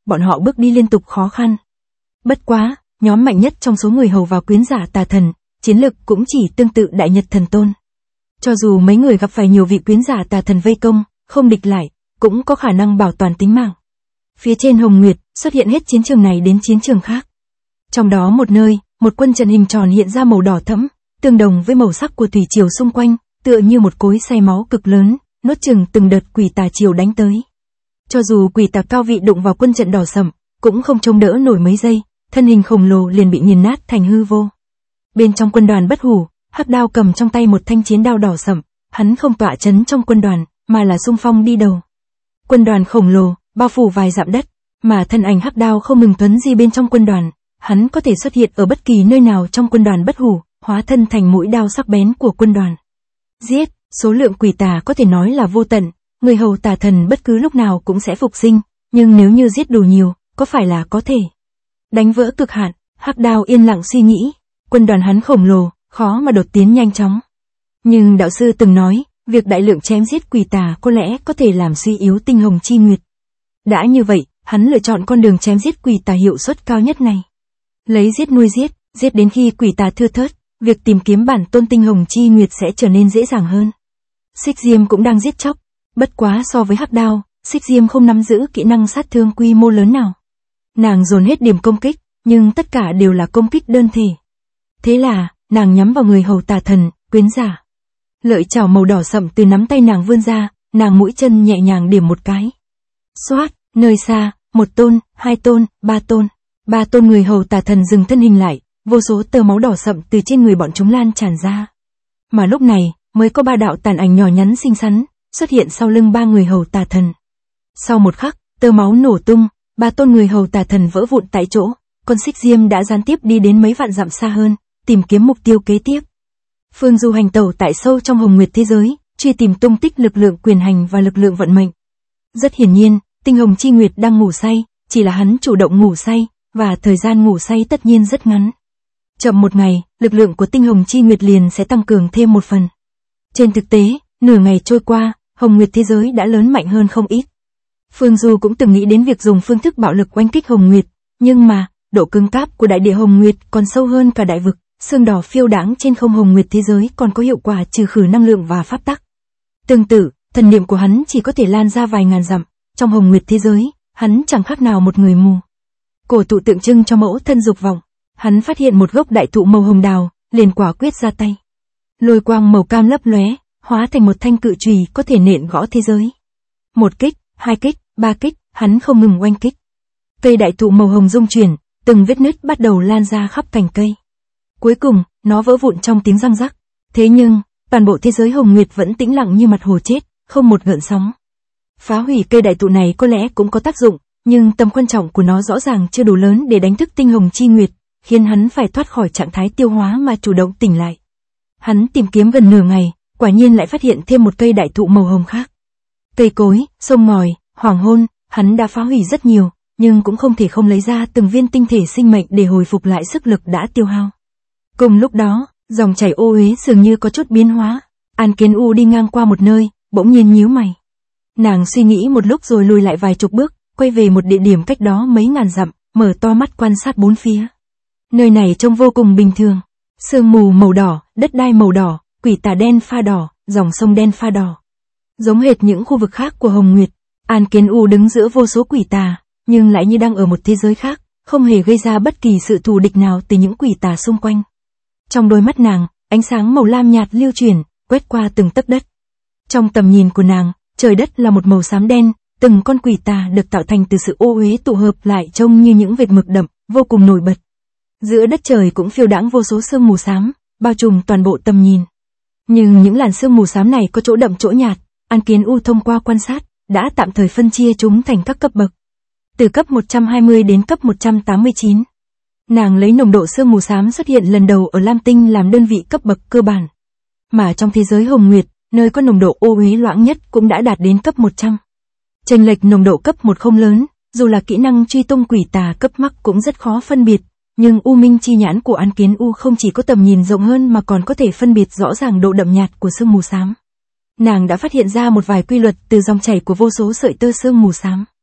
bọn họ bước đi liên tục khó khăn. Bất quá, nhóm mạnh nhất trong số người hầu và quyến giả tà thần, chiến lực cũng chỉ tương tự Đại Nhật Thần Tôn. Cho dù mấy người gặp phải nhiều vị quyến giả tà thần vây công, không địch lại, cũng có khả năng bảo toàn tính mạng. Phía trên Hồng Nguyệt, xuất hiện hết chiến trường này đến chiến trường khác. Trong đó một nơi, một quân trận hình tròn hiện ra màu đỏ thẫm, tương đồng với màu sắc của thủy triều xung quanh, tựa như một cối xay máu cực lớn, nuốt chửng từng đợt quỷ tà triều đánh tới. Cho dù quỷ tà cao vị đụng vào quân trận đỏ sẫm, cũng không chống đỡ nổi mấy giây, thân hình khổng lồ liền bị nghiền nát thành hư vô. Bên trong quân đoàn Bất Hủ, Hắc Đao cầm trong tay một thanh chiến đao đỏ sẫm, hắn không tọa chấn trong quân đoàn, mà là xung phong đi đầu. Quân đoàn khổng lồ, bao phủ vài dặm đất, mà thân ảnh Hắc Đao không ngừng tuấn di bên trong quân đoàn, hắn có thể xuất hiện ở bất kỳ nơi nào trong quân đoàn Bất Hủ, hóa thân thành mũi đao sắc bén của quân đoàn. Giết, số lượng quỷ tà có thể nói là vô tận, người hầu tà thần bất cứ lúc nào cũng sẽ phục sinh, nhưng nếu như giết đủ nhiều, có phải là có thể đánh vỡ cực hạn? Hắc Đao yên lặng suy nghĩ, quân đoàn hắn khổng lồ, khó mà đột tiến nhanh chóng. Nhưng đạo sư từng nói, việc đại lượng chém giết quỷ tà có lẽ có thể làm suy yếu tinh hồng chi nguyệt. Đã như vậy, hắn lựa chọn con đường chém giết quỷ tà hiệu suất cao nhất này. Lấy giết nuôi giết, giết đến khi quỷ tà thưa thớt, việc tìm kiếm bản tôn tinh hồng chi nguyệt sẽ trở nên dễ dàng hơn. Xích Diêm cũng đang giết chóc, bất quá so với Hắc Đao, Xích Diêm không nắm giữ kỹ năng sát thương quy mô lớn nào. Nàng dồn hết điểm công kích, nhưng tất cả đều là công kích đơn thể. Thế là, nàng nhắm vào người hầu tà thần, quyến giả. Lợi chảo màu đỏ sậm từ nắm tay nàng vươn ra, nàng mũi chân nhẹ nhàng điểm một cái. Xoát, nơi xa, một tôn, hai tôn, ba tôn. Ba tôn người hầu tà thần dừng thân hình lại, vô số tơ máu đỏ sậm từ trên người bọn chúng lan tràn ra. Mà lúc này, mới có ba đạo tàn ảnh nhỏ nhắn xinh xắn, xuất hiện sau lưng ba người hầu tà thần. Sau một khắc, tơ máu nổ tung, ba tôn người hầu tà thần vỡ vụn tại chỗ, con Xích Diêm đã gián tiếp đi đến mấy vạn dặm xa hơn, tìm kiếm mục tiêu kế tiếp. Phương Du hành tẩu tại sâu trong Hồng Nguyệt thế giới, truy tìm tung tích lực lượng quyền hành và lực lượng vận mệnh. Rất hiển nhiên, tinh hồng chi nguyệt đang ngủ say, chỉ là hắn chủ động ngủ say, và thời gian ngủ say tất nhiên rất ngắn. Chậm một ngày, lực lượng của tinh hồng chi nguyệt liền sẽ tăng cường thêm một phần. Trên thực tế, nửa ngày trôi qua, Hồng Nguyệt thế giới đã lớn mạnh hơn không ít. Phương Du cũng từng nghĩ đến việc dùng phương thức bạo lực oanh kích Hồng Nguyệt, nhưng mà, độ cứng cáp của đại địa Hồng Nguyệt còn sâu hơn cả đại vực, sương đỏ phiêu đãng trên không Hồng Nguyệt thế giới còn có hiệu quả trừ khử năng lượng và pháp tắc. Tương tự, thần niệm của hắn chỉ có thể lan ra vài ngàn dặm, trong Hồng Nguyệt thế giới, hắn chẳng khác nào một người mù. Cổ thụ tượng trưng cho mẫu thân dục vọng, hắn phát hiện một gốc đại thụ màu hồng đào, liền quả quyết ra tay. Lôi quang màu cam lấp lóe, hóa thành một thanh cự chùy có thể nện gõ thế giới. Một kích, hai kích, ba kích, hắn không ngừng oanh kích. Cây đại thụ màu hồng rung chuyển, từng vết nứt bắt đầu lan ra khắp cành cây. Cuối cùng, nó vỡ vụn trong tiếng răng rắc. Thế nhưng, toàn bộ thế giới Hồng Nguyệt vẫn tĩnh lặng như mặt hồ chết, không một gợn sóng. Phá hủy cây đại thụ này có lẽ cũng có tác dụng, nhưng tầm quan trọng của nó rõ ràng chưa đủ lớn để đánh thức tinh hồng chi nguyệt, khiến hắn phải thoát khỏi trạng thái tiêu hóa mà chủ động tỉnh lại. Hắn tìm kiếm gần nửa ngày, quả nhiên lại phát hiện thêm một cây đại thụ màu hồng khác. Cây cối, sông ngòi, hoàng hôn, hắn đã phá hủy rất nhiều, nhưng cũng không thể không lấy ra từng viên tinh thể sinh mệnh để hồi phục lại sức lực đã tiêu hao. Cùng lúc đó, dòng chảy ô uế dường như có chút biến hóa. An Kiến U đi ngang qua một nơi, bỗng nhiên nhíu mày. Nàng suy nghĩ một lúc rồi lùi lại vài chục bước, quay về một địa điểm cách đó mấy ngàn dặm, mở to mắt quan sát bốn phía. Nơi này trông vô cùng bình thường. Sương mù màu đỏ, đất đai màu đỏ, quỷ tà đen pha đỏ, dòng sông đen pha đỏ. Giống hệt những khu vực khác của Hồng Nguyệt, An Kiến U đứng giữa vô số quỷ tà, nhưng lại như đang ở một thế giới khác, không hề gây ra bất kỳ sự thù địch nào từ những quỷ tà xung quanh. Trong đôi mắt nàng, ánh sáng màu lam nhạt lưu chuyển, quét qua từng tấc đất. Trong tầm nhìn của nàng, trời đất là một màu xám đen, từng con quỷ tà được tạo thành từ sự ô uế tụ hợp lại trông như những vệt mực đậm, vô cùng nổi bật. Giữa đất trời cũng phiêu đãng vô số sương mù xám, bao trùm toàn bộ tầm nhìn. Nhưng những làn sương mù xám này có chỗ đậm chỗ nhạt, An Kiến U thông qua quan sát, đã tạm thời phân chia chúng thành các cấp bậc. Từ cấp 120 đến cấp 189. Nàng lấy nồng độ sương mù xám xuất hiện lần đầu ở Lam Tinh làm đơn vị cấp bậc cơ bản. Mà trong thế giới Hồng Nguyệt, nơi có nồng độ ô uế loãng nhất cũng đã đạt đến cấp 100. Chênh lệch nồng độ cấp 1 không lớn, dù là kỹ năng truy tung quỷ tà cấp mắc cũng rất khó phân biệt, nhưng U Minh chi nhãn của An Kiến U không chỉ có tầm nhìn rộng hơn mà còn có thể phân biệt rõ ràng độ đậm nhạt của sương mù xám. Nàng đã phát hiện ra một vài quy luật từ dòng chảy của vô số sợi tơ sương mù xám.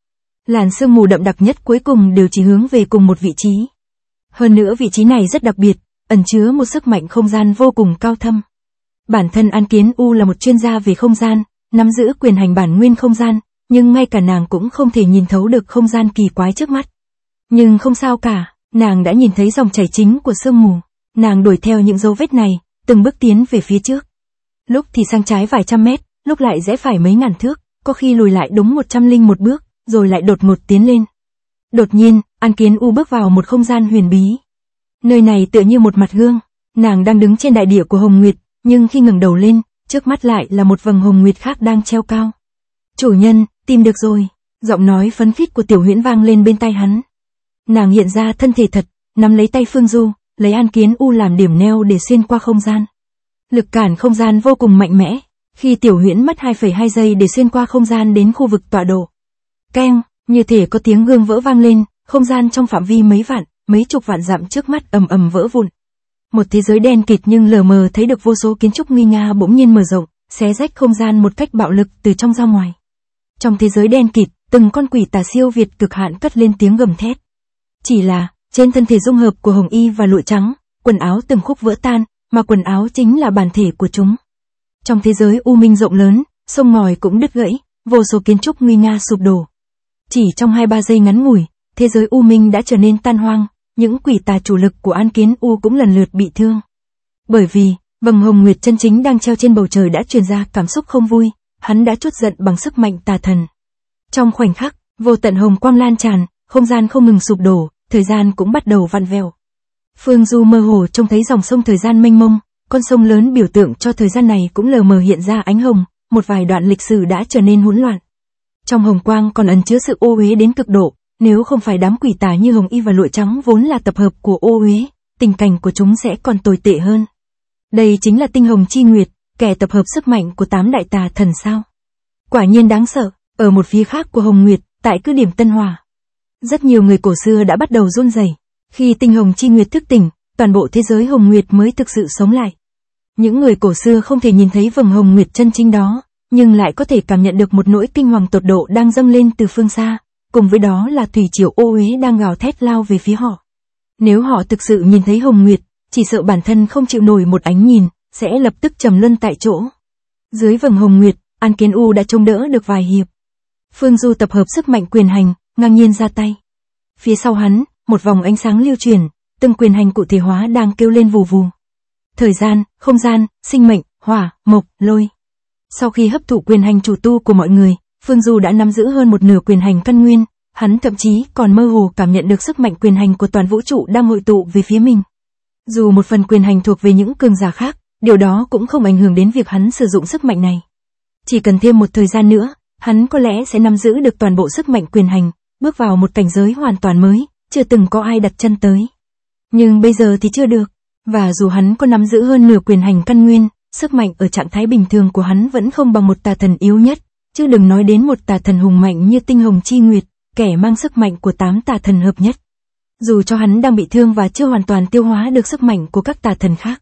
Làn sương mù đậm đặc nhất cuối cùng đều chỉ hướng về cùng một vị trí. Hơn nữa vị trí này rất đặc biệt, ẩn chứa một sức mạnh không gian vô cùng cao thâm. Bản thân An Kiến U là một chuyên gia về không gian, nắm giữ quyền hành bản nguyên không gian, nhưng ngay cả nàng cũng không thể nhìn thấu được không gian kỳ quái trước mắt. Nhưng không sao cả, nàng đã nhìn thấy dòng chảy chính của sương mù. Nàng đuổi theo những dấu vết này, từng bước tiến về phía trước. Lúc thì sang trái vài trăm mét, lúc lại rẽ phải mấy ngàn thước, có khi lùi lại đúng 101 bước, rồi lại đột ngột tiến lên. Đột nhiên, An Kiến U bước vào một không gian huyền bí. Nơi này tựa như một mặt gương, nàng đang đứng trên đại địa của Hồng Nguyệt, nhưng khi ngẩng đầu lên, trước mắt lại là một vầng hồng nguyệt khác đang treo cao. Chủ nhân, tìm được rồi, giọng nói phấn khích của Tiểu Huyễn vang lên bên tai hắn. Nàng hiện ra thân thể thật, nắm lấy tay Phương Du, lấy An Kiến U làm điểm neo để xuyên qua không gian. Lực cản không gian vô cùng mạnh mẽ, khi Tiểu Huyễn mất 2,2 giây để xuyên qua không gian đến khu vực tọa độ. Keng, như thể có tiếng gương vỡ vang lên, không gian trong phạm vi mấy vạn, mấy chục vạn dặm trước mắt ầm ầm vỡ vụn. Một thế giới đen kịt nhưng lờ mờ thấy được vô số kiến trúc nguy nga bỗng nhiên mở rộng, xé rách không gian một cách bạo lực từ trong ra ngoài. Trong thế giới đen kịt, từng con quỷ tà siêu việt cực hạn cất lên tiếng gầm thét. Chỉ là, trên thân thể dung hợp của hồng y và lụa trắng, quần áo từng khúc vỡ tan, mà quần áo chính là bản thể của chúng. Trong thế giới u minh rộng lớn, sông ngòi cũng đứt gãy, vô số kiến trúc nguy nga sụp đổ. Chỉ trong 2-3 giây ngắn ngủi, thế giới u minh đã trở nên tan hoang, những quỷ tà chủ lực của An Kiến U cũng lần lượt bị thương. Bởi vì, vầng hồng nguyệt chân chính đang treo trên bầu trời đã truyền ra cảm xúc không vui, hắn đã trút giận bằng sức mạnh tà thần. Trong khoảnh khắc, vô tận hồng quang lan tràn, không gian không ngừng sụp đổ, thời gian cũng bắt đầu vặn vẹo. Phương Du mơ hồ trông thấy dòng sông thời gian mênh mông, con sông lớn biểu tượng cho thời gian này cũng lờ mờ hiện ra ánh hồng, một vài đoạn lịch sử đã trở nên hỗn loạn. Trong hồng quang còn ẩn chứa sự ô uế đến cực độ, nếu không phải đám quỷ tà như hồng y và lụa trắng vốn là tập hợp của ô uế, tình cảnh của chúng sẽ còn tồi tệ hơn. Đây chính là tinh hồng chi nguyệt, kẻ tập hợp sức mạnh của 8 đại tà thần sao. Quả nhiên đáng sợ, ở một phía khác của hồng nguyệt, tại cứ điểm Tân Hòa. Rất nhiều người cổ xưa đã bắt đầu run rẩy. Khi tinh hồng chi nguyệt thức tỉnh, toàn bộ thế giới hồng nguyệt mới thực sự sống lại. Những người cổ xưa không thể nhìn thấy vầng hồng nguyệt chân chính đó, nhưng lại có thể cảm nhận được một nỗi kinh hoàng tột độ đang dâng lên từ phương xa, cùng với đó là thủy triều ô uế đang gào thét lao về phía họ. Nếu họ thực sự nhìn thấy hồng nguyệt, chỉ sợ bản thân không chịu nổi một ánh nhìn, sẽ lập tức trầm luân tại chỗ. Dưới vầng hồng nguyệt, An Kiến U đã chống đỡ được vài hiệp. Phương Du tập hợp sức mạnh quyền hành, ngang nhiên ra tay. Phía sau hắn, một vòng ánh sáng lưu truyền, từng quyền hành cụ thể hóa đang kêu lên vù vù. Thời gian, không gian, sinh mệnh, hỏa, mộc, lôi. Sau khi hấp thụ quyền hành chủ tu của mọi người, Phương Du đã nắm giữ hơn một nửa quyền hành căn nguyên, hắn thậm chí còn mơ hồ cảm nhận được sức mạnh quyền hành của toàn vũ trụ đang hội tụ về phía mình. Dù một phần quyền hành thuộc về những cường giả khác, điều đó cũng không ảnh hưởng đến việc hắn sử dụng sức mạnh này. Chỉ cần thêm một thời gian nữa, hắn có lẽ sẽ nắm giữ được toàn bộ sức mạnh quyền hành, bước vào một cảnh giới hoàn toàn mới, chưa từng có ai đặt chân tới. Nhưng bây giờ thì chưa được, và dù hắn có nắm giữ hơn nửa quyền hành căn nguyên, sức mạnh ở trạng thái bình thường của hắn vẫn không bằng một tà thần yếu nhất, chứ đừng nói đến một tà thần hùng mạnh như tinh hồng chi nguyệt, kẻ mang sức mạnh của 8 tà thần hợp nhất. Dù cho hắn đang bị thương và chưa hoàn toàn tiêu hóa được sức mạnh của các tà thần khác.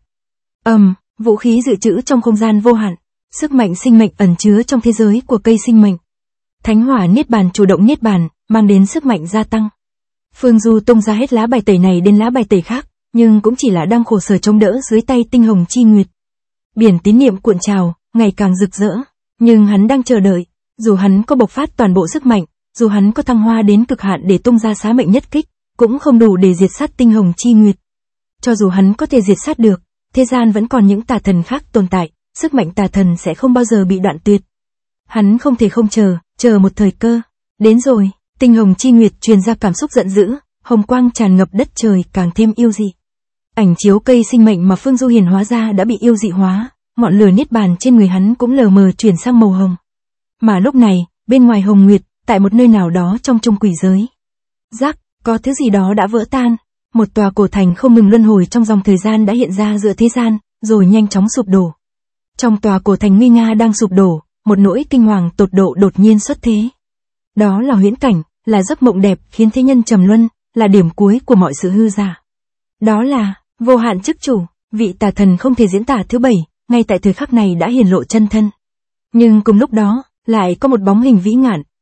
Vũ khí dự trữ trong không gian vô hạn, sức mạnh sinh mệnh ẩn chứa trong thế giới của cây sinh mệnh. Thánh hỏa niết bàn chủ động niết bàn, mang đến sức mạnh gia tăng. Phương Du tung ra hết lá bài tẩy này đến lá bài tẩy khác, nhưng cũng chỉ là đang khổ sở chống đỡ dưới tay tinh hồng chi nguyệt. Biển tín niệm cuộn trào, ngày càng rực rỡ, nhưng hắn đang chờ đợi, dù hắn có bộc phát toàn bộ sức mạnh, dù hắn có thăng hoa đến cực hạn để tung ra xá mệnh nhất kích, cũng không đủ để diệt sát tinh hồng chi nguyệt. Cho dù hắn có thể diệt sát được, thế gian vẫn còn những tà thần khác tồn tại, sức mạnh tà thần sẽ không bao giờ bị đoạn tuyệt. Hắn không thể không chờ một thời cơ. Đến rồi, tinh hồng chi nguyệt truyền ra cảm xúc giận dữ, hồng quang tràn ngập đất trời càng thêm yêu dị. Ảnh chiếu cây sinh mệnh mà Phương Du hiển hóa ra đã bị yêu dị hóa, ngọn lửa niết bàn trên người hắn cũng lờ mờ chuyển sang màu hồng. Mà lúc này, bên ngoài hồng nguyệt, tại một nơi nào đó trong trung quỷ giới, rắc, có thứ gì đó đã vỡ tan. Một tòa cổ thành không ngừng luân hồi trong dòng thời gian đã hiện ra giữa thế gian, rồi nhanh chóng sụp đổ. Trong tòa cổ thành nguy nga đang sụp đổ, một nỗi kinh hoàng tột độ đột nhiên xuất thế. Đó là huyễn cảnh, là giấc mộng đẹp khiến thế nhân trầm luân, là điểm cuối của mọi sự hư giả. Đó là vô hạn chức chủ, vị tà thần không thể diễn tả thứ 7, ngay tại thời khắc này đã hiển lộ chân thân. Nhưng cùng lúc đó, lại có một bóng hình vĩ ngạn,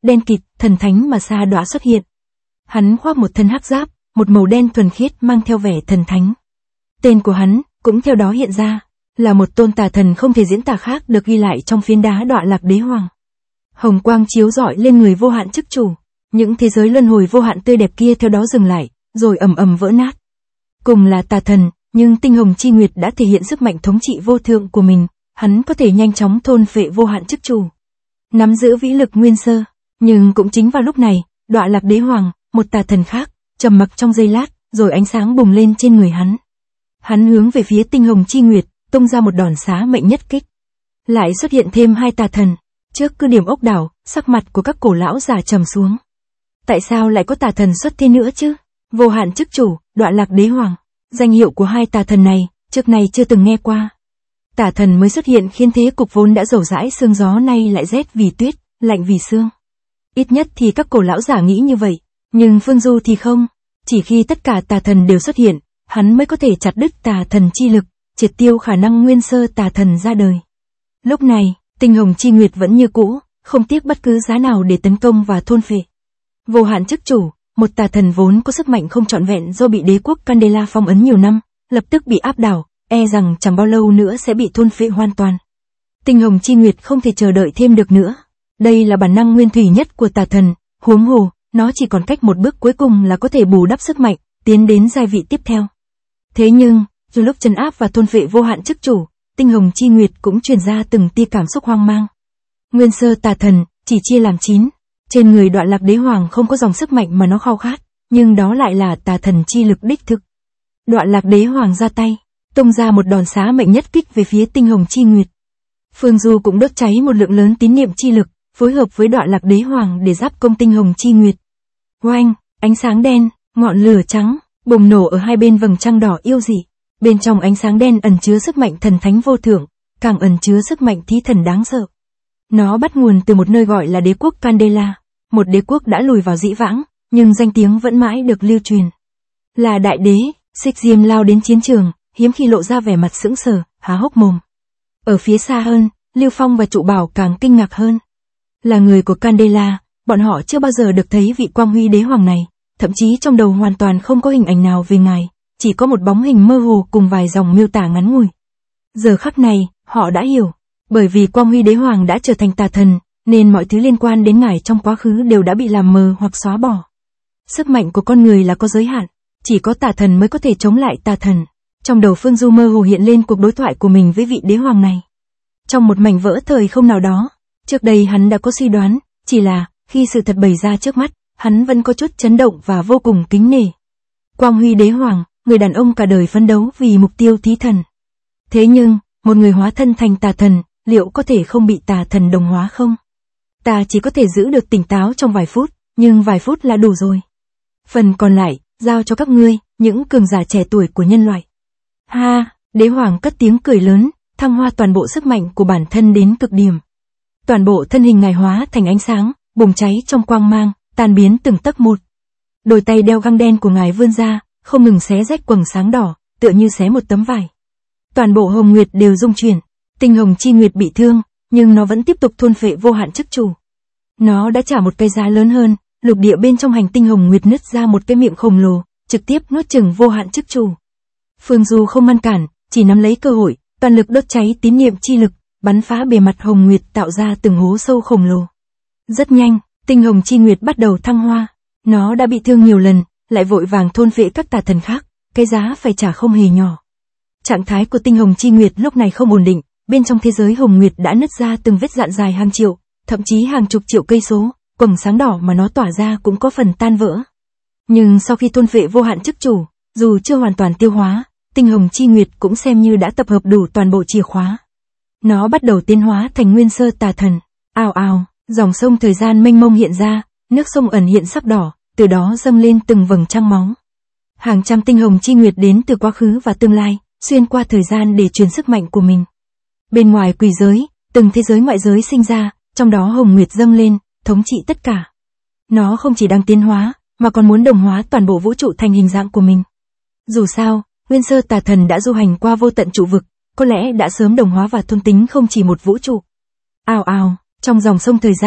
đen kịt, thần thánh mà Sa Đọa xuất hiện. Hắn khoác một thân hắc giáp, một màu đen thuần khiết mang theo vẻ thần thánh. Tên của hắn cũng theo đó hiện ra, là một tôn tà thần không thể diễn tả khác được ghi lại trong phiến đá Đọa Lạc Đế Hoàng. Hồng quang chiếu rọi lên người vô hạn chức chủ, những thế giới luân hồi vô hạn tươi đẹp kia theo đó dừng lại, rồi ầm ầm vỡ nát. Cùng là tà thần, nhưng Tinh Hồng Chi Nguyệt đã thể hiện sức mạnh thống trị vô thượng của mình, hắn có thể nhanh chóng thôn phệ vô hạn chức chủ, nắm giữ vĩ lực nguyên sơ. Nhưng cũng chính vào lúc này, Đọa Lạc Đế Hoàng, một tà thần khác, trầm mặc trong giây lát, rồi ánh sáng bùng lên trên người hắn. Hắn hướng về phía Tinh Hồng Chi Nguyệt, tung ra một đòn xá mệnh nhất kích. Lại xuất hiện thêm hai tà thần. Trước cứ điểm ốc đảo, sắc mặt của các cổ lão già trầm xuống. Tại sao lại có tà thần xuất thế nữa chứ? Vô hạn chức chủ, Đọa Lạc Đế Hoàng. Danh hiệu của hai tà thần này, trước này chưa từng nghe qua. Tà thần mới xuất hiện khiến thế cục vốn đã rầu rãi sương gió nay lại rét vì tuyết, lạnh vì sương. Ít nhất thì các cổ lão giả nghĩ như vậy, nhưng Phương Du thì không. Chỉ khi tất cả tà thần đều xuất hiện, hắn mới có thể chặt đứt tà thần chi lực, triệt tiêu khả năng nguyên sơ tà thần ra đời. Lúc này, Tinh Hồng Chi Nguyệt vẫn như cũ, không tiếc bất cứ giá nào để tấn công và thôn phệ. Vô hạn chức chủ, một tà thần vốn có sức mạnh không trọn vẹn do bị đế quốc Candela phong ấn nhiều năm, lập tức bị áp đảo, e rằng chẳng bao lâu nữa sẽ bị thôn phệ hoàn toàn. Tinh Hồng Chi Nguyệt không thể chờ đợi thêm được nữa. Đây là bản năng nguyên thủy nhất của tà thần, huống hồ, nó chỉ còn cách một bước cuối cùng là có thể bù đắp sức mạnh, tiến đến giai vị tiếp theo. Thế nhưng, dù lúc trấn áp và thôn phệ vô hạn chức chủ, Tinh Hồng Chi Nguyệt cũng truyền ra từng tia cảm xúc hoang mang. Nguyên sơ tà thần, chỉ chia làm 9. Trên người Đọa Lạc Đế Hoàng không có dòng sức mạnh mà nó khao khát, nhưng đó lại là tà thần chi lực đích thực. Đọa Lạc Đế Hoàng ra tay, tung ra một đòn xá mệnh nhất kích về phía Tinh Hồng Chi Nguyệt. Phương Du cũng đốt cháy một lượng lớn tín niệm chi lực, phối hợp với Đọa Lạc Đế Hoàng để giáp công Tinh Hồng Chi Nguyệt. Oanh, ánh sáng đen, ngọn lửa trắng, bùng nổ ở hai bên vầng trăng đỏ yêu dị. Bên trong ánh sáng đen ẩn chứa sức mạnh thần thánh vô thượng, càng ẩn chứa sức mạnh thí thần đáng sợ. Nó bắt nguồn từ một nơi gọi là đế quốc Candela, một đế quốc đã lùi vào dĩ vãng, nhưng danh tiếng vẫn mãi được lưu truyền. Là đại đế, Xích Diêm lao đến chiến trường, hiếm khi lộ ra vẻ mặt sững sờ, há hốc mồm. Ở phía xa hơn, Lưu Phong và Trụ Bảo càng kinh ngạc hơn. Là người của Candela, bọn họ chưa bao giờ được thấy vị quang huy đế hoàng này, thậm chí trong đầu hoàn toàn không có hình ảnh nào về ngài, chỉ có một bóng hình mơ hồ cùng vài dòng miêu tả ngắn ngủi. Giờ khắc này, họ đã hiểu, bởi vì quang huy đế hoàng đã trở thành tà thần, nên mọi thứ liên quan đến ngài trong quá khứ đều đã bị làm mờ hoặc xóa bỏ. Sức mạnh của con người là có giới hạn, chỉ có tà thần mới có thể chống lại tà thần. Trong đầu Phương Du mơ hồ hiện lên cuộc đối thoại của mình với vị đế hoàng này. Trong một mảnh vỡ thời không nào đó, trước đây hắn đã có suy đoán, chỉ là, khi sự thật bày ra trước mắt, hắn vẫn có chút chấn động và vô cùng kính nể. Quang huy đế hoàng, người đàn ông cả đời phấn đấu vì mục tiêu thí thần. Thế nhưng, một người hóa thân thành tà thần, liệu có thể không bị tà thần đồng hóa không? Ta chỉ có thể giữ được tỉnh táo trong vài phút, nhưng vài phút là đủ rồi. Phần còn lại, giao cho các ngươi, những cường giả trẻ tuổi của nhân loại. Ha, đế hoàng cất tiếng cười lớn, thăng hoa toàn bộ sức mạnh của bản thân đến cực điểm. Toàn bộ thân hình ngài hóa thành ánh sáng, bùng cháy trong quang mang, tan biến từng tấc một. Đôi tay đeo găng đen của ngài vươn ra, không ngừng xé rách quầng sáng đỏ, tựa như xé một tấm vải. Toàn bộ hồng nguyệt đều rung chuyển, Tinh Hồng Chi Nguyệt bị thương, nhưng nó vẫn tiếp tục thôn phệ vô hạn chức chủ. Nó đã trả một cái giá lớn hơn, lục địa bên trong hành tinh hồng nguyệt nứt ra một cái miệng khổng lồ, trực tiếp nuốt chửng vô hạn chức chủ. Phương Du không ngăn cản, chỉ nắm lấy cơ hội, toàn lực đốt cháy tín niệm chi lực, bắn phá bề mặt hồng nguyệt tạo ra từng hố sâu khổng lồ. Rất nhanh, Tinh Hồng Chi Nguyệt bắt đầu thăng hoa. Nó đã bị thương nhiều lần, lại vội vàng thôn phệ các tà thần khác, cái giá phải trả không hề nhỏ. Trạng thái của Tinh Hồng Chi Nguyệt lúc này không ổn định, bên trong thế giới hồng nguyệt đã nứt ra từng vết dạn dài hàng triệu, thậm chí hàng chục triệu cây số, quầng sáng đỏ mà nó tỏa ra cũng có phần tan vỡ. Nhưng sau khi thôn phệ vô hạn chức chủ, dù chưa hoàn toàn tiêu hóa, Tinh Hồng Chi Nguyệt cũng xem như đã tập hợp đủ toàn bộ chìa khóa. Nó bắt đầu tiến hóa thành nguyên sơ tà thần. Ào ào, dòng sông thời gian mênh mông hiện ra, nước sông ẩn hiện sắc đỏ, từ đó dâng lên từng vầng trăng máu. Hàng trăm Tinh Hồng Chi Nguyệt đến từ quá khứ và tương lai, xuyên qua thời gian để truyền sức mạnh của mình. Bên ngoài quỷ giới, từng thế giới ngoại giới sinh ra, trong đó hồng nguyệt dâng lên, thống trị tất cả. Nó không chỉ đang tiến hóa, mà còn muốn đồng hóa toàn bộ vũ trụ thành hình dạng của mình. Dù sao, nguyên sơ tà thần đã du hành qua vô tận trụ vực, có lẽ đã sớm đồng hóa và thôn tính không chỉ một vũ trụ. Ào ào, trong dòng sông thời gian,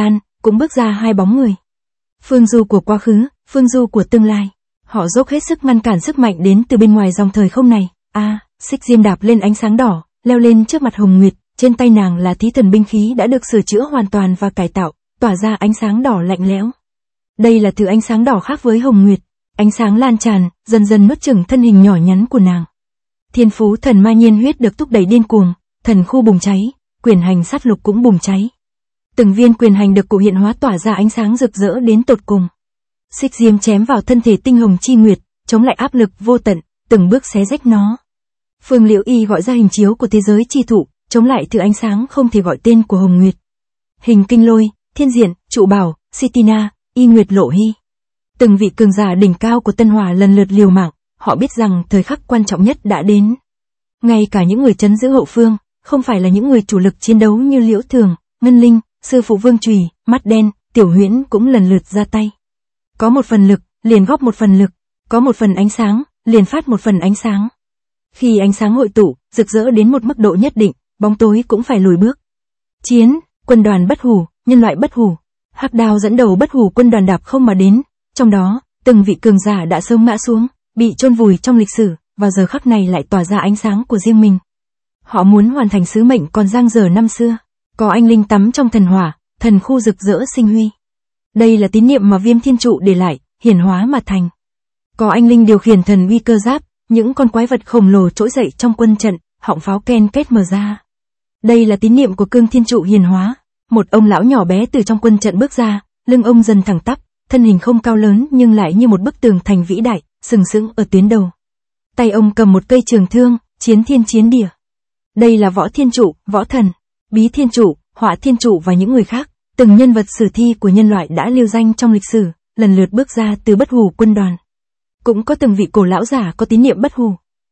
cũng bước ra hai bóng người. Phương Du của quá khứ, Phương Du của tương lai. Họ dốc hết sức ngăn cản sức mạnh đến từ bên ngoài dòng thời không này. Xích diêm đạp lên ánh sáng đỏ, leo lên trước mặt Hồng Nguyệt, trên tay nàng là thí thần binh khí đã được sửa chữa hoàn toàn và cải tạo, tỏa ra ánh sáng đỏ lạnh lẽo. Đây là thứ ánh sáng đỏ khác với Hồng Nguyệt, ánh sáng lan tràn, dần dần nuốt chửng thân hình nhỏ nhắn của nàng. Thiên phú thần ma nhiên huyết được thúc đẩy điên cuồng, thần khu bùng cháy, quyền hành sát lục cũng bùng cháy. Từng viên quyền hành được cụ hiện hóa tỏa ra ánh sáng rực rỡ đến tột cùng. Xích diêm chém vào thân thể tinh hồng chi nguyệt, chống lại áp lực vô tận, từng bước xé rách nó. Phương Liễu Y gọi ra hình chiếu của thế giới chi thụ, chống lại thứ ánh sáng không thể gọi tên của Hồng Nguyệt. Hình kinh lôi, thiên diện, trụ bảo, Sitina, Y Nguyệt Lộ Hy. Từng vị cường giả đỉnh cao của Tân Hỏa lần lượt liều mạng, họ biết rằng thời khắc quan trọng nhất đã đến. Ngay cả những người trấn giữ hậu phương, không phải là những người chủ lực chiến đấu như Liễu Thường, Ngân Linh, sư phụ Vương Chùy, Mắt Đen, Tiểu Huyễn cũng lần lượt ra tay. Có một phần lực, liền góp một phần lực, có một phần ánh sáng, liền phát một phần ánh sáng. Khi ánh sáng hội tụ, rực rỡ đến một mức độ nhất định, bóng tối cũng phải lùi bước. Chiến, quân đoàn bất hủ, nhân loại bất hủ. Hắc Đao dẫn đầu bất hủ quân đoàn đạp không mà đến, trong đó, từng vị cường giả đã sớm ngã xuống, bị chôn vùi trong lịch sử, vào giờ khắc này lại tỏa ra ánh sáng của riêng mình. Họ muốn hoàn thành sứ mệnh còn dang dở năm xưa. Có anh linh tắm trong thần hỏa, thần khu rực rỡ sinh huy. Đây là tín niệm mà Viêm Thiên Trụ để lại, hiển hóa mà thành. Có anh linh điều khiển thần uy cơ giáp, những con quái vật khổng lồ trỗi dậy trong quân trận, họng pháo ken kết mở ra. Đây là tín niệm của Cương Thiên Trụ hiển hóa. Một ông lão nhỏ bé từ trong quân trận bước ra, lưng ông dần thẳng tắp, thân hình không cao lớn nhưng lại như một bức tường thành vĩ đại, sừng sững ở tuyến đầu. Tay ông cầm một cây trường thương, chiến thiên chiến địa. Đây là Võ Thiên Trụ, Võ Thần, Bí Thiên Trụ, Hỏa Thiên Trụ và những người khác, từng nhân vật sử thi của nhân loại đã lưu danh trong lịch sử, lần lượt bước ra từ bất hủ quân đoàn. Cũng có từng vị cổ lão giả có tín niệm bất hủ.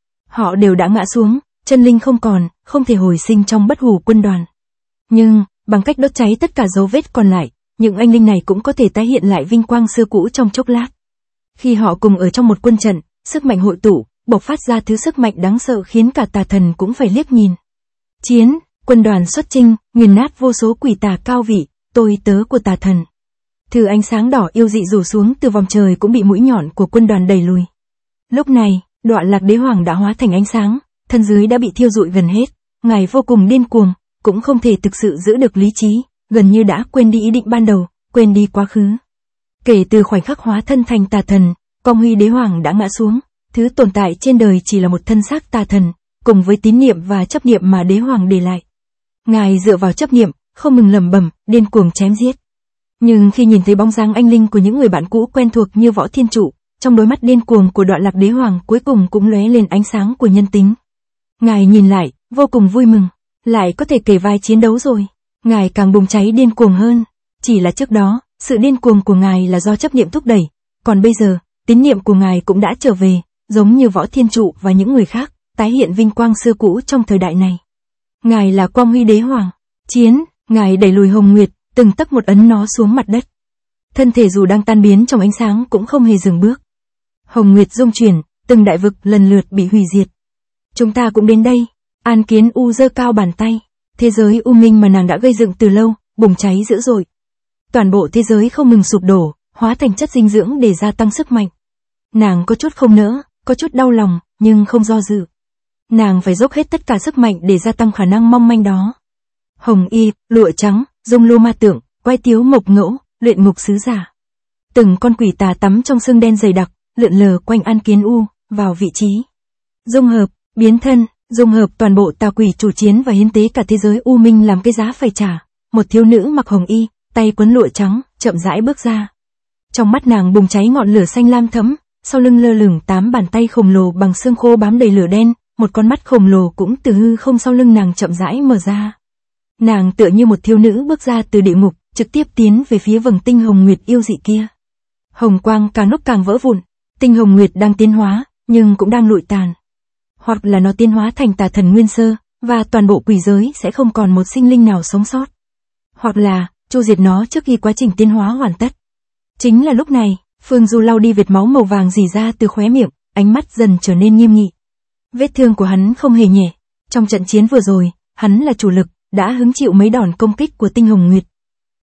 Họ đều đã ngã xuống, chân linh không còn, không thể hồi sinh trong bất hủ quân đoàn. Nhưng, bằng cách đốt cháy tất cả dấu vết còn lại, những anh linh này cũng có thể tái hiện lại vinh quang xưa cũ trong chốc lát. Khi họ cùng ở trong một quân trận, sức mạnh hội tụ, bộc phát ra thứ sức mạnh đáng sợ khiến cả tà thần cũng phải liếc nhìn. Chiến, quân đoàn xuất chinh, nghiền nát vô số quỷ tà cao vị, tôi tớ của tà thần. Thứ ánh sáng đỏ yêu dị rủ xuống từ vòng trời cũng bị mũi nhọn của quân đoàn đẩy lùi. Lúc này, Đoạn Lạc Đế Hoàng đã hóa thành ánh sáng, thân dưới đã bị thiêu rụi gần hết, ngài vô cùng điên cuồng, cũng không thể thực sự giữ được lý trí, gần như đã quên đi ý định ban đầu, quên đi quá khứ. Kể từ khoảnh khắc hóa thân thành tà thần, Quang Huy Đế Hoàng đã ngã xuống, thứ tồn tại trên đời chỉ là một thân xác tà thần, cùng với tín niệm và chấp niệm mà Đế Hoàng để lại. Ngài dựa vào chấp niệm, không ngừng lẩm bẩm, điên cuồng chém giết. Nhưng khi nhìn thấy bóng dáng anh linh của những người bạn cũ quen thuộc như Võ Thiên Trụ, trong đôi mắt điên cuồng của Đoạn Lạc Đế Hoàng cuối cùng cũng lóe lên ánh sáng của nhân tính. Ngài nhìn lại, vô cùng vui mừng, lại có thể kề vai chiến đấu rồi. Ngài càng bùng cháy điên cuồng hơn. Chỉ là trước đó, sự điên cuồng của ngài là do chấp niệm thúc đẩy, còn bây giờ, tín niệm của ngài cũng đã trở về, giống như Võ Thiên Trụ và những người khác, tái hiện vinh quang xưa cũ trong thời đại này. Ngài là Quang Huy Đế Hoàng. Chiến, ngài đẩy lùi Hồng Nguyệt, từng tấc một ấn nó xuống mặt đất. Thân thể dù đang tan biến trong ánh sáng cũng không hề dừng bước. Hồng Nguyệt rung chuyển, từng đại vực lần lượt bị hủy diệt. Chúng ta cũng đến đây. An Kiến U giơ cao bàn tay. Thế giới u minh mà nàng đã gây dựng từ lâu, bùng cháy dữ dội. Toàn bộ thế giới không ngừng sụp đổ, hóa thành chất dinh dưỡng để gia tăng sức mạnh. Nàng có chút không nỡ, có chút đau lòng, nhưng không do dự. Nàng phải dốc hết tất cả sức mạnh để gia tăng khả năng mong manh đó. Hồng y, lụa trắng, dung lô ma tượng, quay tiếu mộc ngẫu, luyện ngục sứ giả. Từng con quỷ tà tắm trong xương đen dày đặc, lượn lờ quanh An Kiến U, vào vị trí. Dung hợp, biến thân, dung hợp toàn bộ tà quỷ chủ chiến và hiến tế cả thế giới u minh làm cái giá phải trả. Một thiếu nữ mặc hồng y, tay quấn lụa trắng, chậm rãi bước ra. Trong mắt nàng bùng cháy ngọn lửa xanh lam thẫm, sau lưng lơ lửng 8 bàn tay khổng lồ bằng xương khô bám đầy lửa đen, một con mắt khổng lồ cũng từ hư không sau lưng nàng chậm rãi mở ra. Nàng tựa như một thiếu nữ bước ra từ địa ngục, trực tiếp tiến về phía vầng tinh hồng nguyệt yêu dị kia. Hồng quang càng lúc càng vỡ vụn, tinh hồng nguyệt đang tiến hóa, nhưng cũng đang lụi tàn. Hoặc là nó tiến hóa thành tà thần nguyên sơ, và toàn bộ quỷ giới sẽ không còn một sinh linh nào sống sót. Hoặc là, chu diệt nó trước khi quá trình tiến hóa hoàn tất. Chính là lúc này, Phương Du lau đi vệt máu màu vàng rỉ ra từ khóe miệng, ánh mắt dần trở nên nghiêm nghị. Vết thương của hắn không hề nhẹ. Trong trận chiến vừa rồi, hắn là chủ lực, đã hứng chịu mấy đòn công kích của tinh hồng nguyệt.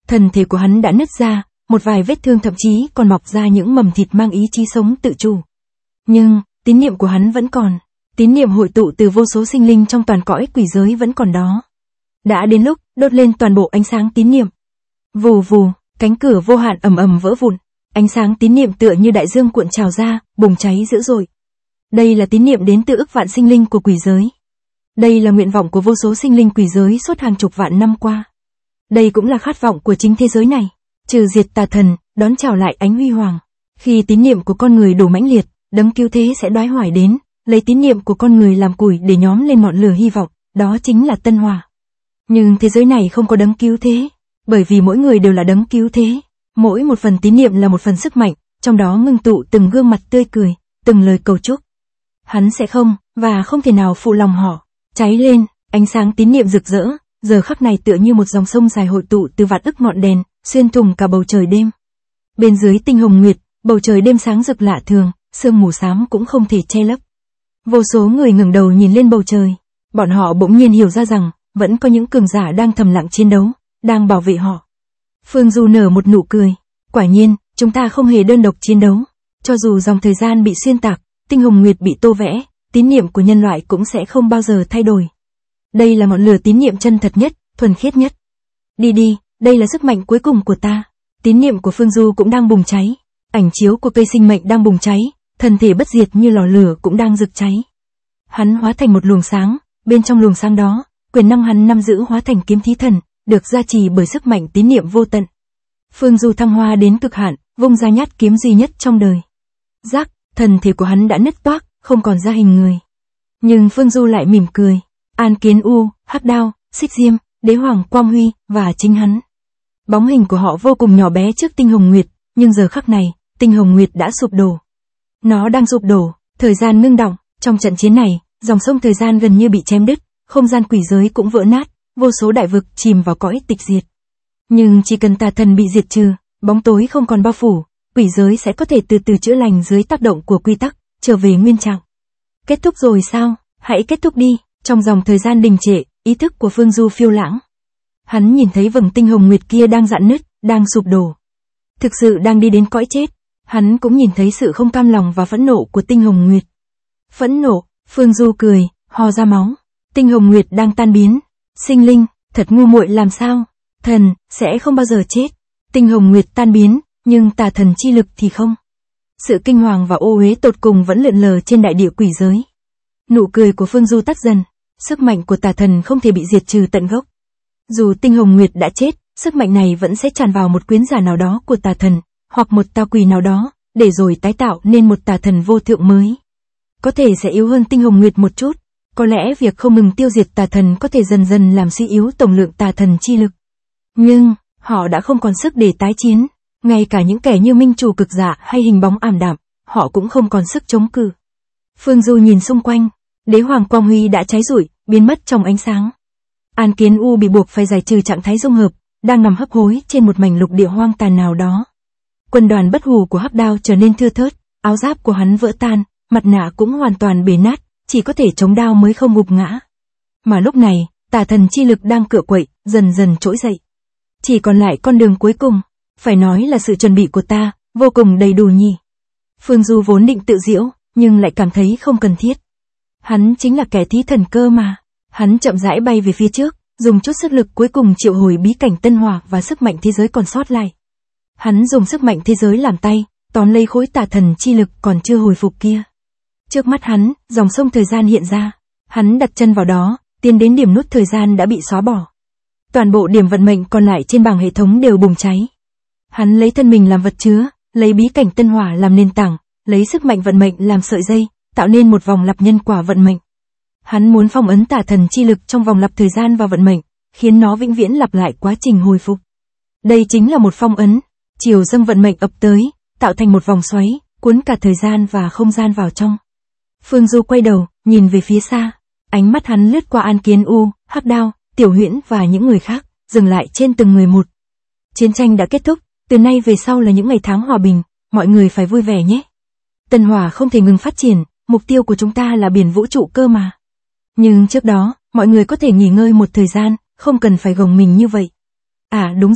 Thân thể của hắn đã nứt ra, một vài vết thương thậm chí còn mọc ra những mầm thịt mang ý chí sống tự chủ. Nhưng, tín niệm của hắn vẫn còn. Tín niệm hội tụ từ vô số sinh linh trong toàn cõi quỷ giới vẫn còn đó. Đã đến lúc đốt lên toàn bộ ánh sáng tín niệm. Vù vù, cánh cửa vô hạn ầm ầm vỡ vụn. Ánh sáng tín niệm tựa như đại dương cuộn trào ra, bùng cháy dữ dội. Đây là tín niệm đến từ ức vạn sinh linh của quỷ giới. Đây là nguyện vọng của vô số sinh linh quỷ giới suốt hàng chục vạn năm qua. Đây cũng là khát vọng của chính thế giới này. Trừ diệt tà thần, đón chào lại ánh huy hoàng. Khi tín niệm của con người đủ mãnh liệt, đấng cứu thế sẽ đoái hoài đến, lấy tín niệm của con người làm củi để nhóm lên ngọn lửa hy vọng, đó chính là Tân Hỏa. Nhưng thế giới này không có đấng cứu thế, bởi vì mỗi người đều là đấng cứu thế. Mỗi một phần tín niệm là một phần sức mạnh, trong đó ngưng tụ từng gương mặt tươi cười, từng lời cầu chúc. Hắn sẽ không, và không thể nào phụ lòng họ. Cháy lên, ánh sáng tín niệm rực rỡ, giờ khắc này tựa như một dòng sông dài hội tụ từ vạn ức ngọn đèn, xuyên thủng cả bầu trời đêm. Bên dưới tinh hồng nguyệt, bầu trời đêm sáng rực lạ thường, sương mù xám cũng không thể che lấp. Vô số người ngẩng đầu nhìn lên bầu trời, bọn họ bỗng nhiên hiểu ra rằng, vẫn có những cường giả đang thầm lặng chiến đấu, đang bảo vệ họ. Phương Du nở một nụ cười, quả nhiên, chúng ta không hề đơn độc chiến đấu. Cho dù dòng thời gian bị xuyên tạc, tinh hồng nguyệt bị tô vẽ, tín niệm của nhân loại cũng sẽ không bao giờ thay đổi. Đây là ngọn lửa tín niệm chân thật nhất, thuần khiết nhất. Đi đi, đây là sức mạnh cuối cùng của ta. Tín niệm của Phương Du cũng đang bùng cháy, ảnh chiếu của cây sinh mệnh đang bùng cháy, thân thể bất diệt như lò lửa cũng đang rực cháy. Hắn hóa thành một luồng sáng, bên trong luồng sáng đó, quyền năng hắn nắm giữ hóa thành kiếm thí thần, được gia trì bởi sức mạnh tín niệm vô tận. Phương Du thăng hoa đến cực hạn, vung ra nhát kiếm duy nhất trong đời. Rắc, thân thể của hắn đã nứt toác, không còn ra hình người. Nhưng Phương Du lại mỉm cười. An Kiến U, Hắc Đao, Xích Diêm, Đế Hoàng Quang Huy, và chính hắn. Bóng hình của họ vô cùng nhỏ bé trước tinh hồng nguyệt, nhưng giờ khắc này, tinh hồng nguyệt đã sụp đổ. Nó đang sụp đổ, thời gian ngưng đọng, trong trận chiến này, dòng sông thời gian gần như bị chém đứt, không gian quỷ giới cũng vỡ nát, vô số đại vực chìm vào cõi tịch diệt. Nhưng chỉ cần tà thần bị diệt trừ, bóng tối không còn bao phủ, quỷ giới sẽ có thể từ từ chữa lành dưới tác động của quy tắc, trở về nguyên trạng. Kết thúc rồi sao? Hãy kết thúc đi. Trong dòng thời gian đình trệ, ý thức của Phương Du phiêu lãng. Hắn nhìn thấy vầng tinh hồng nguyệt kia đang rạn nứt, đang sụp đổ. Thực sự đang đi đến cõi chết. Hắn cũng nhìn thấy sự không cam lòng và phẫn nộ của tinh hồng nguyệt. Phẫn nộ, Phương Du cười, ho ra máu. Tinh hồng nguyệt đang tan biến. Sinh linh, thật ngu muội làm sao? Thần, sẽ không bao giờ chết. Tinh hồng nguyệt tan biến, nhưng tà thần chi lực thì không. Sự kinh hoàng và ô uế tột cùng vẫn lượn lờ trên đại địa quỷ giới. Nụ cười của Phương Du tắt dần. Sức mạnh của tà thần không thể bị diệt trừ tận gốc. Dù tinh hồng nguyệt đã chết, sức mạnh này vẫn sẽ tràn vào một quyến giả nào đó của tà thần, hoặc một tà quỷ nào đó, để rồi tái tạo nên một tà thần vô thượng mới. Có thể sẽ yếu hơn tinh hồng nguyệt một chút. Có lẽ việc không ngừng tiêu diệt tà thần có thể dần dần làm suy yếu tổng lượng tà thần chi lực. Nhưng, họ đã không còn sức để tái chiến. Ngay cả những kẻ như minh chủ cực dạ hay hình bóng ảm đạm, họ cũng không còn sức chống cự. Phương Du nhìn xung quanh. Đế Hoàng Quang Huy đã cháy rụi, biến mất trong ánh sáng. An Kiến U bị buộc phải giải trừ trạng thái dung hợp, đang nằm hấp hối trên một mảnh lục địa hoang tàn nào đó. Quân đoàn bất hủ của Hắc Đao trở nên thưa thớt, áo giáp của hắn vỡ tan, mặt nạ cũng hoàn toàn bể nát, chỉ có thể chống đao mới không gục ngã. Mà lúc này, tà thần chi lực đang cựa quậy, dần dần trỗi dậy. Chỉ còn lại con đường cuối cùng, phải nói là sự chuẩn bị của ta, vô cùng đầy đủ nhỉ. Phương Du vốn định tự giễu, nhưng lại cảm thấy không cần thiết. Hắn chính là kẻ thí thần cơ mà. Hắn chậm rãi bay về phía trước, dùng chút sức lực cuối cùng triệu hồi bí cảnh Tân Hỏa và sức mạnh thế giới còn sót lại. Hắn dùng sức mạnh thế giới làm tay, tóm lấy khối tà thần chi lực còn chưa hồi phục kia. Trước mắt hắn, dòng sông thời gian hiện ra. Hắn đặt chân vào đó, tiến đến điểm nút thời gian đã bị xóa bỏ. Toàn bộ điểm vận mệnh còn lại trên bảng hệ thống đều bùng cháy. Hắn lấy thân mình làm vật chứa, lấy bí cảnh Tân Hỏa làm nền tảng, lấy sức mạnh vận mệnh làm sợi dây, tạo nên một vòng lặp nhân quả vận mệnh. Hắn muốn phong ấn tà thần chi lực trong vòng lặp thời gian và vận mệnh, khiến nó vĩnh viễn lặp lại quá trình hồi phục. Đây chính là một phong ấn, chiều dâng vận mệnh ập tới, tạo thành một vòng xoáy, cuốn cả thời gian và không gian vào trong. Phương Du quay đầu, nhìn về phía xa, ánh mắt hắn lướt qua An Kiến U, Hắc Đao, Tiểu Huyễn và những người khác, dừng lại trên từng người một. Chiến tranh đã kết thúc, từ nay về sau là những ngày tháng hòa bình, mọi người phải vui vẻ nhé. Tân Hỏa không thể ngừng phát triển, mục tiêu của chúng ta là biển vũ trụ cơ mà. Nhưng trước đó, mọi người có thể nghỉ ngơi một thời gian, không cần phải gồng mình như vậy. À đúng rồi,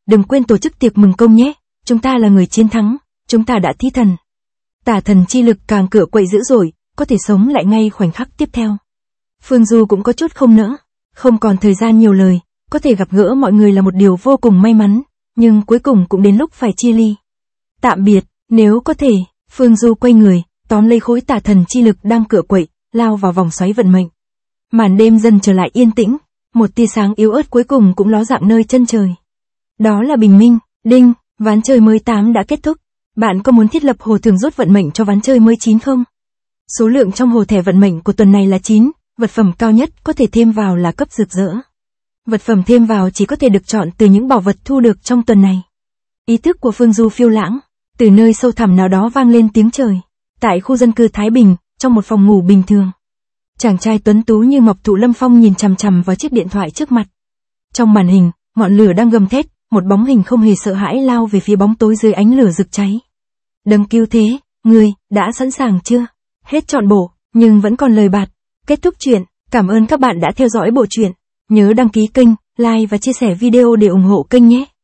đừng quên tổ chức tiệc mừng công nhé. Chúng ta là người chiến thắng, chúng ta đã thi thần. Tả thần chi lực càng cựa quậy dữ dội, có thể sống lại ngay khoảnh khắc tiếp theo. Phương Du cũng có chút không nỡ, không còn thời gian nhiều lời, có thể gặp gỡ mọi người là một điều vô cùng may mắn, nhưng cuối cùng cũng đến lúc phải chia ly. Tạm biệt, nếu có thể, Phương Du quay người, tóm lấy khối tả thần chi lực đang cựa quậy, lao vào vòng xoáy vận mệnh. Màn đêm dần trở lại yên tĩnh, một tia sáng yếu ớt cuối cùng cũng ló dạng nơi chân trời. Đó là bình minh. Đinh, ván chơi mới 8 đã kết thúc. Bạn có muốn thiết lập hồ thưởng rút vận mệnh cho ván chơi mới 9 không? Số lượng trong hồ thẻ vận mệnh của tuần này là 9, vật phẩm cao nhất có thể thêm vào là cấp rực rỡ. Vật phẩm thêm vào chỉ có thể được chọn từ những bảo vật thu được trong tuần này. Ý thức của Phương Du phiêu lãng, từ nơi sâu thẳm nào đó vang lên tiếng trời. Tại khu dân cư Thái Bình, trong một phòng ngủ bình thường. Chàng trai tuấn tú như ngọc thụ lâm phong nhìn chằm chằm vào chiếc điện thoại trước mặt. Trong màn hình, ngọn lửa đang gầm thét, một bóng hình không hề sợ hãi lao về phía bóng tối dưới ánh lửa rực cháy. Đấng cứu thế, ngươi, đã sẵn sàng chưa? Hết trọn bộ, nhưng vẫn còn lời bạt. Kết thúc chuyện, cảm ơn các bạn đã theo dõi bộ truyện. Nhớ đăng ký kênh, like và chia sẻ video để ủng hộ kênh nhé.